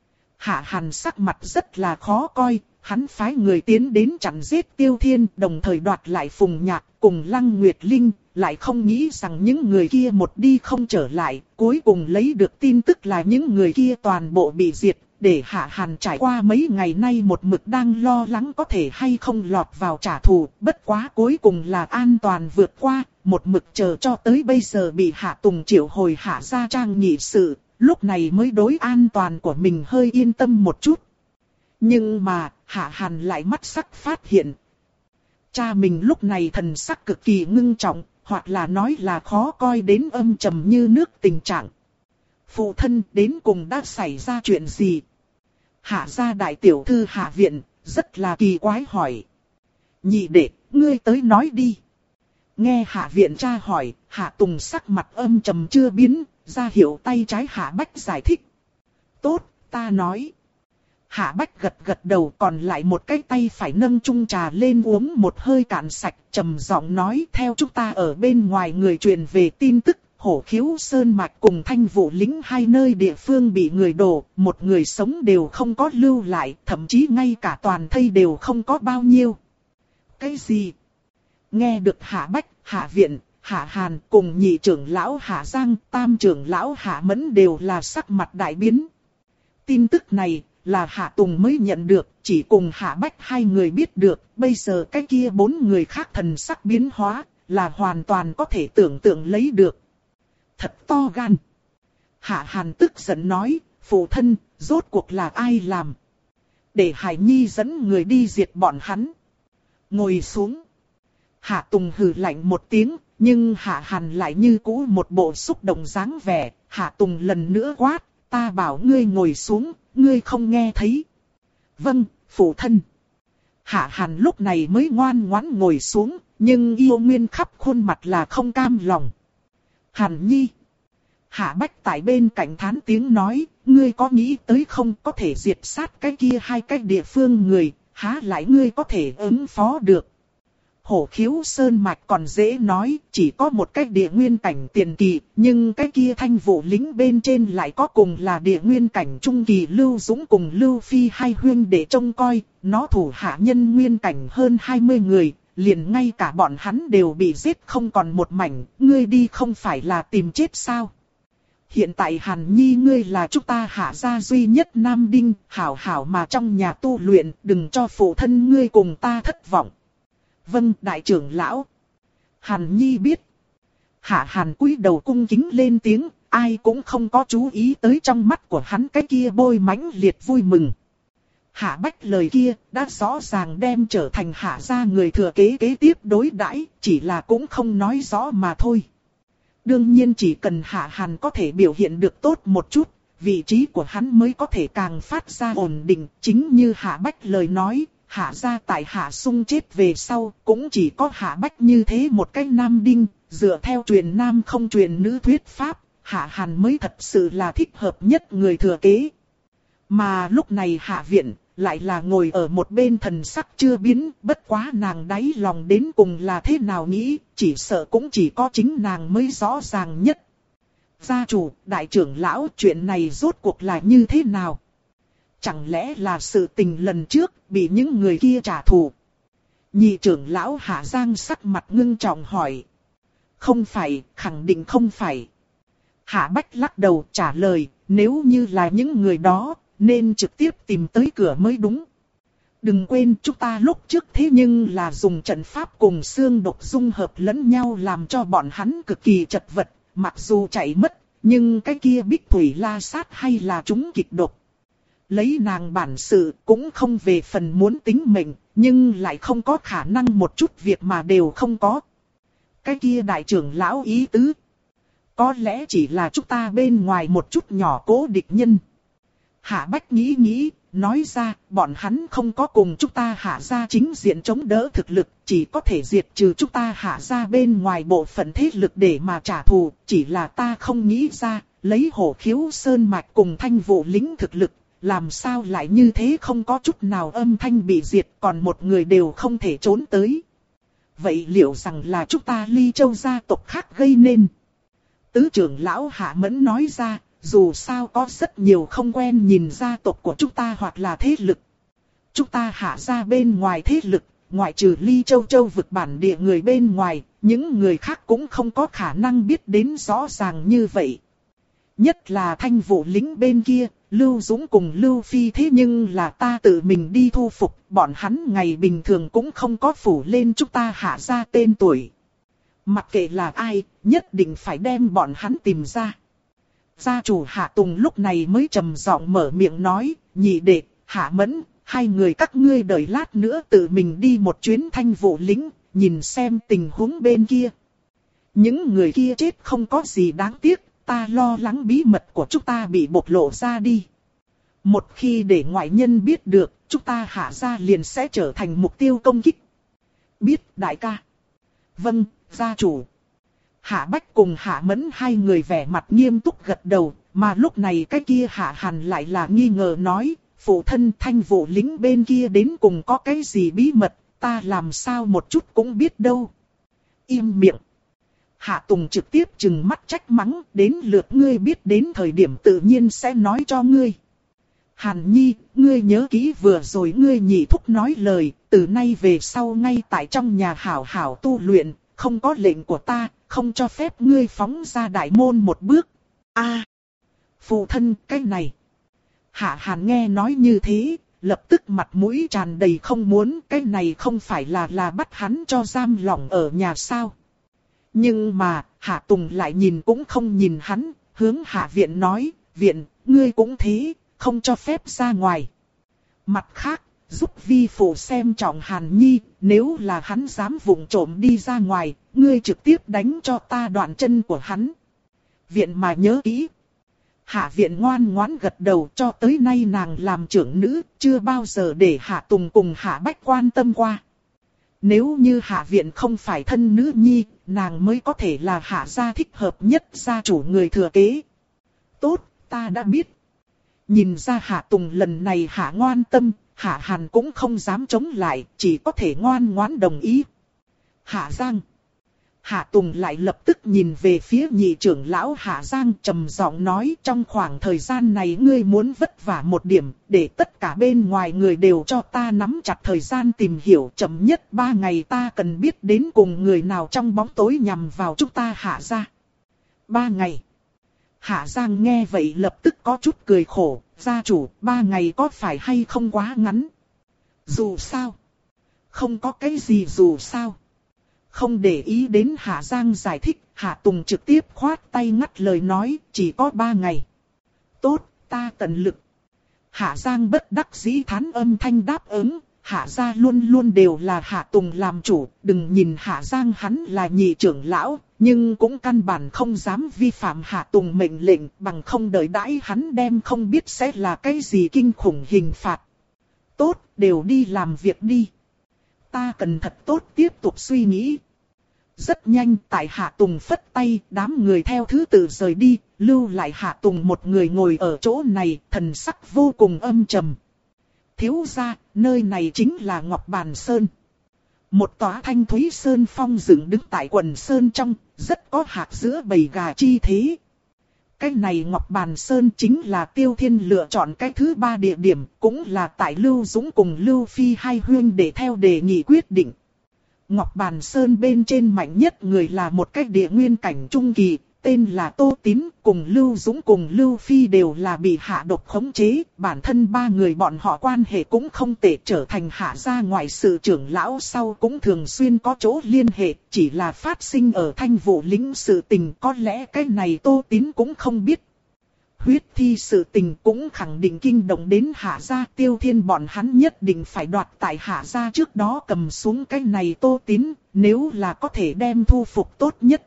Hạ Hàn sắc mặt rất là khó coi, hắn phái người tiến đến chặn giết Tiêu Thiên, đồng thời đoạt lại Phùng Nhạc cùng Lăng Nguyệt Linh. Lại không nghĩ rằng những người kia một đi không trở lại, cuối cùng lấy được tin tức là những người kia toàn bộ bị diệt, để Hạ Hàn trải qua mấy ngày nay một mực đang lo lắng có thể hay không lọt vào trả thù, bất quá cuối cùng là an toàn vượt qua, một mực chờ cho tới bây giờ bị Hạ Tùng triệu hồi Hạ gia trang nghị sự, lúc này mới đối an toàn của mình hơi yên tâm một chút. Nhưng mà, Hạ Hàn lại mắt sắc phát hiện. Cha mình lúc này thần sắc cực kỳ ngưng trọng, hoặc là nói là khó coi đến âm trầm như nước tình trạng. Phụ thân đến cùng đã xảy ra chuyện gì? Hạ gia đại tiểu thư Hạ Viện, rất là kỳ quái hỏi. Nhị đệ, ngươi tới nói đi. Nghe Hạ Viện cha hỏi, Hạ Tùng sắc mặt âm trầm chưa biến, ra hiệu tay trái Hạ Bách giải thích. Tốt, ta nói. Hạ Bách gật gật đầu, còn lại một cái tay phải nâng chung trà lên uống một hơi cạn sạch, trầm giọng nói theo chúng ta ở bên ngoài người truyền về tin tức, Hổ Khiếu Sơn Mạch cùng Thanh Vũ Lĩnh hai nơi địa phương bị người đổ, một người sống đều không có lưu lại, thậm chí ngay cả toàn thây đều không có bao nhiêu. Cái gì? Nghe được Hạ Bách, Hạ Viện, Hạ Hàn cùng nhị trưởng lão Hạ Giang, tam trưởng lão Hạ Mẫn đều là sắc mặt đại biến. Tin tức này là Hạ Tùng mới nhận được, chỉ cùng Hạ Bách hai người biết được, bây giờ cái kia bốn người khác thần sắc biến hóa, là hoàn toàn có thể tưởng tượng lấy được. Thật to gan. Hạ Hàn tức giận nói, phụ thân, rốt cuộc là ai làm? Để Hải Nhi dẫn người đi diệt bọn hắn. Ngồi xuống. Hạ Tùng hừ lạnh một tiếng, nhưng Hạ Hàn lại như cũ một bộ xúc động dáng vẻ. Hạ Tùng lần nữa quát, ta bảo ngươi ngồi xuống, ngươi không nghe thấy. Vâng, phụ thân. Hạ Hàn lúc này mới ngoan ngoãn ngồi xuống, nhưng yêu nguyên khắp khuôn mặt là không cam lòng. Hàn Nhi. Hạ Bách tại bên cạnh thán tiếng nói, ngươi có nghĩ tới không có thể diệt sát cái kia hai cái địa phương người, há lại ngươi có thể ứng phó được. Hổ Khiếu Sơn Mạch còn dễ nói, chỉ có một cái địa nguyên cảnh tiền kỳ, nhưng cái kia Thanh Vũ lính bên trên lại có cùng là địa nguyên cảnh trung kỳ. Lưu Dũng cùng Lưu Phi hai huynh để trông coi, nó thủ hạ nhân nguyên cảnh hơn hai mươi người, liền ngay cả bọn hắn đều bị giết không còn một mảnh, ngươi đi không phải là tìm chết sao? Hiện tại Hàn Nhi ngươi là chúng ta Hạ gia duy nhất nam đinh, hảo hảo mà trong nhà tu luyện, đừng cho phụ thân ngươi cùng ta thất vọng. Vâng, đại trưởng lão. Hàn Nhi biết. Hạ Hàn cúi đầu cung kính lên tiếng, ai cũng không có chú ý tới trong mắt của hắn cái kia bôi mãnh liệt vui mừng. Hạ Bách lời kia đã rõ ràng đem trở thành Hạ gia người thừa kế kế tiếp đối đãi, chỉ là cũng không nói rõ mà thôi. Đương nhiên chỉ cần Hạ Hàn có thể biểu hiện được tốt một chút, vị trí của hắn mới có thể càng phát ra ổn định. Chính như Hạ Bách lời nói, Hạ gia tại Hạ Sung chết về sau, cũng chỉ có Hạ Bách như thế một cái nam đinh, dựa theo truyền nam không truyền nữ thuyết pháp, Hạ Hàn mới thật sự là thích hợp nhất người thừa kế. Mà lúc này Hạ Viện lại là ngồi ở một bên thần sắc chưa biến, bất quá nàng đáy lòng đến cùng là thế nào nghĩ, chỉ sợ cũng chỉ có chính nàng mới rõ ràng nhất. Gia chủ, đại trưởng lão, chuyện này rốt cuộc là như thế nào? Chẳng lẽ là sự tình lần trước bị những người kia trả thù? Nhị trưởng lão Hạ Giang sắc mặt ngưng trọng hỏi. Không phải, khẳng định không phải. Hạ Bách lắc đầu trả lời, nếu như là những người đó, nên trực tiếp tìm tới cửa mới đúng. Đừng quên chúng ta lúc trước thế nhưng là dùng trận pháp cùng xương độc dung hợp lẫn nhau làm cho bọn hắn cực kỳ chật vật, mặc dù chạy mất, nhưng cái kia Bích Thủy La Sát hay là chúng kịch độc. Lấy nàng bản sự cũng không về phần muốn tính mệnh, nhưng lại không có khả năng một chút việc mà đều không có. Cái kia đại trưởng lão ý tứ, có lẽ chỉ là chúng ta bên ngoài một chút nhỏ cố địch nhân. Hạ Bách nghĩ nghĩ, nói ra, bọn hắn không có cùng chúng ta Hạ gia chính diện chống đỡ thực lực, chỉ có thể diệt trừ chúng ta Hạ gia bên ngoài bộ phận thế lực để mà trả thù, chỉ là ta không nghĩ ra, lấy Hổ Khiếu Sơn Mạch cùng Thanh Vũ lính thực lực, làm sao lại như thế không có chút nào âm thanh bị diệt, còn một người đều không thể trốn tới. Vậy liệu rằng là chúng ta Ly Châu gia tộc khác gây nên? Tứ trưởng lão Hạ Mẫn nói ra, dù sao có rất nhiều không quen nhìn gia tộc của chúng ta hoặc là thế lực. Chúng ta Hạ gia bên ngoài thế lực, ngoại trừ Ly Châu Châu vực bản địa người bên ngoài, những người khác cũng không có khả năng biết đến rõ ràng như vậy. Nhất là Thanh Vũ lính bên kia, Lưu Dũng cùng Lưu Phi thế nhưng là ta tự mình đi thu phục, bọn hắn ngày bình thường cũng không có phủ lên chúng ta Hạ gia tên tuổi. Mặc kệ là ai, nhất định phải đem bọn hắn tìm ra. Gia chủ Hạ Tùng lúc này mới trầm giọng mở miệng nói, nhị đệ, Hạ Mẫn, hai người các ngươi đợi lát nữa tự mình đi một chuyến Thanh Vũ lính, nhìn xem tình huống bên kia. Những người kia chết không có gì đáng tiếc, ta lo lắng bí mật của chúng ta bị bộc lộ ra đi. Một khi để ngoại nhân biết được, chúng ta Hạ gia liền sẽ trở thành mục tiêu công kích. Biết đại ca. Vâng, gia chủ. Hạ Bách cùng Hạ Mẫn hai người vẻ mặt nghiêm túc gật đầu, mà lúc này cái kia Hạ Hàn lại là nghi ngờ nói, phụ thân Thanh Vũ lính bên kia đến cùng có cái gì bí mật, ta làm sao một chút cũng biết đâu. Im miệng. Hạ Tùng trực tiếp trừng mắt trách mắng, đến lượt ngươi biết đến thời điểm tự nhiên sẽ nói cho ngươi. Hàn Nhi, ngươi nhớ kỹ vừa rồi ngươi nhị thúc nói lời, từ nay về sau ngay tại trong nhà hảo hảo tu luyện, không có lệnh của ta, không cho phép ngươi phóng ra đại môn một bước. A, phụ thân, cái này. Hạ Hàn nghe nói như thế, lập tức mặt mũi tràn đầy không muốn, cái này không phải là là bắt hắn cho giam lỏng ở nhà sao. Nhưng mà, Hạ Tùng lại nhìn cũng không nhìn hắn, hướng Hạ Viện nói, Viện, ngươi cũng thế, không cho phép ra ngoài. Mặt khác, giúp vi phụ xem trọng Hàn Nhi, nếu là hắn dám vụng trộm đi ra ngoài, ngươi trực tiếp đánh cho ta đoạn chân của hắn. Viện mà nhớ kỹ. Hạ Viện ngoan ngoãn gật đầu, cho tới nay nàng làm trưởng nữ, chưa bao giờ để Hạ Tùng cùng Hạ Bách quan tâm qua. Nếu như Hạ Viện không phải thân nữ nhi, nàng mới có thể là Hạ gia thích hợp nhất gia chủ người thừa kế. Tốt, ta đã biết. Nhìn ra Hạ Tùng lần này Hạ ngoan tâm, Hạ Hàn cũng không dám chống lại, chỉ có thể ngoan ngoãn đồng ý. Hạ Giang. Hạ Tùng lại lập tức nhìn về phía nhị trưởng lão Hạ Giang, trầm giọng nói, trong khoảng thời gian này ngươi muốn vất vả một điểm, để tất cả bên ngoài người đều cho ta nắm chặt thời gian tìm hiểu, chậm nhất ba ngày ta cần biết đến cùng người nào trong bóng tối nhằm vào chúng ta Hạ gia. Ba ngày. Hạ Giang nghe vậy lập tức có chút cười khổ, gia chủ, ba ngày có phải hay không quá ngắn? Dù sao. Không có cái gì dù sao. Không để ý đến Hạ Giang giải thích, Hạ Tùng trực tiếp khoát tay ngắt lời nói, chỉ có ba ngày. Tốt, ta tận lực. Hạ Giang bất đắc dĩ thán âm thanh đáp ứng, Hạ gia luôn luôn đều là Hạ Tùng làm chủ, đừng nhìn Hạ Giang hắn là nhị trưởng lão, nhưng cũng căn bản không dám vi phạm Hạ Tùng mệnh lệnh, bằng không đợi đãi hắn đem không biết sẽ là cái gì kinh khủng hình phạt. Tốt, đều đi làm việc đi. Ta cần thật tốt tiếp tục suy nghĩ. Rất nhanh tại Hạ Tùng phất tay, đám người theo thứ tự rời đi, lưu lại Hạ Tùng một người ngồi ở chỗ này, thần sắc vô cùng âm trầm. Thiếu gia, nơi này chính là Ngọc Bàn Sơn. Một tòa thanh thúy sơn phong dựng đứng tại quần sơn trong, rất có hạc giữa bầy gà chi thế. Cái này Ngọc Bàn Sơn chính là Tiêu Thiên lựa chọn cái thứ ba địa điểm, cũng là tại Lưu Dũng cùng Lưu Phi hai huynh để theo đề nghị quyết định. Ngọc Bàn Sơn bên trên mạnh nhất người là một cái địa nguyên cảnh trung kỳ, tên là Tô Tín, cùng Lưu Dũng cùng Lưu Phi đều là bị hạ độc khống chế, bản thân ba người bọn họ quan hệ cũng không tệ, trở thành Hạ gia ngoại sự trưởng lão sau cũng thường xuyên có chỗ liên hệ, chỉ là phát sinh ở Thanh Vũ lĩnh sự tình, có lẽ cái này Tô Tín cũng không biết. Huyết thi sự tình cũng khẳng định kinh động đến Hạ gia, Tiêu Thiên bọn hắn nhất định phải đoạt tại Hạ gia trước đó cầm xuống cái này Tô Tín, nếu là có thể đem thu phục tốt nhất.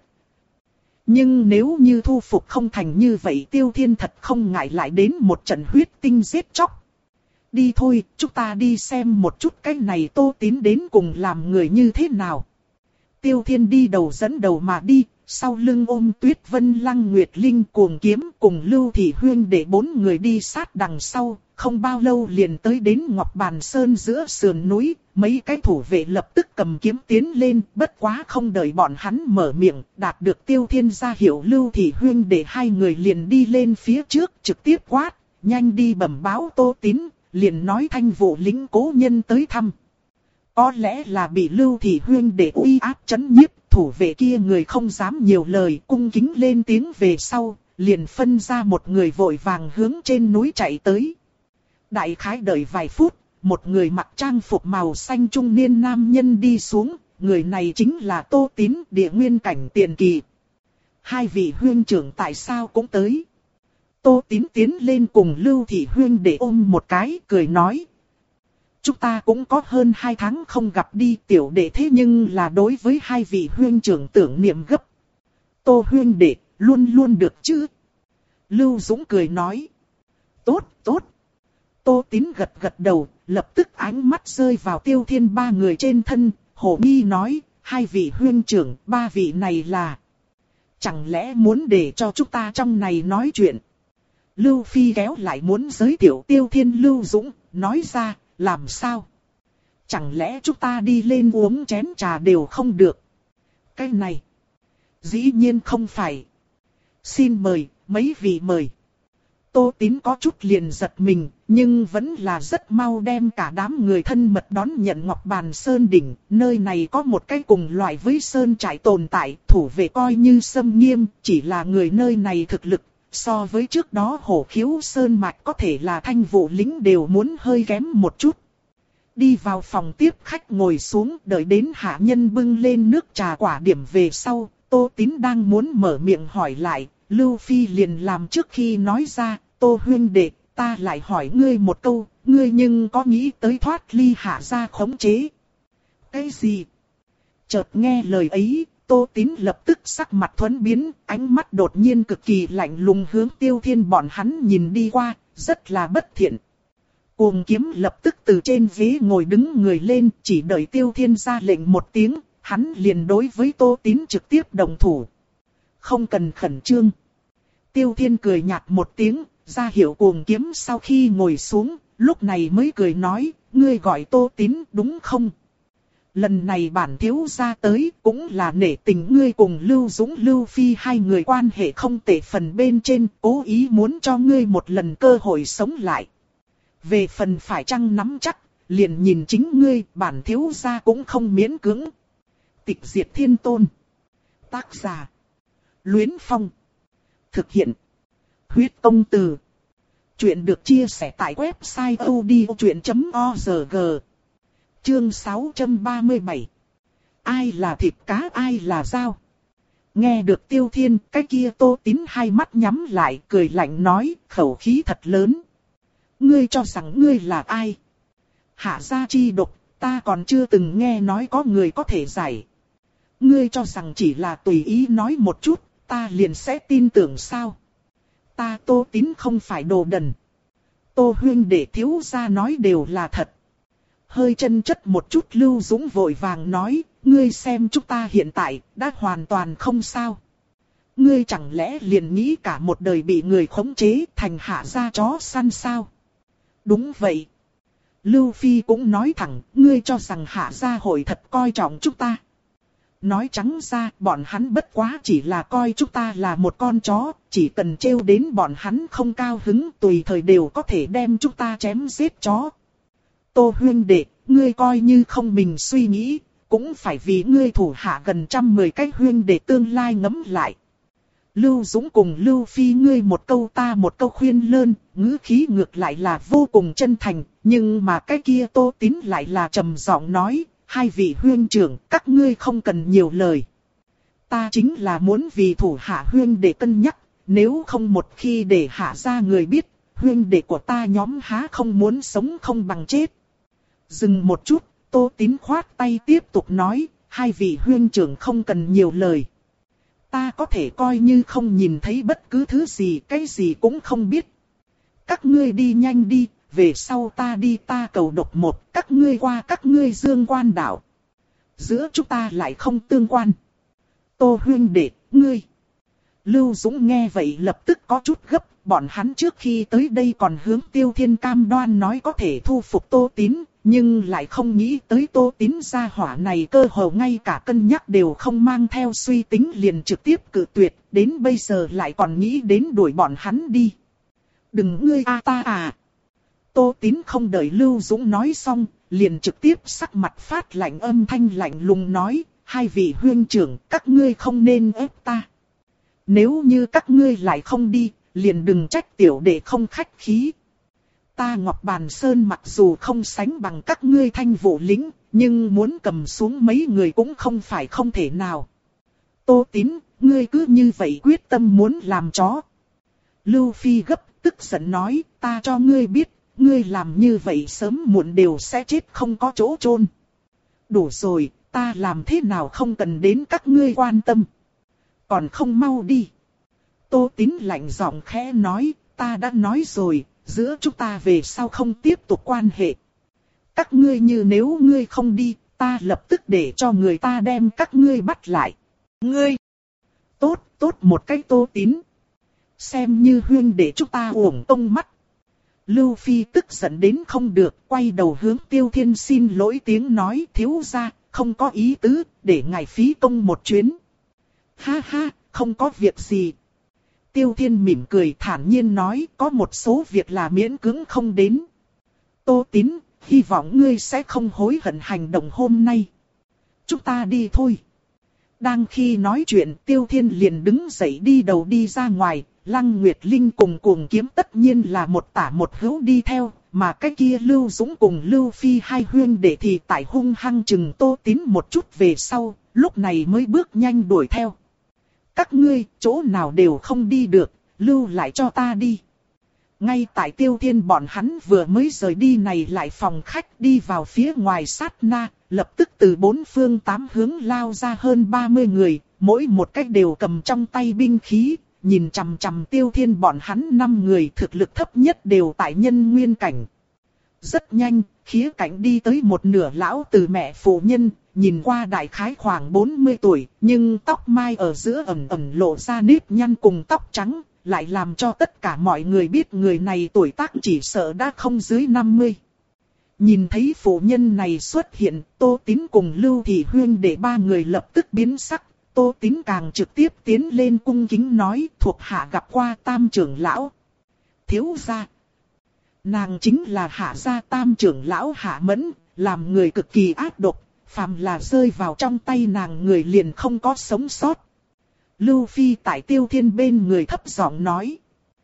Nhưng nếu như thu phục không thành như vậy, Tiêu Thiên thật không ngại lại đến một trận huyết tinh giết chóc. Đi thôi, chúng ta đi xem một chút cái này Tô Tín đến cùng làm người như thế nào. Tiêu Thiên đi đầu dẫn đầu mà đi, sau lưng ôm Tuyết Vân Lăng Nguyệt Linh Cuồng Kiếm cùng Lưu Thị Huyên để bốn người đi sát đằng sau, không bao lâu liền tới đến Ngọc Bàn Sơn giữa sườn núi, mấy cái thủ vệ lập tức cầm kiếm tiến lên, bất quá không đợi bọn hắn mở miệng, đạt được Tiêu Thiên ra hiệu Lưu Thị Huyên để hai người liền đi lên phía trước, trực tiếp quát, nhanh đi bẩm báo Tô Tín, liền nói Thanh Vũ lĩnh cố nhân tới thăm. Có lẽ là bị Lưu Thị Huyên để uy áp chấn nhiếp, thủ vệ kia người không dám nhiều lời, cung kính lên tiếng về sau, liền phân ra một người vội vàng hướng trên núi chạy tới. Đại khái đợi vài phút, một người mặc trang phục màu xanh trung niên nam nhân đi xuống, người này chính là Tô Tín, địa nguyên cảnh tiền kỳ. Hai vị huyên trưởng tại sao cũng tới? Tô Tín tiến lên cùng Lưu Thị Huyên để ôm một cái, cười nói. Chúng ta cũng có hơn hai tháng không gặp đi tiểu đệ, thế nhưng là đối với hai vị huyên trưởng tưởng niệm gấp. Tô huyên đệ, luôn luôn được chứ? Lưu Dũng cười nói. Tốt, tốt. Tô Tín gật gật đầu, lập tức ánh mắt rơi vào Tiêu Thiên ba người trên thân, hồ nghi nói, hai vị huyên trưởng, ba vị này là... Chẳng lẽ muốn để cho chúng ta trong này nói chuyện? Lưu Phi kéo lại muốn giới thiệu Tiêu Thiên Lưu Dũng, nói ra, làm sao? Chẳng lẽ chúng ta đi lên uống chén trà đều không được? Cái này, dĩ nhiên không phải. Xin mời, mấy vị mời. Tô Tín có chút liền giật mình, nhưng vẫn là rất mau đem cả đám người thân mật đón nhận Ngọc Bàn Sơn đỉnh. Nơi này có một cái cùng loại với sơn trại tồn tại, thủ vệ coi như xâm nghiêm, chỉ là người nơi này thực lực so với trước đó Hổ Khiếu Sơn Mạch có thể là Thanh Vũ Lĩnh đều muốn hơi kém một chút. Đi vào phòng tiếp khách ngồi xuống, đợi đến hạ nhân bưng lên nước trà quả điểm về sau, Tô Tín đang muốn mở miệng hỏi lại, Lưu Phi liền làm trước khi nói ra, Tô huynh đệ, ta lại hỏi ngươi một câu, ngươi nhưng có nghĩ tới thoát ly Hạ gia khống chế? Cái gì? Chợt nghe lời ấy, Tô Tín lập tức sắc mặt thuẫn biến, ánh mắt đột nhiên cực kỳ lạnh lùng hướng Tiêu Thiên bọn hắn nhìn đi qua, rất là bất thiện. Cuồng Kiếm lập tức từ trên ghế ngồi đứng người lên, chỉ đợi Tiêu Thiên ra lệnh một tiếng, hắn liền đối với Tô Tín trực tiếp động thủ. Không cần khẩn trương. Tiêu Thiên cười nhạt một tiếng, ra hiệu Cuồng Kiếm sau khi ngồi xuống, lúc này mới cười nói, ngươi gọi Tô Tín đúng không? Lần này bản thiếu gia tới cũng là nể tình ngươi cùng Lưu Dũng Lưu Phi hai người quan hệ không tệ, phần bên trên cố ý muốn cho ngươi một lần cơ hội sống lại. Về phần phải chăng nắm chắc, liền nhìn chính ngươi, bản thiếu gia cũng không miễn cưỡng. Tịch Diệt Thiên Tôn. Tác giả: Luyến Phong. Thực hiện: Huyết Công Từ. Chuyện được chia sẻ tại website odchuyện chấm org. Chương sáu trăm ba mươi bảy. Ai là thịt cá ai là dao? Nghe được Tiêu Thiên, cái kia Tô Tín hai mắt nhắm lại, cười lạnh nói, khẩu khí thật lớn. Ngươi cho rằng ngươi là ai? Hạ gia chi độc, ta còn chưa từng nghe nói có người có thể giải. Ngươi cho rằng chỉ là tùy ý nói một chút, ta liền sẽ tin tưởng sao? Ta Tô Tín không phải đồ đần. Tô huynh đệ thiếu gia nói đều là thật. Hơi chân chất một chút Lưu Dũng vội vàng nói, ngươi xem chúng ta hiện tại đã hoàn toàn không sao. Ngươi chẳng lẽ liền nghĩ cả một đời bị người khống chế thành hạ gia chó săn sao? Đúng vậy. Lưu Phi cũng nói thẳng, ngươi cho rằng hạ gia hội thật coi trọng chúng ta. Nói trắng ra, bọn hắn bất quá chỉ là coi chúng ta là một con chó, chỉ cần trêu đến bọn hắn không cao hứng tùy thời đều có thể đem chúng ta chém giết chó. Tô huynh đệ, ngươi coi như không mình suy nghĩ, cũng phải vì ngươi thủ hạ gần trăm mười cái huynh đệ tương lai ngẫm lại. Lưu Dũng cùng Lưu Phi ngươi một câu ta một câu khuyên lơn, ngữ khí ngược lại là vô cùng chân thành, nhưng mà cái kia Tô Tín lại là trầm giọng nói, hai vị huynh trưởng, các ngươi không cần nhiều lời. Ta chính là muốn vì thủ hạ huynh đệ cân nhắc, nếu không một khi để hạ ra người biết, huynh đệ của ta nhóm há không muốn sống không bằng chết. Dừng một chút, Tô Tín khoát tay tiếp tục nói, hai vị huynh trưởng không cần nhiều lời. Ta có thể coi như không nhìn thấy bất cứ thứ gì, cái gì cũng không biết. Các ngươi đi nhanh đi, về sau ta đi ta cầu độc một, các ngươi qua các ngươi dương quan đảo. Giữa chúng ta lại không tương quan. Tô huynh đệ, ngươi. Lưu Dũng nghe vậy lập tức có chút gấp, bọn hắn trước khi tới đây còn hướng Tiêu Thiên cam đoan nói có thể thu phục Tô Tín, nhưng lại không nghĩ tới Tô Tín gia hỏa này cơ hồ ngay cả cân nhắc đều không mang theo suy tính liền trực tiếp cự tuyệt, đến bây giờ lại còn nghĩ đến đuổi bọn hắn đi. Đừng ngươi a ta à. Tô Tín không đợi Lưu Dũng nói xong, liền trực tiếp sắc mặt phát lạnh âm thanh lạnh lùng nói, hai vị huynh trưởng các ngươi không nên ép ta. Nếu như các ngươi lại không đi, liền đừng trách tiểu đệ không khách khí. Ta Ngọc Bàn Sơn mặc dù không sánh bằng các ngươi Thanh Vũ Lĩnh, nhưng muốn cầm xuống mấy người cũng không phải không thể nào. Tô Tín, ngươi cứ như vậy quyết tâm muốn làm chó. Lưu Phi gấp tức giận nói, ta cho ngươi biết, ngươi làm như vậy sớm muộn đều sẽ chết không có chỗ chôn. Đủ rồi, ta làm thế nào không cần đến các ngươi quan tâm. Còn không mau đi. Tô Tín lạnh giọng khẽ nói, ta đã nói rồi, giữa chúng ta về sau không tiếp tục quan hệ. Các ngươi như nếu ngươi không đi, ta lập tức để cho người ta đem các ngươi bắt lại. Ngươi! Tốt, tốt một cách Tô Tín. Xem như huynh để chúng ta uổng công mắt. Lưu Phi tức giận đến không được, quay đầu hướng Tiêu Thiên xin lỗi tiếng nói, thiếu gia, không có ý tứ, để ngài phí công một chuyến. Ha ha, không có việc gì. Tiêu Thiên mỉm cười thản nhiên nói, có một số việc là miễn cưỡng không đến. Tô Tín, hy vọng ngươi sẽ không hối hận hành động hôm nay. Chúng ta đi thôi. Đang khi nói chuyện, Tiêu Thiên liền đứng dậy đi đầu đi ra ngoài, Lăng Nguyệt Linh cùng Cuồng Kiếm tất nhiên là một tả một hữu đi theo, mà cái kia Lưu Dũng cùng Lưu Phi hai huyên đệ thì tại hung hăng chừng Tô Tín một chút về sau, lúc này mới bước nhanh đuổi theo. Các ngươi, chỗ nào đều không đi được, lưu lại cho ta đi. Ngay tại Tiêu Thiên bọn hắn vừa mới rời đi này lại phòng khách đi vào phía ngoài sát na, lập tức từ bốn phương tám hướng lao ra hơn ba mươi người, mỗi một cách đều cầm trong tay binh khí, nhìn chằm chằm Tiêu Thiên bọn hắn năm người thực lực thấp nhất đều tại nhân nguyên cảnh. Rất nhanh, khía cạnh đi tới một nửa lão từ mẹ phụ nhân, nhìn qua đại khái khoảng bốn mươi tuổi, nhưng tóc mai ở giữa ẩn ẩn lộ ra nếp nhăn cùng tóc trắng, lại làm cho tất cả mọi người biết người này tuổi tác chỉ sợ đã không dưới năm mươi. Nhìn thấy phụ nhân này xuất hiện, Tô Tín cùng Lưu Thị Huyên để ba người lập tức biến sắc. Tô Tín càng trực tiếp tiến lên cung kính nói, thuộc hạ gặp qua Tam trưởng lão. Thiếu gia. Nàng chính là Hạ gia Tam trưởng lão Hạ Mẫn, làm người cực kỳ ác độc, phàm là rơi vào trong tay nàng người liền không có sống sót. Lưu Phi tại Tiêu Thiên bên người thấp giọng nói.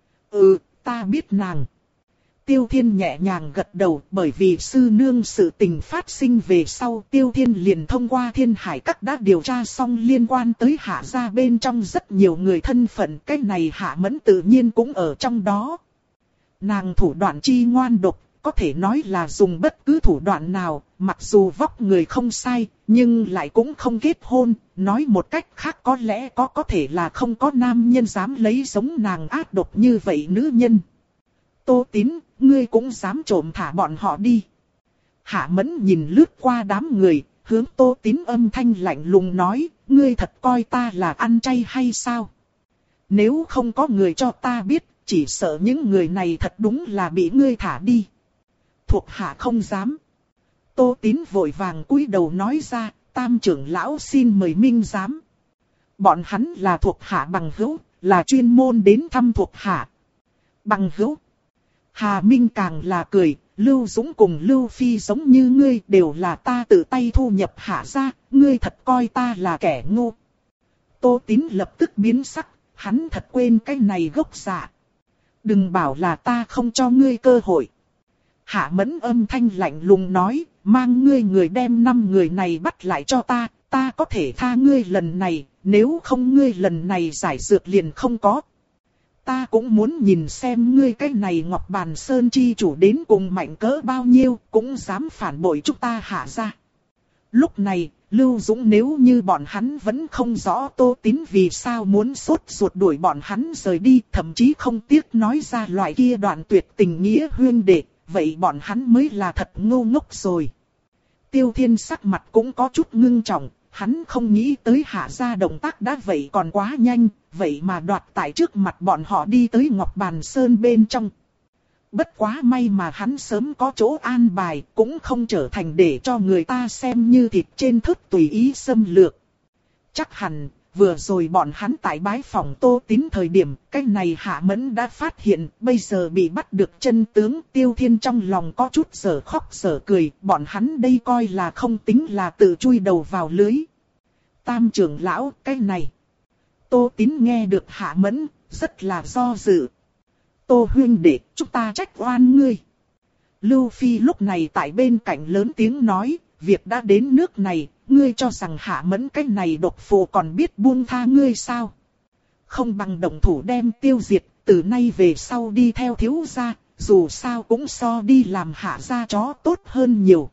Ừ, ta biết nàng. Tiêu Thiên nhẹ nhàng gật đầu, bởi vì sư nương sự tình phát sinh về sau, Tiêu Thiên liền thông qua Thiên Hải Các đã điều tra xong liên quan tới Hạ gia bên trong rất nhiều người thân phận, cái này Hạ Mẫn tự nhiên cũng ở trong đó. Nàng thủ đoạn chi ngoan độc, có thể nói là dùng bất cứ thủ đoạn nào, mặc dù vóc người không sai, nhưng lại cũng không kết hôn, nói một cách khác có lẽ có có thể là không có nam nhân dám lấy giống nàng ác độc như vậy nữ nhân. Tô Tín, ngươi cũng dám trộm thả bọn họ đi. Hạ Mẫn nhìn lướt qua đám người, hướng Tô Tín âm thanh lạnh lùng nói, ngươi thật coi ta là ăn chay hay sao? Nếu không có người cho ta biết, chỉ sợ những người này thật đúng là bị ngươi thả đi. Thuộc hạ không dám. Tô Tín vội vàng cúi đầu nói ra, Tam trưởng lão xin mời minh giám. Bọn hắn là thuộc hạ bằng hữu, là chuyên môn đến thăm thuộc hạ. Bằng hữu. Hà Minh càng là cười, Lưu Dũng cùng Lưu Phi giống như ngươi đều là ta tự tay thu nhập Hạ gia, ngươi thật coi ta là kẻ ngu. Tô Tín lập tức biến sắc, hắn thật quên cái này gốc dạ. Đừng bảo là ta không cho ngươi cơ hội. Hạ Mẫn âm thanh lạnh lùng nói, mang ngươi người đem năm người này bắt lại cho ta, ta có thể tha ngươi lần này, nếu không ngươi lần này giải dược liền không có. Ta cũng muốn nhìn xem ngươi cái này Ngọc Bàn Sơn chi chủ đến cùng mạnh cỡ bao nhiêu, cũng dám phản bội chúng ta Hạ gia. Lúc này, Lưu Dũng nếu như bọn hắn vẫn không rõ Tô Tín vì sao muốn sốt ruột đuổi bọn hắn rời đi, thậm chí không tiếc nói ra loại kia đoạn tuyệt tình nghĩa huyên đệ, vậy bọn hắn mới là thật ngu ngốc rồi. Tiêu Thiên sắc mặt cũng có chút ngưng trọng, hắn không nghĩ tới Hạ gia động tác đã vậy còn quá nhanh, vậy mà đoạt tại trước mặt bọn họ đi tới Ngọc Bàn Sơn bên trong. Bất quá may mà hắn sớm có chỗ an bài, cũng không trở thành để cho người ta xem như thịt trên thớt tùy ý xâm lược. Chắc hẳn, vừa rồi bọn hắn tại bái phòng Tô Tín thời điểm, cái này Hạ Mẫn đã phát hiện, bây giờ bị bắt được chân tướng. Tiêu Thiên trong lòng có chút sở khóc sở cười, bọn hắn đây coi là không tính là tự chui đầu vào lưới. Tam trưởng lão, cái này. Tô Tín nghe được Hạ Mẫn, rất là do dự. Tô huynh đệ, chúng ta trách oan ngươi. Lưu Phi lúc này tại bên cạnh lớn tiếng nói, việc đã đến nước này, ngươi cho rằng Hạ Mẫn cái này độc phụ còn biết buông tha ngươi sao? Không bằng động thủ đem tiêu diệt, từ nay về sau đi theo thiếu gia, dù sao cũng so đi làm Hạ gia chó tốt hơn nhiều.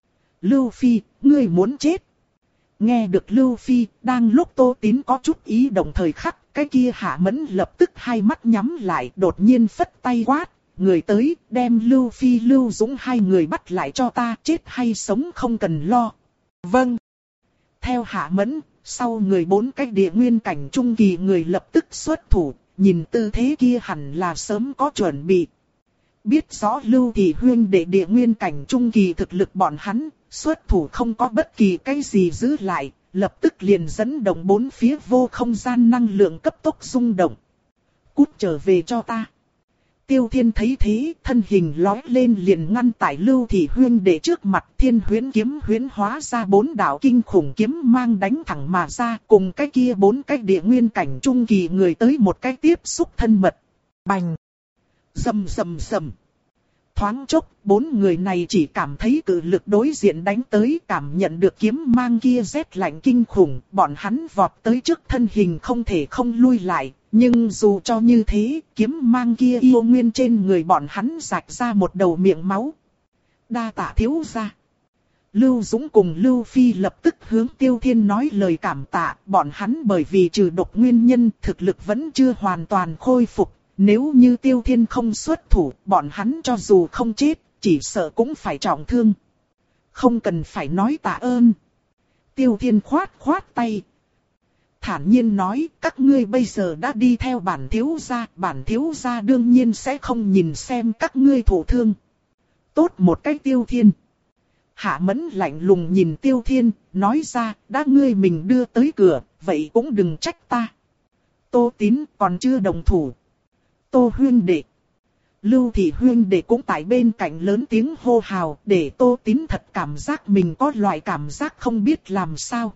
Lưu Phi, ngươi muốn chết. Nghe được Lưu Phi, đang lúc Tô Tín có chút ý đồng thời khắc, cái kia Hạ Mẫn lập tức hai mắt nhắm lại, đột nhiên phất tay quát, người tới, đem Lưu Phi Lưu Dũng hai người bắt lại cho ta, chết hay sống không cần lo. Vâng. Theo Hạ Mẫn, sau người bốn cái địa nguyên cảnh trung kỳ người lập tức xuất thủ, nhìn tư thế kia hẳn là sớm có chuẩn bị. Biết rõ Lưu Thị Huyên đệ địa nguyên cảnh trung kỳ thực lực bọn hắn, xuất thủ không có bất kỳ cái gì giữ lại, lập tức liền dẫn động bốn phía vô không gian năng lượng cấp tốc rung động. Cút trở về cho ta. Tiêu Thiên thấy thế, thân hình lói lên liền ngăn tại Lưu Thị huyên đệ trước mặt. Thiên huyễn kiếm huyễn hóa ra bốn đạo kinh khủng kiếm mang đánh thẳng mà ra, cùng cái kia bốn cái địa nguyên cảnh trung kỳ người tới một cái tiếp xúc thân mật. Bành! Rầm rầm rầm! Thoáng chốc, bốn người này chỉ cảm thấy cự lực đối diện đánh tới, cảm nhận được kiếm mang kia rét lạnh kinh khủng, bọn hắn vọt tới trước thân hình không thể không lui lại. Nhưng dù cho như thế, kiếm mang kia yêu nguyên trên người bọn hắn rạch ra một đầu miệng máu. Đa tạ thiếu gia. Lưu Dũng cùng Lưu Phi lập tức hướng Tiêu Thiên nói lời cảm tạ, bọn hắn bởi vì trừ độc nguyên nhân thực lực vẫn chưa hoàn toàn khôi phục. Nếu như Tiêu Thiên không xuất thủ, bọn hắn cho dù không chết, chỉ sợ cũng phải trọng thương. Không cần phải nói tạ ơn. Tiêu Thiên khoát khoát tay. Thản nhiên nói, các ngươi bây giờ đã đi theo bản thiếu gia, bản thiếu gia đương nhiên sẽ không nhìn xem các ngươi thổ thương. Tốt một cách Tiêu Thiên. Hạ Mẫn lạnh lùng nhìn Tiêu Thiên, nói ra, đã ngươi mình đưa tới cửa, vậy cũng đừng trách ta. Tô Tín còn chưa đồng thủ. Tô huyên đệ. Lưu Thị huyên đệ cũng tại bên cạnh lớn tiếng hô hào, để Tô Tín thật cảm giác mình có loại cảm giác không biết làm sao.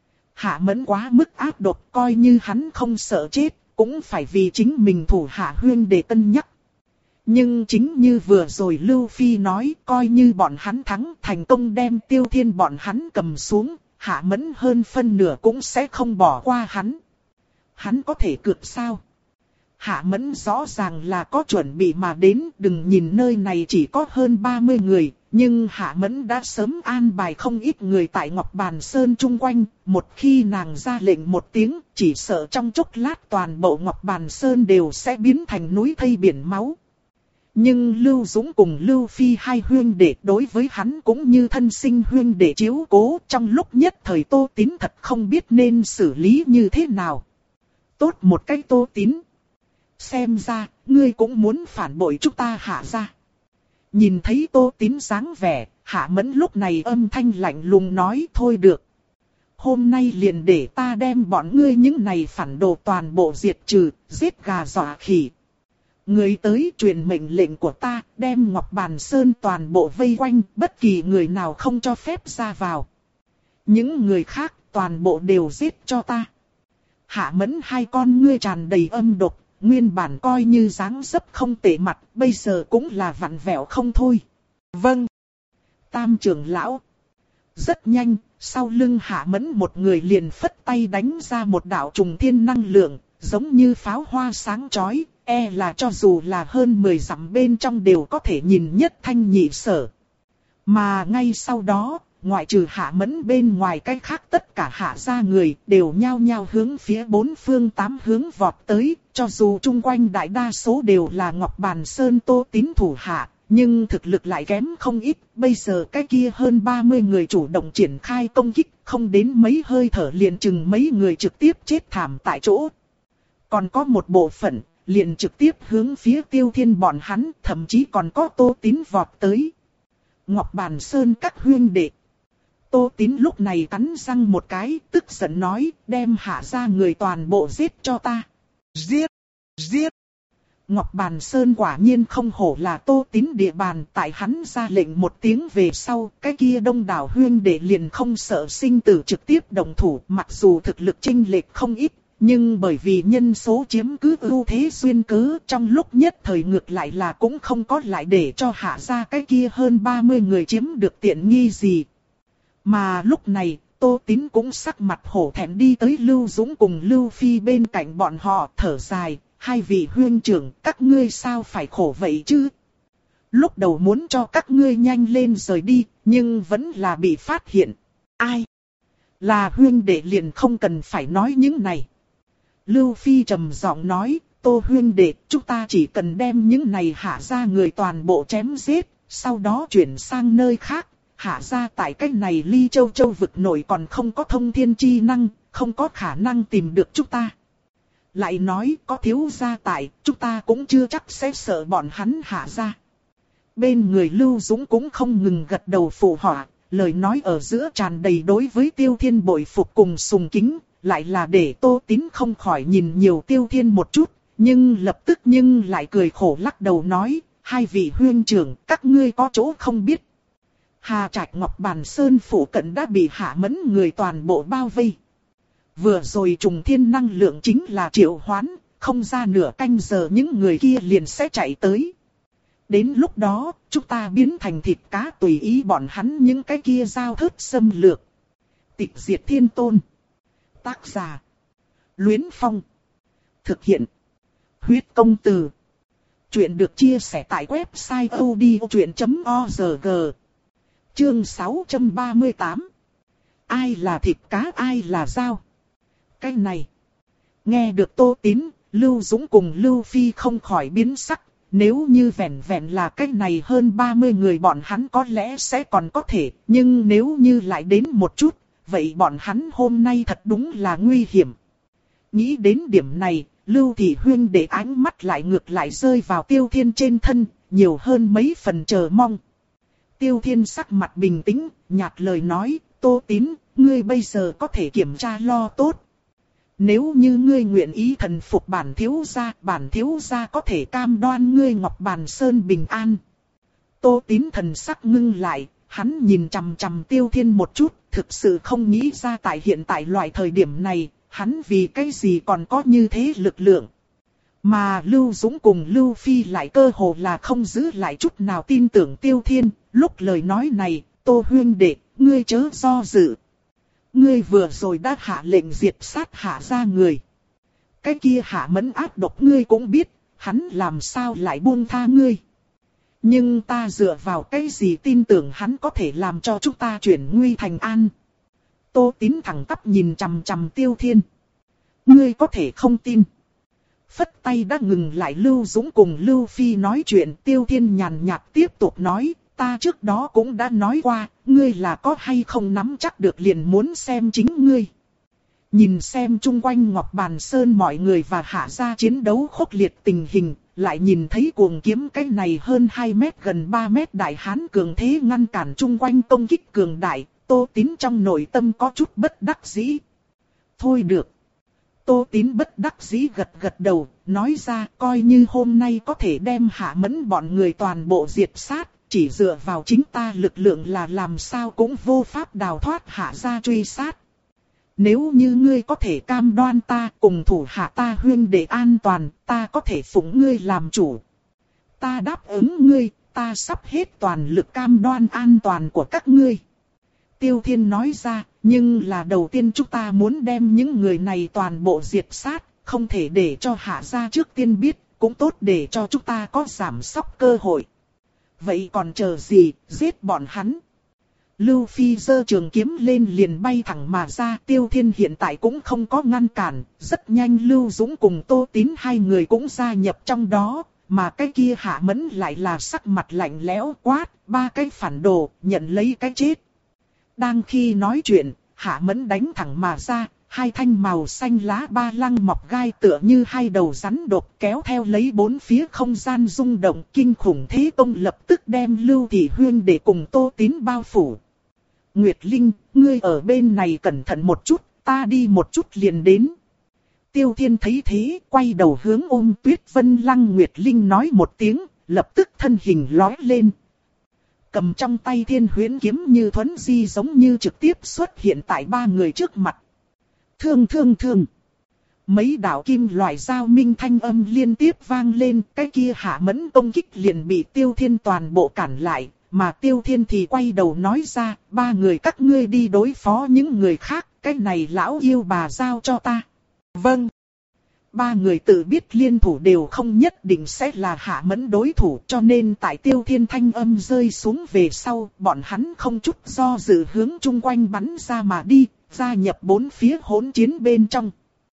Hạ Mẫn quá mức ác độc, coi như hắn không sợ chết, cũng phải vì chính mình thủ hạ huyên đệ cân nhắc. Nhưng chính như vừa rồi Lưu Phi nói, coi như bọn hắn thắng thành công đem Tiêu Thiên bọn hắn cầm xuống, Hạ Mẫn hơn phân nửa cũng sẽ không bỏ qua hắn. Hắn có thể cược sao? Hạ Mẫn rõ ràng là có chuẩn bị mà đến, đừng nhìn nơi này chỉ có hơn ba mươi người, nhưng Hạ Mẫn đã sớm an bài không ít người tại Ngọc Bàn Sơn chung quanh, một khi nàng ra lệnh một tiếng, chỉ sợ trong chốc lát toàn bộ Ngọc Bàn Sơn đều sẽ biến thành núi thây biển máu. Nhưng Lưu Dũng cùng Lưu Phi hai huyên đệ đối với hắn cũng như thân sinh huyên đệ chiếu cố, trong lúc nhất thời Tô Tín thật không biết nên xử lý như thế nào. Tốt một cách Tô Tín. Xem ra, ngươi cũng muốn phản bội chúng ta Hạ gia. Nhìn thấy Tô Tín dáng vẻ, Hạ Mẫn lúc này âm thanh lạnh lùng nói thôi được. Hôm nay liền để ta đem bọn ngươi những này phản đồ toàn bộ diệt trừ, giết gà dọa khỉ. Người tới truyền mệnh lệnh của ta, đem Ngọc Bàn Sơn toàn bộ vây quanh, bất kỳ người nào không cho phép ra vào. Những người khác toàn bộ đều giết cho ta. Hạ Mẫn hai con ngươi tràn đầy âm độc. Nguyên bản coi như dáng dấp không tệ mặt, bây giờ cũng là vặn vẹo không thôi. Vâng. Tam trưởng lão. Rất nhanh, sau lưng Hạ Mẫn một người liền phất tay đánh ra một đạo trùng thiên năng lượng, giống như pháo hoa sáng chói, e là cho dù là hơn mười dặm bên trong đều có thể nhìn nhất thanh nhị sở. Mà ngay sau đó, ngoại trừ Hạ Mẫn bên ngoài cái khác tất cả Hạ gia người đều nhao nhao hướng phía bốn phương tám hướng vọt tới, cho dù chung quanh đại đa số đều là Ngọc Bàn Sơn Tô Tín thủ hạ, nhưng thực lực lại kém không ít, bây giờ cái kia hơn ba mươi người chủ động triển khai công kích, không đến mấy hơi thở liền chừng mấy người trực tiếp chết thảm tại chỗ. Còn có một bộ phận, liền trực tiếp hướng phía Tiêu Thiên bọn hắn, thậm chí còn có Tô Tín vọt tới. Ngọc Bàn Sơn các huyên đệ. Tô Tín lúc này cắn răng một cái, tức giận nói, đem Hạ gia người toàn bộ giết cho ta. Giết! Giết! Ngọc Bàn Sơn quả nhiên không hổ là Tô Tín địa bàn, tại hắn ra lệnh một tiếng về sau, cái kia đông đảo huyên đệ liền không sợ sinh tử trực tiếp động thủ, mặc dù thực lực chênh lệch không ít, nhưng bởi vì nhân số chiếm cứ ưu thế xuyên cứ, trong lúc nhất thời ngược lại là cũng không có lại để cho Hạ gia cái kia hơn ba mươi người chiếm được tiện nghi gì. Mà lúc này, Tô Tín cũng sắc mặt hổ thẹn đi tới Lưu Dũng cùng Lưu Phi bên cạnh bọn họ, thở dài, hai vị huyên trưởng, các ngươi sao phải khổ vậy chứ? Lúc đầu muốn cho các ngươi nhanh lên rời đi, nhưng vẫn là bị phát hiện. Ai? Là huyên đệ liền không cần phải nói những này. Lưu Phi trầm giọng nói, Tô huyên đệ, chúng ta chỉ cần đem những này Hạ gia người toàn bộ chém giết, sau đó chuyển sang nơi khác. Hạ gia tại cách này Ly Châu Châu vực nổi còn không có thông thiên chi năng, không có khả năng tìm được chúng ta. Lại nói có thiếu gia tại, chúng ta cũng chưa chắc sẽ sợ bọn hắn Hạ gia. Bên người Lưu Dũng cũng không ngừng gật đầu phụ họa, lời nói ở giữa tràn đầy đối với Tiêu Thiên bội phục cùng sùng kính, lại là để Tô Tín không khỏi nhìn nhiều Tiêu Thiên một chút, Nhưng lập tức nhưng lại cười khổ lắc đầu nói, hai vị huynh trưởng, các ngươi có chỗ không biết. Hà Trạch Ngọc Bàn Sơn phủ cận đã bị Hạ Mẫn người toàn bộ bao vây. Vừa rồi trùng thiên năng lượng chính là triệu hoán, không ra nửa canh giờ những người kia liền sẽ chạy tới. Đến lúc đó, chúng ta biến thành thịt cá tùy ý bọn hắn những cái kia giao thớt xâm lược. Tịch diệt thiên tôn. Tác giả. Luyến Phong. Thực hiện. Huyết công từ. Chuyện được chia sẻ tại website odchuyện chấm org. Chương sáu trăm ba mươi tám. Ai là thịt cá ai là dao? Cái này. Nghe được Tô Tín, Lưu Dũng cùng Lưu Phi không khỏi biến sắc. Nếu như vẹn vẹn là cái này hơn ba mươi người bọn hắn có lẽ sẽ còn có thể. Nhưng nếu như lại đến một chút, vậy bọn hắn hôm nay thật đúng là nguy hiểm. Nghĩ đến điểm này, Lưu Thị Huyên để ánh mắt lại ngược lại rơi vào Tiêu Thiên trên thân, nhiều hơn mấy phần chờ mong. Tiêu Thiên sắc mặt bình tĩnh, nhạt lời nói, Tô Tín, ngươi bây giờ có thể kiểm tra lo tốt. Nếu như ngươi nguyện ý thần phục bản thiếu gia, bản thiếu gia có thể cam đoan ngươi Ngọc Bàn Sơn bình an. Tô Tín thần sắc ngưng lại, hắn nhìn chằm chằm Tiêu Thiên một chút, thực sự không nghĩ ra tại hiện tại loại thời điểm này, hắn vì cái gì còn có như thế lực lượng. Mà Lưu Dũng cùng Lưu Phi lại cơ hồ là không giữ lại chút nào tin tưởng Tiêu Thiên, lúc lời nói này, Tô huynh đệ, ngươi chớ do dự. Ngươi vừa rồi đã hạ lệnh diệt sát Hạ gia người. Cái kia Hạ Mẫn ác độc ngươi cũng biết, hắn làm sao lại buông tha ngươi. Nhưng ta dựa vào cái gì tin tưởng hắn có thể làm cho chúng ta chuyển nguy thành an. Tô Tín thẳng tắp nhìn chằm chằm Tiêu Thiên. Ngươi có thể không tin. Phất tay đã ngừng lại Lưu Dũng cùng Lưu Phi nói chuyện. Tiêu Thiên nhàn nhạt tiếp tục nói. Ta trước đó cũng đã nói qua. Ngươi là có hay không nắm chắc được liền muốn xem chính ngươi. Nhìn xem chung quanh Ngọc Bàn Sơn mọi người và Hạ gia chiến đấu khốc liệt tình hình. Lại nhìn thấy cuồng kiếm cái này hơn hai mét gần ba mét đại hán cường thế ngăn cản chung quanh công kích cường đại. Tô Tín trong nội tâm có chút bất đắc dĩ. Thôi được. Tô Tín bất đắc dĩ gật gật đầu, nói ra coi như hôm nay có thể đem Hạ Mẫn bọn người toàn bộ diệt sát, chỉ dựa vào chính ta lực lượng là làm sao cũng vô pháp đào thoát Hạ gia truy sát. Nếu như ngươi có thể cam đoan ta cùng thủ hạ ta huyên để an toàn, ta có thể phụng ngươi làm chủ. Ta đáp ứng ngươi, ta sắp hết toàn lực cam đoan an toàn của các ngươi. Tiêu Thiên nói ra, nhưng là đầu tiên chúng ta muốn đem những người này toàn bộ diệt sát, không thể để cho Hạ gia trước tiên biết, cũng tốt để cho chúng ta có giảm sóc cơ hội. Vậy còn chờ gì, giết bọn hắn. Lưu Phi giơ trường kiếm lên liền bay thẳng mà ra. Tiêu Thiên hiện tại cũng không có ngăn cản, rất nhanh Lưu Dũng cùng Tô Tín hai người cũng gia nhập trong đó. Mà cái kia Hạ Mẫn lại là sắc mặt lạnh lẽo quát, ba cái phản đồ, nhận lấy cái chết. Đang khi nói chuyện, Hạ Mẫn đánh thẳng mà ra, hai thanh màu xanh lá ba lăng mọc gai tựa như hai đầu rắn độc kéo theo lấy bốn phía không gian rung động kinh khủng thế công lập tức đem Lưu Thị Huyên để cùng Tô Tín bao phủ. Nguyệt Linh, ngươi ở bên này cẩn thận một chút, ta đi một chút liền đến. Tiêu Thiên thấy thế, quay đầu hướng ôm Tuyết Vân Lăng Nguyệt Linh nói một tiếng, lập tức thân hình lói lên. Cầm trong tay Thiên Huyễn kiếm như thuấn di giống như trực tiếp xuất hiện tại ba người trước mặt. Thương thương thương. Mấy đạo kim loại dao minh thanh âm liên tiếp vang lên, cái kia Hạ Mẫn công kích liền bị Tiêu Thiên toàn bộ cản lại, mà Tiêu Thiên thì quay đầu nói ra, ba người các ngươi đi đối phó những người khác, cái này lão yêu bà giao cho ta. Vâng. Ba người tự biết liên thủ đều không nhất định sẽ là Hạ Mẫn đối thủ, cho nên tại Tiêu Thiên thanh âm rơi xuống về sau, bọn hắn không chút do dự hướng chung quanh bắn ra mà đi, gia nhập bốn phía hỗn chiến bên trong.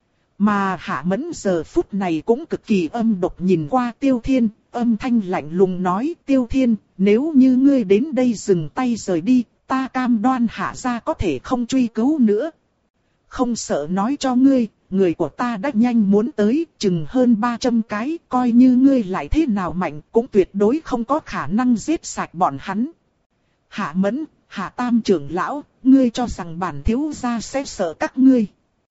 Mà Hạ Mẫn giờ phút này cũng cực kỳ âm độc nhìn qua Tiêu Thiên, âm thanh lạnh lùng nói, Tiêu Thiên, nếu như ngươi đến đây dừng tay rời đi, ta cam đoan Hạ gia có thể không truy cứu nữa. Không sợ nói cho ngươi, người của ta đã nhanh muốn tới, chừng hơn ba trăm cái, coi như ngươi lại thế nào mạnh, cũng tuyệt đối không có khả năng giết sạch bọn hắn. Hạ Mẫn, Hạ Tam trưởng lão, ngươi cho rằng bản thiếu gia sẽ sợ các ngươi.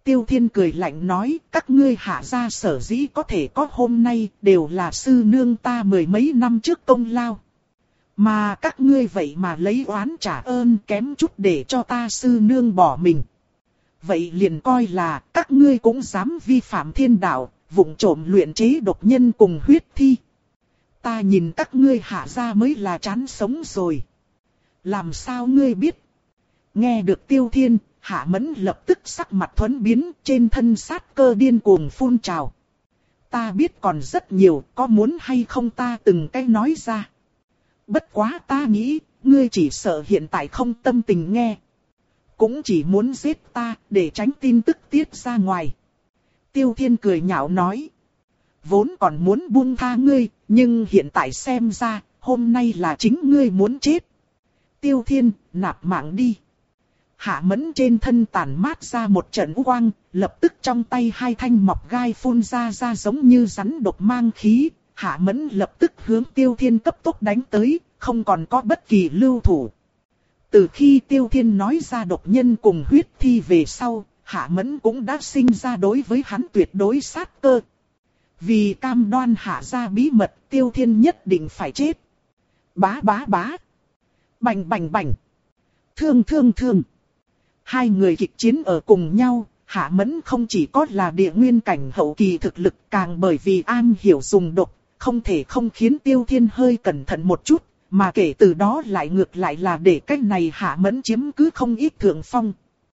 Tiêu Thiên cười lạnh nói, các ngươi Hạ gia sở dĩ có thể có hôm nay đều là sư nương ta mười mấy năm trước công lao. Mà các ngươi vậy mà lấy oán trả ơn kém chút để cho ta sư nương bỏ mình. Vậy liền coi là các ngươi cũng dám vi phạm thiên đạo, vụng trộm luyện chế độc nhân cùng huyết thi. Ta nhìn các ngươi Hạ gia mới là chán sống rồi. Làm sao ngươi biết? Nghe được Tiêu Thiên, Hạ Mẫn lập tức sắc mặt thuẫn biến, trên thân sát cơ điên cuồng phun trào. Ta biết còn rất nhiều, có muốn hay không ta từng cái nói ra. Bất quá ta nghĩ, ngươi chỉ sợ hiện tại không tâm tình nghe. Cũng chỉ muốn giết ta, để tránh tin tức tiết ra ngoài. Tiêu Thiên cười nhạo nói. Vốn còn muốn buông tha ngươi, nhưng hiện tại xem ra, hôm nay là chính ngươi muốn chết. Tiêu Thiên, nạp mạng đi. Hạ Mẫn trên thân tản mát ra một trận quang, lập tức trong tay hai thanh mọc gai phun ra ra giống như rắn độc mang khí. Hạ Mẫn lập tức hướng Tiêu Thiên cấp tốc đánh tới, không còn có bất kỳ lưu thủ. Từ khi Tiêu Thiên nói ra độc nhân cùng huyết thi về sau, Hạ Mẫn cũng đã sinh ra đối với hắn tuyệt đối sát cơ. Vì cam đoan Hạ gia bí mật, Tiêu Thiên nhất định phải chết. Bá bá bá. Bành bành bành. Thương thương thương. Hai người kịch chiến ở cùng nhau, Hạ Mẫn không chỉ có là địa nguyên cảnh hậu kỳ thực lực, càng bởi vì an hiểu dùng độc, không thể không khiến Tiêu Thiên hơi cẩn thận một chút, mà kể từ đó lại ngược lại là để cái này Hạ Mẫn chiếm cứ không ít thượng phong.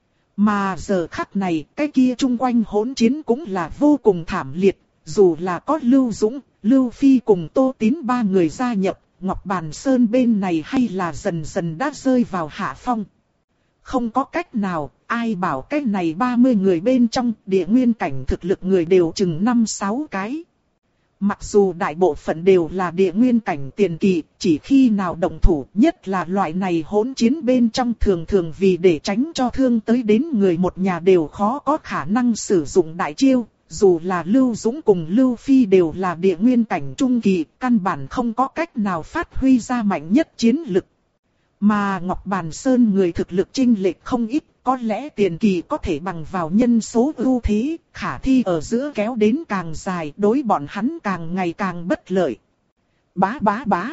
Mà giờ khắc này, cái kia chung quanh hỗn chiến cũng là vô cùng thảm liệt, dù là có Lưu Dũng, Lưu Phi cùng Tô Tín ba người gia nhập, Ngọc Bàn Sơn bên này hay là dần dần đã rơi vào hạ phong. Không có cách nào, ai bảo cái này ba mươi người bên trong địa nguyên cảnh thực lực người đều chừng năm sáu cái. Mặc dù đại bộ phận đều là địa nguyên cảnh tiền kỳ, chỉ khi nào động thủ nhất là loại này hỗn chiến bên trong thường thường vì để tránh cho thương tới đến người một nhà đều khó có khả năng sử dụng đại chiêu. Dù là Lưu Dũng cùng Lưu Phi đều là địa nguyên cảnh trung kỳ, căn bản không có cách nào phát huy ra mạnh nhất chiến lực. Mà Ngọc Bàn Sơn người thực lực chênh lệch không ít, có lẽ tiền kỳ có thể bằng vào nhân số ưu thế, khả thi ở giữa kéo đến càng dài, đối bọn hắn càng ngày càng bất lợi. Bá bá bá.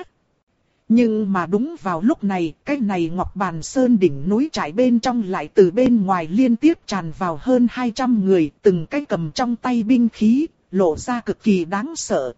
Nhưng mà đúng vào lúc này, cái này Ngọc Bàn Sơn đỉnh núi trải bên trong lại từ bên ngoài liên tiếp tràn vào hơn hai trăm người, từng cái cầm trong tay binh khí, lộ ra cực kỳ đáng sợ.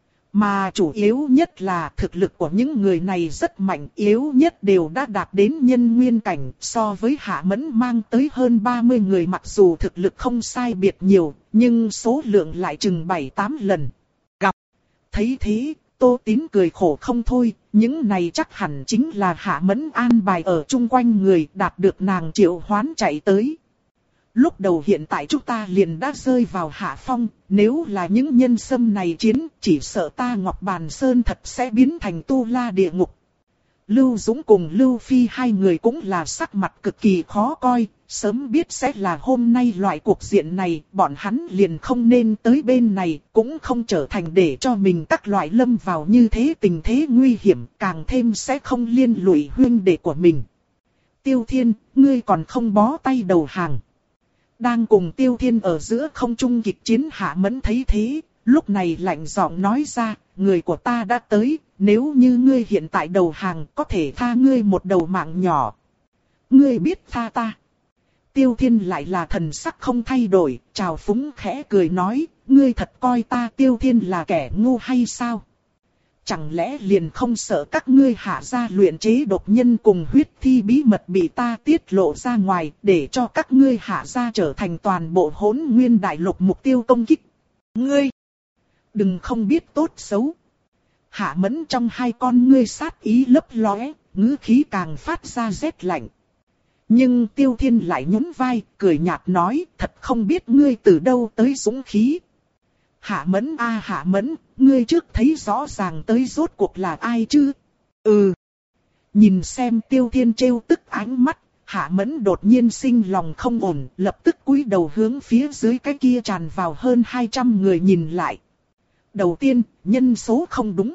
Mà chủ yếu nhất là thực lực của những người này rất mạnh, yếu nhất đều đã đạt đến nhân nguyên cảnh, so với Hạ Mẫn mang tới hơn ba mươi người mặc dù thực lực không sai biệt nhiều, nhưng số lượng lại chừng bảy tám lần. Gặp, thấy thế, Tô Tín cười khổ không thôi, những này chắc hẳn chính là Hạ Mẫn an bài ở chung quanh người đạt được nàng triệu hoán chạy tới. Lúc đầu hiện tại chúng ta liền đã rơi vào hạ phong, nếu là những nhân xâm này chiến, chỉ sợ ta Ngọc Bàn Sơn thật sẽ biến thành tu la địa ngục. Lưu Dũng cùng Lưu Phi hai người cũng là sắc mặt cực kỳ khó coi, sớm biết sẽ là hôm nay loại cuộc diện này, bọn hắn liền không nên tới bên này, cũng không trở thành để cho mình các loại lâm vào như thế tình thế nguy hiểm, càng thêm sẽ không liên lụy huynh đệ của mình. Tiêu Thiên, ngươi còn không bó tay đầu hàng. Đang cùng Tiêu Thiên ở giữa không trung kịch chiến Hạ Mẫn thấy thế, lúc này lạnh giọng nói ra, người của ta đã tới, nếu như ngươi hiện tại đầu hàng có thể tha ngươi một đầu mạng nhỏ. Ngươi biết tha ta. Tiêu Thiên lại là thần sắc không thay đổi, trào phúng khẽ cười nói, ngươi thật coi ta Tiêu Thiên là kẻ ngu hay sao? Chẳng lẽ liền không sợ các ngươi Hạ gia luyện chế độc nhân cùng huyết thi bí mật bị ta tiết lộ ra ngoài, để cho các ngươi Hạ gia trở thành toàn bộ Hỗn Nguyên Đại Lục mục tiêu công kích? Ngươi, đừng không biết tốt xấu. Hạ Mẫn trong hai con ngươi sát ý lấp lóe, ngữ khí càng phát ra rét lạnh. Nhưng Tiêu Thiên lại nhún vai, cười nhạt nói, thật không biết ngươi từ đâu tới dũng khí. Hạ Mẫn a à, Hạ Mẫn, ngươi trước thấy rõ ràng tới rốt cuộc là ai chứ? Ừ. Nhìn xem Tiêu Thiên trêu tức ánh mắt, Hạ Mẫn đột nhiên sinh lòng không ổn, lập tức cúi đầu hướng phía dưới cái kia tràn vào hơn hai trăm người nhìn lại. Đầu tiên, nhân số không đúng.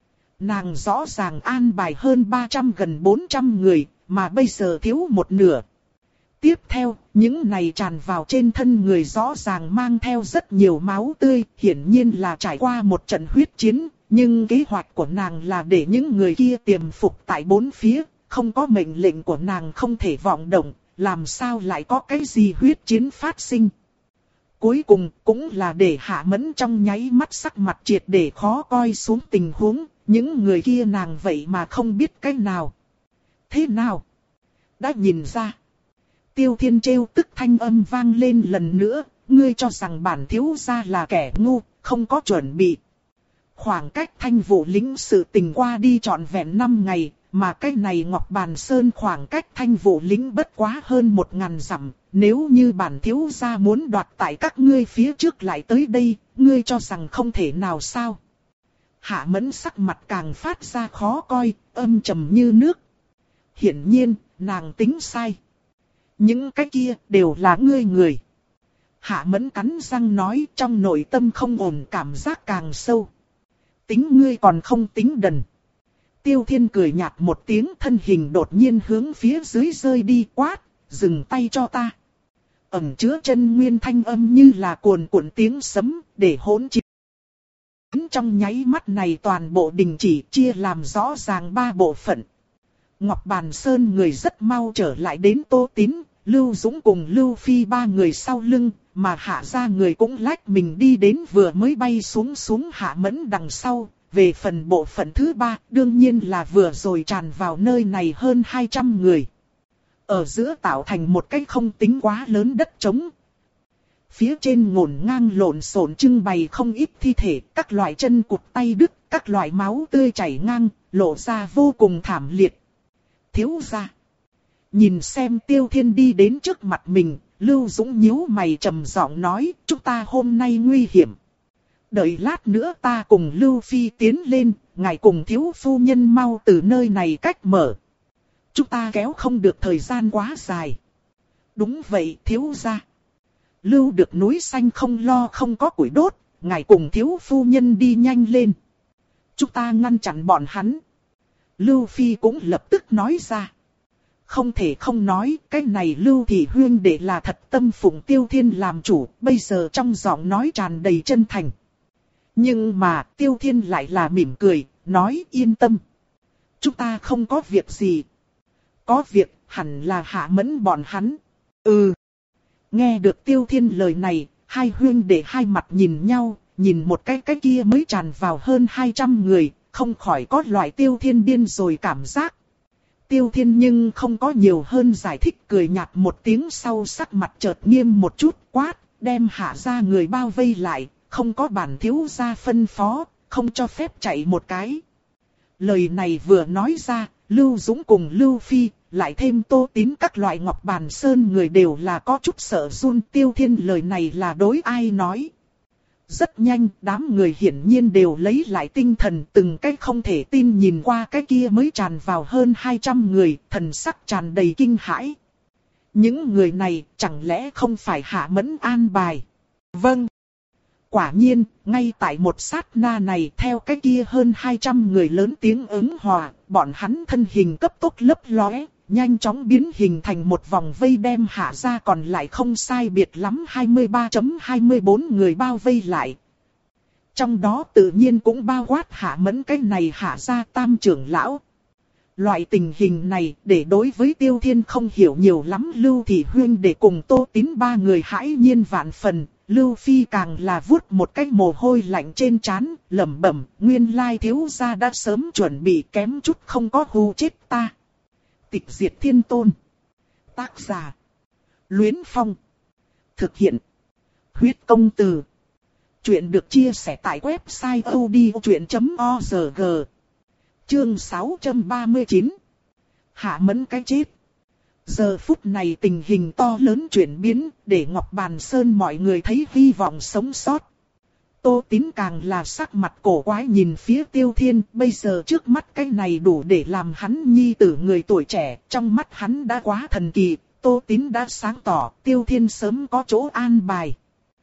Nàng rõ ràng an bài hơn ba trăm gần bốn trăm người, mà bây giờ thiếu một nửa. Tiếp theo, những này tràn vào trên thân người rõ ràng mang theo rất nhiều máu tươi, hiển nhiên là trải qua một trận huyết chiến, nhưng kế hoạch của nàng là để những người kia tiềm phục tại bốn phía, không có mệnh lệnh của nàng không thể vọng động, làm sao lại có cái gì huyết chiến phát sinh. Cuối cùng cũng là để Hạ Mẫn trong nháy mắt sắc mặt triệt để khó coi xuống tình huống, những người kia nàng vậy mà không biết cái nào. Thế nào? Đã nhìn ra. Tiêu Thiên trêu tức thanh âm vang lên lần nữa, ngươi cho rằng bản thiếu gia là kẻ ngu, không có chuẩn bị. Khoảng cách Thanh Vũ lĩnh sự tình qua đi trọn vẹn năm ngày, mà cái này Ngọc Bàn Sơn khoảng cách Thanh Vũ lĩnh bất quá hơn một ngàn dặm. Nếu như bản thiếu gia muốn đoạt tại các ngươi phía trước lại tới đây, ngươi cho rằng không thể nào sao? Hạ Mẫn sắc mặt càng phát ra khó coi, âm trầm như nước. Hiển nhiên, nàng tính sai. Những cái kia đều là ngươi người. Hạ Mẫn cắn răng nói, trong nội tâm không ổn, cảm giác càng sâu. Tính ngươi còn không tính đần. Tiêu Thiên cười nhạt một tiếng, thân hình đột nhiên hướng phía dưới rơi đi, quát, dừng tay cho ta. Ẩn chứa chân nguyên thanh âm như là cuồn cuộn tiếng sấm, để hỗn chiến. Trong nháy mắt này toàn bộ đình chỉ, chia làm rõ ràng ba bộ phận. Ngọc Bàn Sơn người rất mau trở lại đến Tô Tín, Lưu Dũng cùng Lưu Phi ba người sau lưng, mà Hạ gia người cũng lách mình đi đến vừa mới bay xuống xuống Hạ Mẫn đằng sau. Về phần bộ phận thứ ba, đương nhiên là vừa rồi tràn vào nơi này hơn hai trăm người. Ở giữa tạo thành một cái không tính quá lớn đất trống. Phía trên ngổn ngang lộn xộn trưng bày không ít thi thể, các loại chân cụt tay đứt, các loại máu tươi chảy ngang, lộ ra vô cùng thảm liệt. Thiếu gia. Nhìn xem Tiêu Thiên đi đến trước mặt mình, Lưu Dũng nhíu mày trầm giọng nói, chúng ta hôm nay nguy hiểm. Đợi lát nữa ta cùng Lưu Phi tiến lên, ngài cùng thiếu phu nhân mau từ nơi này cách mở. Chúng ta kéo không được thời gian quá dài. Đúng vậy thiếu gia. Lưu được núi xanh không lo không có củi đốt, ngài cùng thiếu phu nhân đi nhanh lên. Chúng ta ngăn chặn bọn hắn. Lưu Phi cũng lập tức nói ra. Không thể không nói, cái này Lưu Thị Huyên đệ là thật tâm phụng Tiêu Thiên làm chủ, bây giờ trong giọng nói tràn đầy chân thành. Nhưng mà Tiêu Thiên lại là mỉm cười, nói yên tâm. Chúng ta không có việc gì. Có việc hẳn là Hạ Mẫn bọn hắn. Ừ. Nghe được Tiêu Thiên lời này, hai huyên đệ hai mặt nhìn nhau, nhìn một cái cái kia mới tràn vào hơn hai trăm người, không khỏi có loại Tiêu Thiên điên rồi cảm giác. Tiêu Thiên nhưng không có nhiều hơn giải thích, cười nhạt một tiếng sau sắc mặt chợt nghiêm một chút, quát, đem Hạ gia người bao vây lại, không có bản thiếu gia phân phó, không cho phép chạy một cái. Lời này vừa nói ra, Lưu Dũng cùng Lưu Phi, lại thêm Tô Tín các loại Ngọc Bàn Sơn người đều là có chút sợ run. Tiêu Thiên lời này là đối ai nói. Rất nhanh, đám người hiển nhiên đều lấy lại tinh thần, từng cái không thể tin nhìn qua cái kia mới tràn vào hơn hai trăm người, thần sắc tràn đầy kinh hãi. Những người này chẳng lẽ không phải Hạ Mẫn an bài? Vâng. Quả nhiên, ngay tại một sát na này, theo cái kia hơn hai trăm người lớn tiếng ứng hòa, bọn hắn thân hình cấp tốc lấp lóe, nhanh chóng biến hình thành một vòng vây đem Hạ gia còn lại không sai biệt lắm hai mươi ba phẩy hai mươi bốn người bao vây lại. Trong đó tự nhiên cũng bao quát Hạ Mẫn cái này Hạ gia tam trưởng lão. Loại tình hình này để đối với Tiêu Thiên không hiểu nhiều lắm Lưu Thị Huyên để cùng Tô Tín ba người hãi nhiên vạn phần. Lưu Phi càng là vuốt một cái mồ hôi lạnh trên trán, lẩm bẩm, nguyên lai thiếu gia đã sớm chuẩn bị, kém chút không có hù chết ta. Tịch diệt thiên tôn. Tác giả. Luyến Phong. Thực hiện. Huyết công từ. Chuyện được chia sẻ tại website odchuyện chấm org. Chương sáu trăm ba mươi chín. Hạ Mẫn cái chết. Giờ phút này tình hình to lớn chuyển biến, để Ngọc Bàn Sơn mọi người thấy hy vọng sống sót. Tô Tín càng là sắc mặt cổ quái nhìn phía Tiêu Thiên, bây giờ trước mắt cái này đủ để làm hắn nhi tử người tuổi trẻ, trong mắt hắn đã quá thần kỳ, Tô Tín đã sáng tỏ, Tiêu Thiên sớm có chỗ an bài.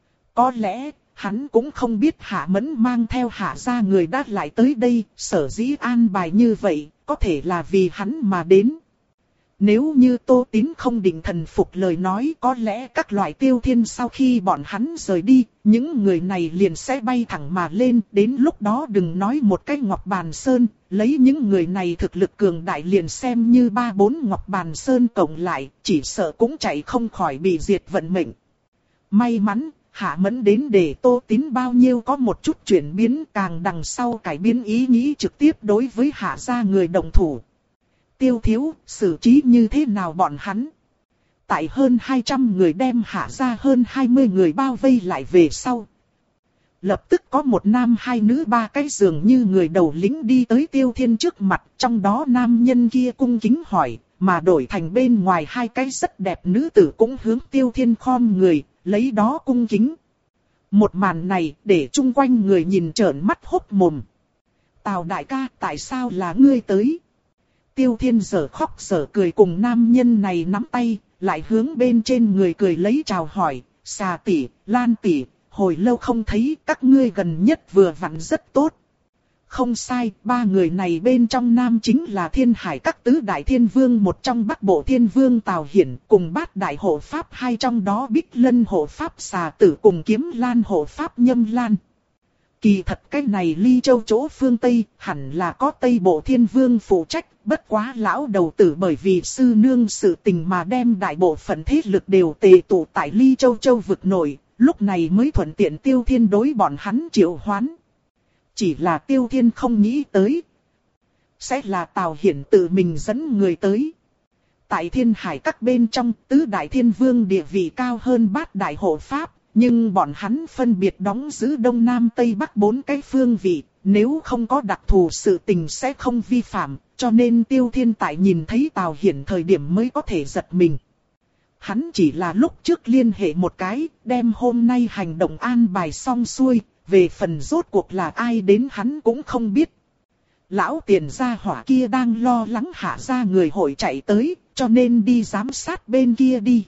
Có lẽ, hắn cũng không biết Hạ Mẫn mang theo Hạ gia người đã lại tới đây, sở dĩ an bài như vậy, có thể là vì hắn mà đến. Nếu như Tô Tín không định thần phục lời nói, có lẽ các loại Tiêu Thiên sau khi bọn hắn rời đi, những người này liền sẽ bay thẳng mà lên. Đến lúc đó đừng nói một cái Ngọc Bàn Sơn, lấy những người này thực lực cường đại liền xem như ba bốn Ngọc Bàn Sơn cộng lại, chỉ sợ cũng chạy không khỏi bị diệt vận mệnh. May mắn, Hạ Mẫn đến để Tô Tín bao nhiêu có một chút chuyển biến, càng đằng sau cải biến ý nghĩ trực tiếp đối với Hạ gia người đồng thủ. Tiêu thiếu, xử trí như thế nào bọn hắn? Tại hơn hai trăm người đem Hạ gia hơn hai mươi người bao vây lại về sau. Lập tức có một nam hai nữ ba cái giường như người đầu lĩnh đi tới Tiêu Thiên trước mặt, trong đó nam nhân kia cung kính hỏi, mà đổi thành bên ngoài hai cái rất đẹp nữ tử cũng hướng Tiêu Thiên khom người, lấy đó cung kính. Một màn này để chung quanh người nhìn trợn mắt hốc mồm. Tào đại ca, tại sao là ngươi tới? Tiêu Thiên giở khóc giở cười cùng nam nhân này nắm tay, lại hướng bên trên người cười lấy chào hỏi, Xà tỷ, Lan tỷ, hồi lâu không thấy, các ngươi gần nhất vừa vặn rất tốt. Không sai, ba người này bên trong nam chính là Thiên Hải các tứ đại thiên vương, một trong Bắc Bộ Thiên Vương Tào Hiển, cùng bát đại hộ pháp, hai trong đó Bích Lân hộ pháp Xà Tử cùng Kiếm Lan hộ pháp Nhâm Lan. Kỳ thật cái này Ly Châu chỗ phương Tây, hẳn là có Tây Bộ Thiên Vương phụ trách, bất quá lão đầu tử bởi vì sư nương sự tình mà đem đại bộ phận thế lực đều tề tụ tại Ly Châu châu vực nội, lúc này mới thuận tiện Tiêu Thiên đối bọn hắn triệu hoán. Chỉ là Tiêu Thiên không nghĩ tới, sẽ là Tào Hiển tự mình dẫn người tới. Tại Thiên Hải các bên trong, tứ đại thiên vương địa vị cao hơn bát đại hộ pháp, nhưng bọn hắn phân biệt đóng giữ Đông Nam Tây Bắc bốn cái phương vị, nếu không có đặc thù sự tình sẽ không vi phạm, cho nên Tiêu Thiên tại nhìn thấy Tào Hiển thời điểm mới có thể giật mình. Hắn chỉ là lúc trước liên hệ một cái, đem hôm nay hành động an bài xong xuôi, về phần rốt cuộc là ai đến hắn cũng không biết. Lão tiền gia hỏa kia đang lo lắng Hạ gia người hội chạy tới, cho nên đi giám sát bên kia đi.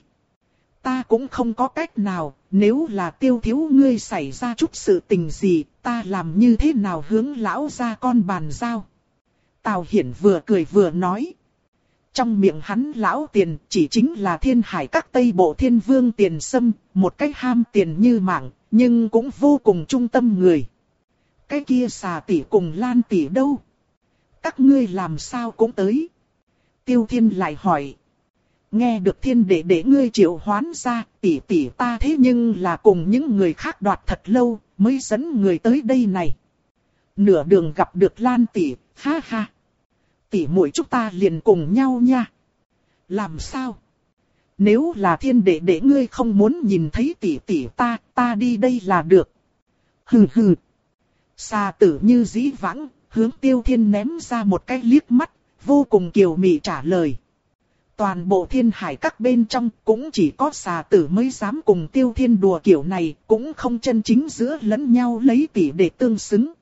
Ta cũng không có cách nào, nếu là Tiêu thiếu ngươi xảy ra chút sự tình gì, ta làm như thế nào hướng lão gia con bàn giao. Tào Hiển vừa cười vừa nói. Trong miệng hắn lão tiền chỉ chính là Thiên Hải các Tây Bộ Thiên Vương Tiền Sâm, một cái ham tiền như mạng, nhưng cũng vô cùng trung tâm người. Cái kia Xà tỷ cùng Lan tỷ đâu? Các ngươi làm sao cũng tới? Tiêu Thiên lại hỏi. Nghe được Thiên đệ để ngươi triệu hoán ra, tỷ tỷ ta thế nhưng là cùng những người khác đoạt thật lâu, mới dẫn người tới đây này. Nửa đường gặp được Lan tỷ, ha ha. Tỷ muội chúng ta liền cùng nhau nha. Làm sao? Nếu là Thiên đệ để ngươi không muốn nhìn thấy tỷ tỷ ta, ta đi đây là được. Hừ hừ. Xà Tử như dĩ vãng, hướng Tiêu Thiên ném ra một cái liếc mắt, vô cùng kiều mị trả lời. Toàn bộ Thiên Hải các bên trong cũng chỉ có Xà Tử mới dám cùng Tiêu Thiên đùa kiểu này, cũng không chân chính giữa lẫn nhau lấy tỷ để tương xứng.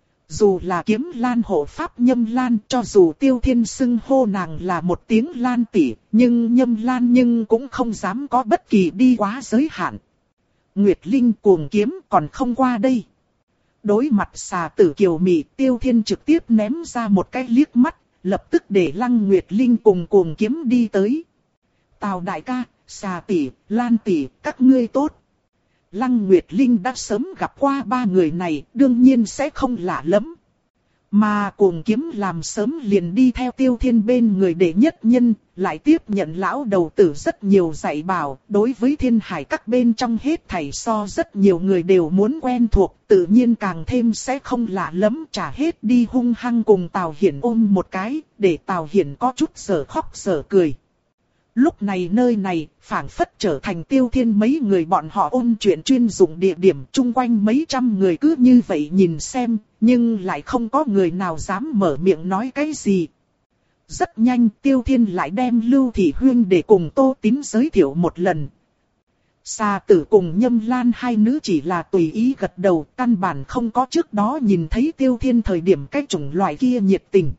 Dù là Kiếm Lan hộ pháp Nhâm Lan, cho dù Tiêu Thiên xưng hô nàng là một tiếng Lan tỷ, nhưng Nhâm Lan nhưng cũng không dám có bất kỳ đi quá giới hạn. Nguyệt Linh cuồng kiếm còn không qua đây. Đối mặt Xà Tử kiều mị, Tiêu Thiên trực tiếp ném ra một cái liếc mắt, lập tức để Lăng Nguyệt Linh cùng cuồng kiếm đi tới. Tào đại ca, Xà tỷ, Lan tỷ, các ngươi tốt. Lăng Nguyệt Linh đã sớm gặp qua ba người này, đương nhiên sẽ không lạ lắm. Mà cuồng kiếm làm sớm liền đi theo Tiêu Thiên bên người đệ nhất nhân, lại tiếp nhận lão đầu tử rất nhiều dạy bảo, đối với Thiên Hải các bên trong hết thảy so rất nhiều người đều muốn quen thuộc, tự nhiên càng thêm sẽ không lạ lắm, trả hết đi hung hăng cùng Tào Hiển ôm một cái, để Tào Hiển có chút sở khóc sở cười. Lúc này nơi này, phảng phất trở thành Tiêu Thiên mấy người bọn họ ôn chuyện chuyên dụng địa điểm, chung quanh mấy trăm người cứ như vậy nhìn xem, nhưng lại không có người nào dám mở miệng nói cái gì. Rất nhanh Tiêu Thiên lại đem Lưu Thị Huyên để cùng Tô Tín giới thiệu một lần. Xà Tử cùng Nhâm Lan hai nữ chỉ là tùy ý gật đầu, căn bản không có trước đó nhìn thấy Tiêu Thiên thời điểm cái chủng loại kia nhiệt tình.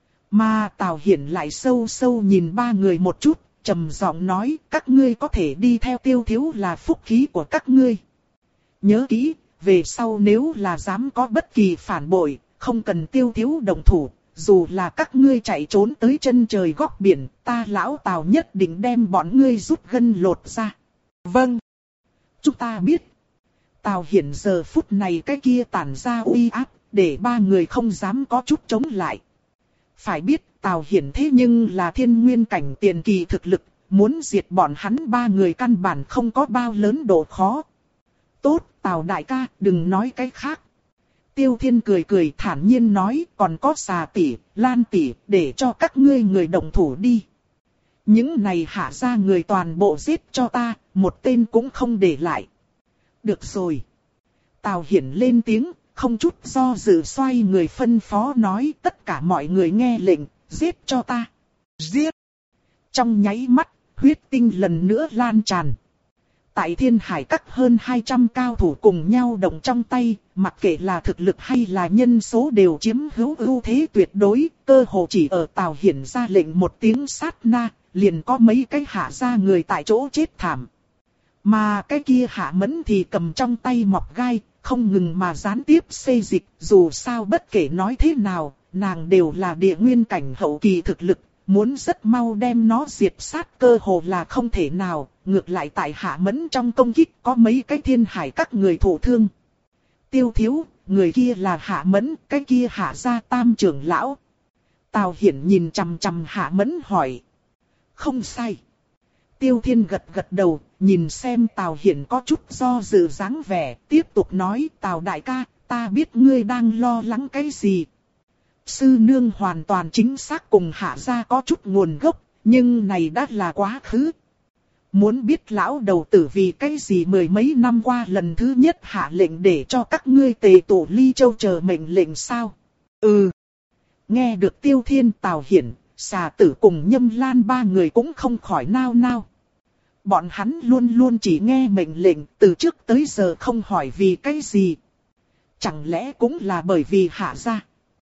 Mà Tào Hiển lại sâu sâu nhìn ba người một chút, trầm giọng nói, các ngươi có thể đi theo Tiêu thiếu là phúc khí của các ngươi. Nhớ kỹ, về sau nếu là dám có bất kỳ phản bội, không cần Tiêu thiếu động thủ, dù là các ngươi chạy trốn tới chân trời góc biển, ta lão Tào nhất định đem bọn ngươi rút gân lột ra. Vâng. Chúng ta biết. Tào Hiển giờ phút này cái kia tản ra uy áp, để ba người không dám có chút chống lại. Phải biết, Tào Hiển thế nhưng là thiên nguyên cảnh tiền kỳ thực lực, muốn diệt bọn hắn ba người căn bản không có bao lớn độ khó. Tốt, Tào đại ca, đừng nói cái khác. Tiêu Thiên cười cười thản nhiên nói, còn có Xà tỷ, Lan tỷ, để cho các ngươi người động thủ đi. Những này hạ ra người toàn bộ giết cho ta, một tên cũng không để lại. Được rồi. Tào Hiển lên tiếng, không chút do dự xoay người phân phó nói, tất cả mọi người nghe lệnh, giết cho ta. Giết. Trong nháy mắt, huyết tinh lần nữa lan tràn. Tại Thiên Hải Các hơn hai trăm cao thủ cùng nhau động trong tay, mặc kệ là thực lực hay là nhân số đều chiếm hữu ưu thế tuyệt đối, cơ hồ chỉ ở Tào Hiển ra lệnh một tiếng sát na, liền có mấy cái hạ ra người tại chỗ chết thảm. Mà cái kia Hạ Mẫn thì cầm trong tay mọc gai, không ngừng mà gián tiếp xê dịch, dù sao bất kể nói thế nào, nàng đều là địa nguyên cảnh hậu kỳ thực lực, muốn rất mau đem nó diệt sát cơ hồ là không thể nào, ngược lại tại Hạ Mẫn trong công kích có mấy cái Thiên Hải Các người thụ thương. Tiêu thiếu, người kia là Hạ Mẫn, cái kia Hạ gia tam trưởng lão. Tào Hiển nhìn chằm chằm Hạ Mẫn hỏi. Không sai. Tiêu Thiên gật gật đầu, nhìn xem Tào Hiển có chút do dự dáng vẻ, tiếp tục nói, Tào đại ca, ta biết ngươi đang lo lắng cái gì. Sư nương hoàn toàn chính xác cùng Hạ gia có chút nguồn gốc, nhưng này đã là quá khứ. Muốn biết lão đầu tử vì cái gì mười mấy năm qua lần thứ nhất hạ lệnh để cho các ngươi tề tổ Ly Châu chờ mệnh lệnh sao? Ừ. Nghe được Tiêu Thiên, Tào Hiển, Xà Tử cùng Nhâm Lan ba người cũng không khỏi nao nao. Bọn hắn luôn luôn chỉ nghe mệnh lệnh, từ trước tới giờ không hỏi vì cái gì. Chẳng lẽ cũng là bởi vì hạ gia?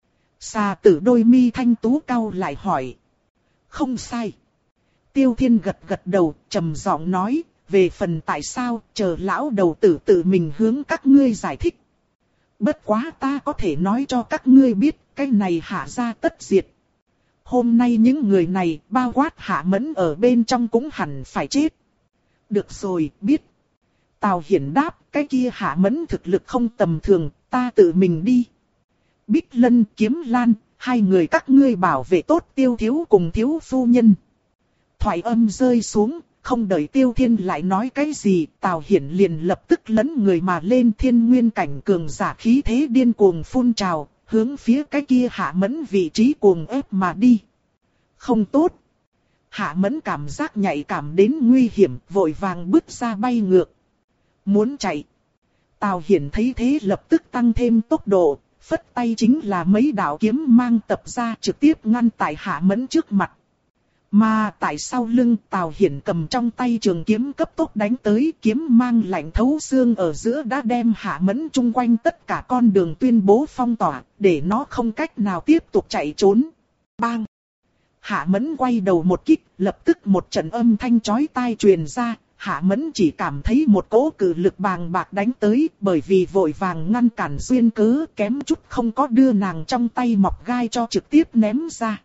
Xà Tử đôi mi thanh tú cau lại hỏi. Không sai. Tiêu Thiên gật gật đầu, trầm giọng nói, về phần tại sao, chờ lão đầu tử tự mình hướng các ngươi giải thích. Bất quá ta có thể nói cho các ngươi biết, cái này hạ gia tất diệt. Hôm nay những người này, bao quát Hạ Mẫn ở bên trong cũng hẳn phải chết. Được rồi, biết. Tào Hiển đáp, cái kia Hạ Mẫn thực lực không tầm thường, ta tự mình đi. Bích Lân, Kiếm Lan, hai người các ngươi bảo vệ tốt Tiêu thiếu cùng thiếu phu nhân. Thoại âm rơi xuống, không đợi Tiêu Thiên lại nói cái gì, Tào Hiển liền lập tức lấn người mà lên, thiên nguyên cảnh cường giả khí thế điên cuồng phun trào, hướng phía cái kia Hạ Mẫn vị trí cuồng ép mà đi. Không tốt. Hạ Mẫn cảm giác nhạy cảm đến nguy hiểm, vội vàng bước ra bay ngược. Muốn chạy. Tào Hiển thấy thế lập tức tăng thêm tốc độ, phất tay chính là mấy đạo kiếm mang tập ra trực tiếp ngăn tại Hạ Mẫn trước mặt. Mà tại sau lưng Tào Hiển cầm trong tay trường kiếm cấp tốc đánh tới, kiếm mang lạnh thấu xương ở giữa đã đem Hạ Mẫn chung quanh tất cả con đường tuyên bố phong tỏa, để nó không cách nào tiếp tục chạy trốn. Bang! Hạ Mẫn quay đầu một kích, lập tức một trận âm thanh chói tai truyền ra, Hạ Mẫn chỉ cảm thấy một cỗ cự lực bàng bạc đánh tới, bởi vì vội vàng ngăn cản duyên cớ, kém chút không có đưa nàng trong tay mọc gai cho trực tiếp ném ra.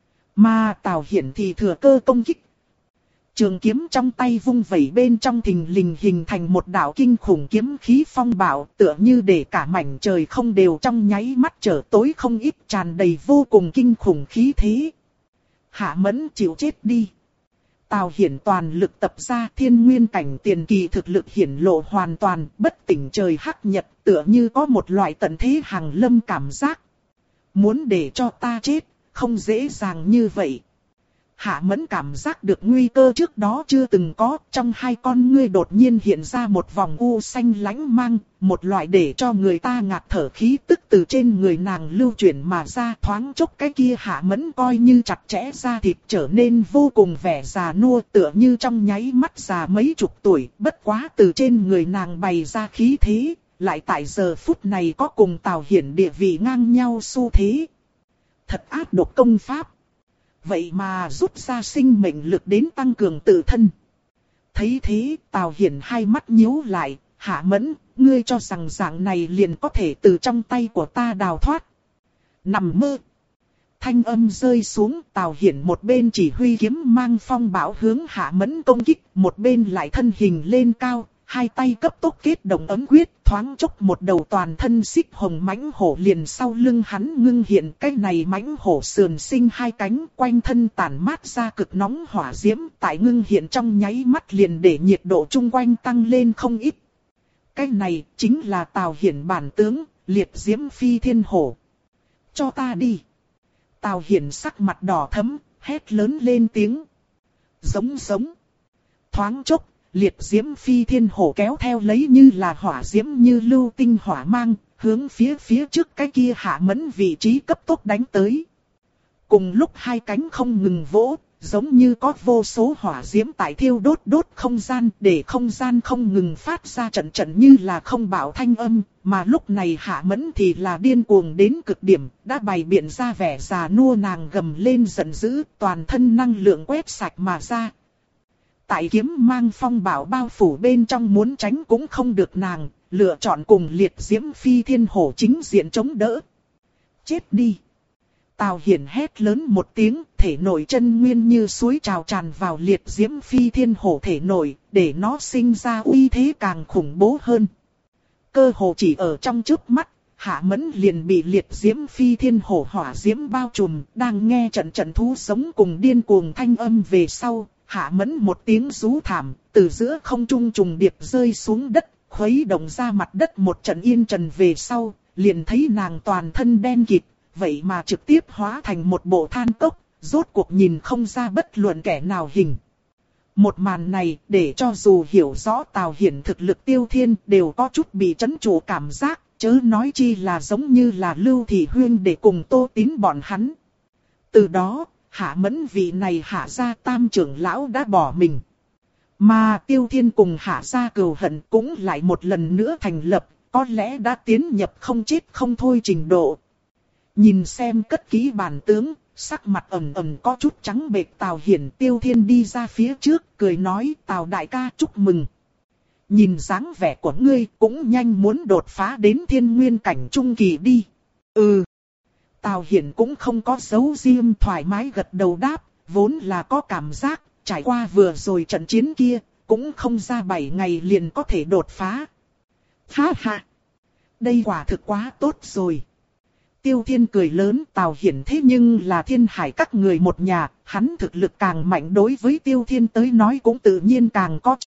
Mà Tào Hiển thì thừa cơ công kích. Trường kiếm trong tay vung vẩy bên trong thình lình hình thành một đạo kinh khủng kiếm khí phong bạo, tựa như để cả mảnh trời không đều trong nháy mắt trở tối không ít, tràn đầy vô cùng kinh khủng khí thế. Hạ Mẫn chịu chết đi. Tào Hiển toàn lực tập ra, thiên nguyên cảnh tiền kỳ thực lực hiển lộ hoàn toàn, bất tỉnh trời hắc nhật, tựa như có một loại tận thế hàng lâm cảm giác. Muốn để cho ta chết, không dễ dàng như vậy. Hạ Mẫn cảm giác được nguy cơ trước đó chưa từng có, trong hai con ngươi đột nhiên hiện ra một vòng u xanh lánh mang, một loại để cho người ta ngạt thở khí tức từ trên người nàng lưu chuyển mà ra, thoáng chốc cái kia Hạ Mẫn coi như chặt chẽ da thịt trở nên vô cùng vẻ già nua, tựa như trong nháy mắt già mấy chục tuổi, bất quá từ trên người nàng bày ra khí thế, lại tại giờ phút này có cùng Tào Hiển địa vị ngang nhau xu thế. Thật ác độc công pháp. Vậy mà rút ra sinh mệnh lực đến tăng cường tự thân. Thấy thế, Tào Hiển hai mắt nhíu lại, Hạ Mẫn, ngươi cho rằng dạng này liền có thể từ trong tay của ta đào thoát. Nằm mơ. thanh âm rơi xuống, Tào Hiển một bên chỉ huy kiếm mang phong bão hướng Hạ Mẫn công kích, một bên lại thân hình lên cao, hai tay cấp tốc kết động ấm quyết, thoáng chốc một đầu toàn thân xích hồng mãnh hổ liền sau lưng hắn ngưng hiện. Cái này mãnh hổ sườn sinh hai cánh, quanh thân tản mát ra cực nóng hỏa diễm, tại ngưng hiện trong nháy mắt liền để nhiệt độ chung quanh tăng lên không ít. Cái này chính là Tào Hiển bản tướng, liệt diễm phi thiên hổ. Cho ta đi. Tào Hiển sắc mặt đỏ thẫm, hét lớn lên tiếng. Giống giống. Thoáng chốc, liệt diễm phi thiên hổ kéo theo lấy như là hỏa diễm như lưu tinh hỏa mang, hướng phía phía trước cái kia Hạ Mẫn vị trí cấp tốc đánh tới. Cùng lúc hai cánh không ngừng vỗ, giống như có vô số hỏa diễm tại thiêu đốt đốt không gian, để không gian không ngừng phát ra trận trận như là không bạo thanh âm, mà lúc này Hạ Mẫn thì là điên cuồng đến cực điểm, đã bày biện ra vẻ già nua, nàng gầm lên giận dữ, toàn thân năng lượng quét sạch mà ra. Tại kiếm mang phong bạo bao phủ bên trong muốn tránh cũng không được, nàng lựa chọn cùng liệt diễm phi thiên hổ chính diện chống đỡ. Chết đi! Tào Hiển hét lớn một tiếng, thể nội chân nguyên như suối trào tràn vào liệt diễm phi thiên hổ thể nội, để nó sinh ra uy thế càng khủng bố hơn. Cơ hồ chỉ ở trong chớp mắt, Hạ Mẫn liền bị liệt diễm phi thiên hổ hỏa diễm bao trùm, đang nghe trận trận thú sống cùng điên cuồng thanh âm về sau, Hạ Mẫn một tiếng rú thảm, từ giữa không trung trùng điệp rơi xuống đất, khuấy động ra mặt đất một trận yên trần về sau, liền thấy nàng toàn thân đen kịt. Vậy mà trực tiếp hóa thành một bộ than cốc, rốt cuộc nhìn không ra bất luận kẻ nào hình. Một màn này để cho dù hiểu rõ Tào Hiển thực lực Tiêu Thiên đều có chút bị chấn trụ cảm giác, chớ nói chi là giống như là Lưu Thị Huyên để cùng Tô Tín bọn hắn. Từ đó, Hạ Mẫn vị này Hạ gia tam trưởng lão đã bỏ mình. Mà Tiêu Thiên cùng Hạ gia cừu hận cũng lại một lần nữa thành lập, có lẽ đã tiến nhập không chết không thôi trình độ. Nhìn xem cất kỹ bản tướng, sắc mặt ẩn ẩn có chút trắng bệch Tào Hiển, Tiêu Thiên đi ra phía trước, cười nói: Tào đại ca chúc mừng. Nhìn dáng vẻ của ngươi cũng nhanh muốn đột phá đến thiên nguyên cảnh trung kỳ đi. Ừ. Tào Hiển cũng không có giấu riêng, thoải mái gật đầu đáp, vốn là có cảm giác, trải qua vừa rồi trận chiến kia, cũng không ra bảy ngày liền có thể đột phá. Ha ha. Đây quả thực quá tốt rồi. Tiêu Thiên cười lớn, Tào Hiển thế nhưng là thiên hải các người một nhà, hắn thực lực càng mạnh đối với Tiêu Thiên tới nói cũng tự nhiên càng có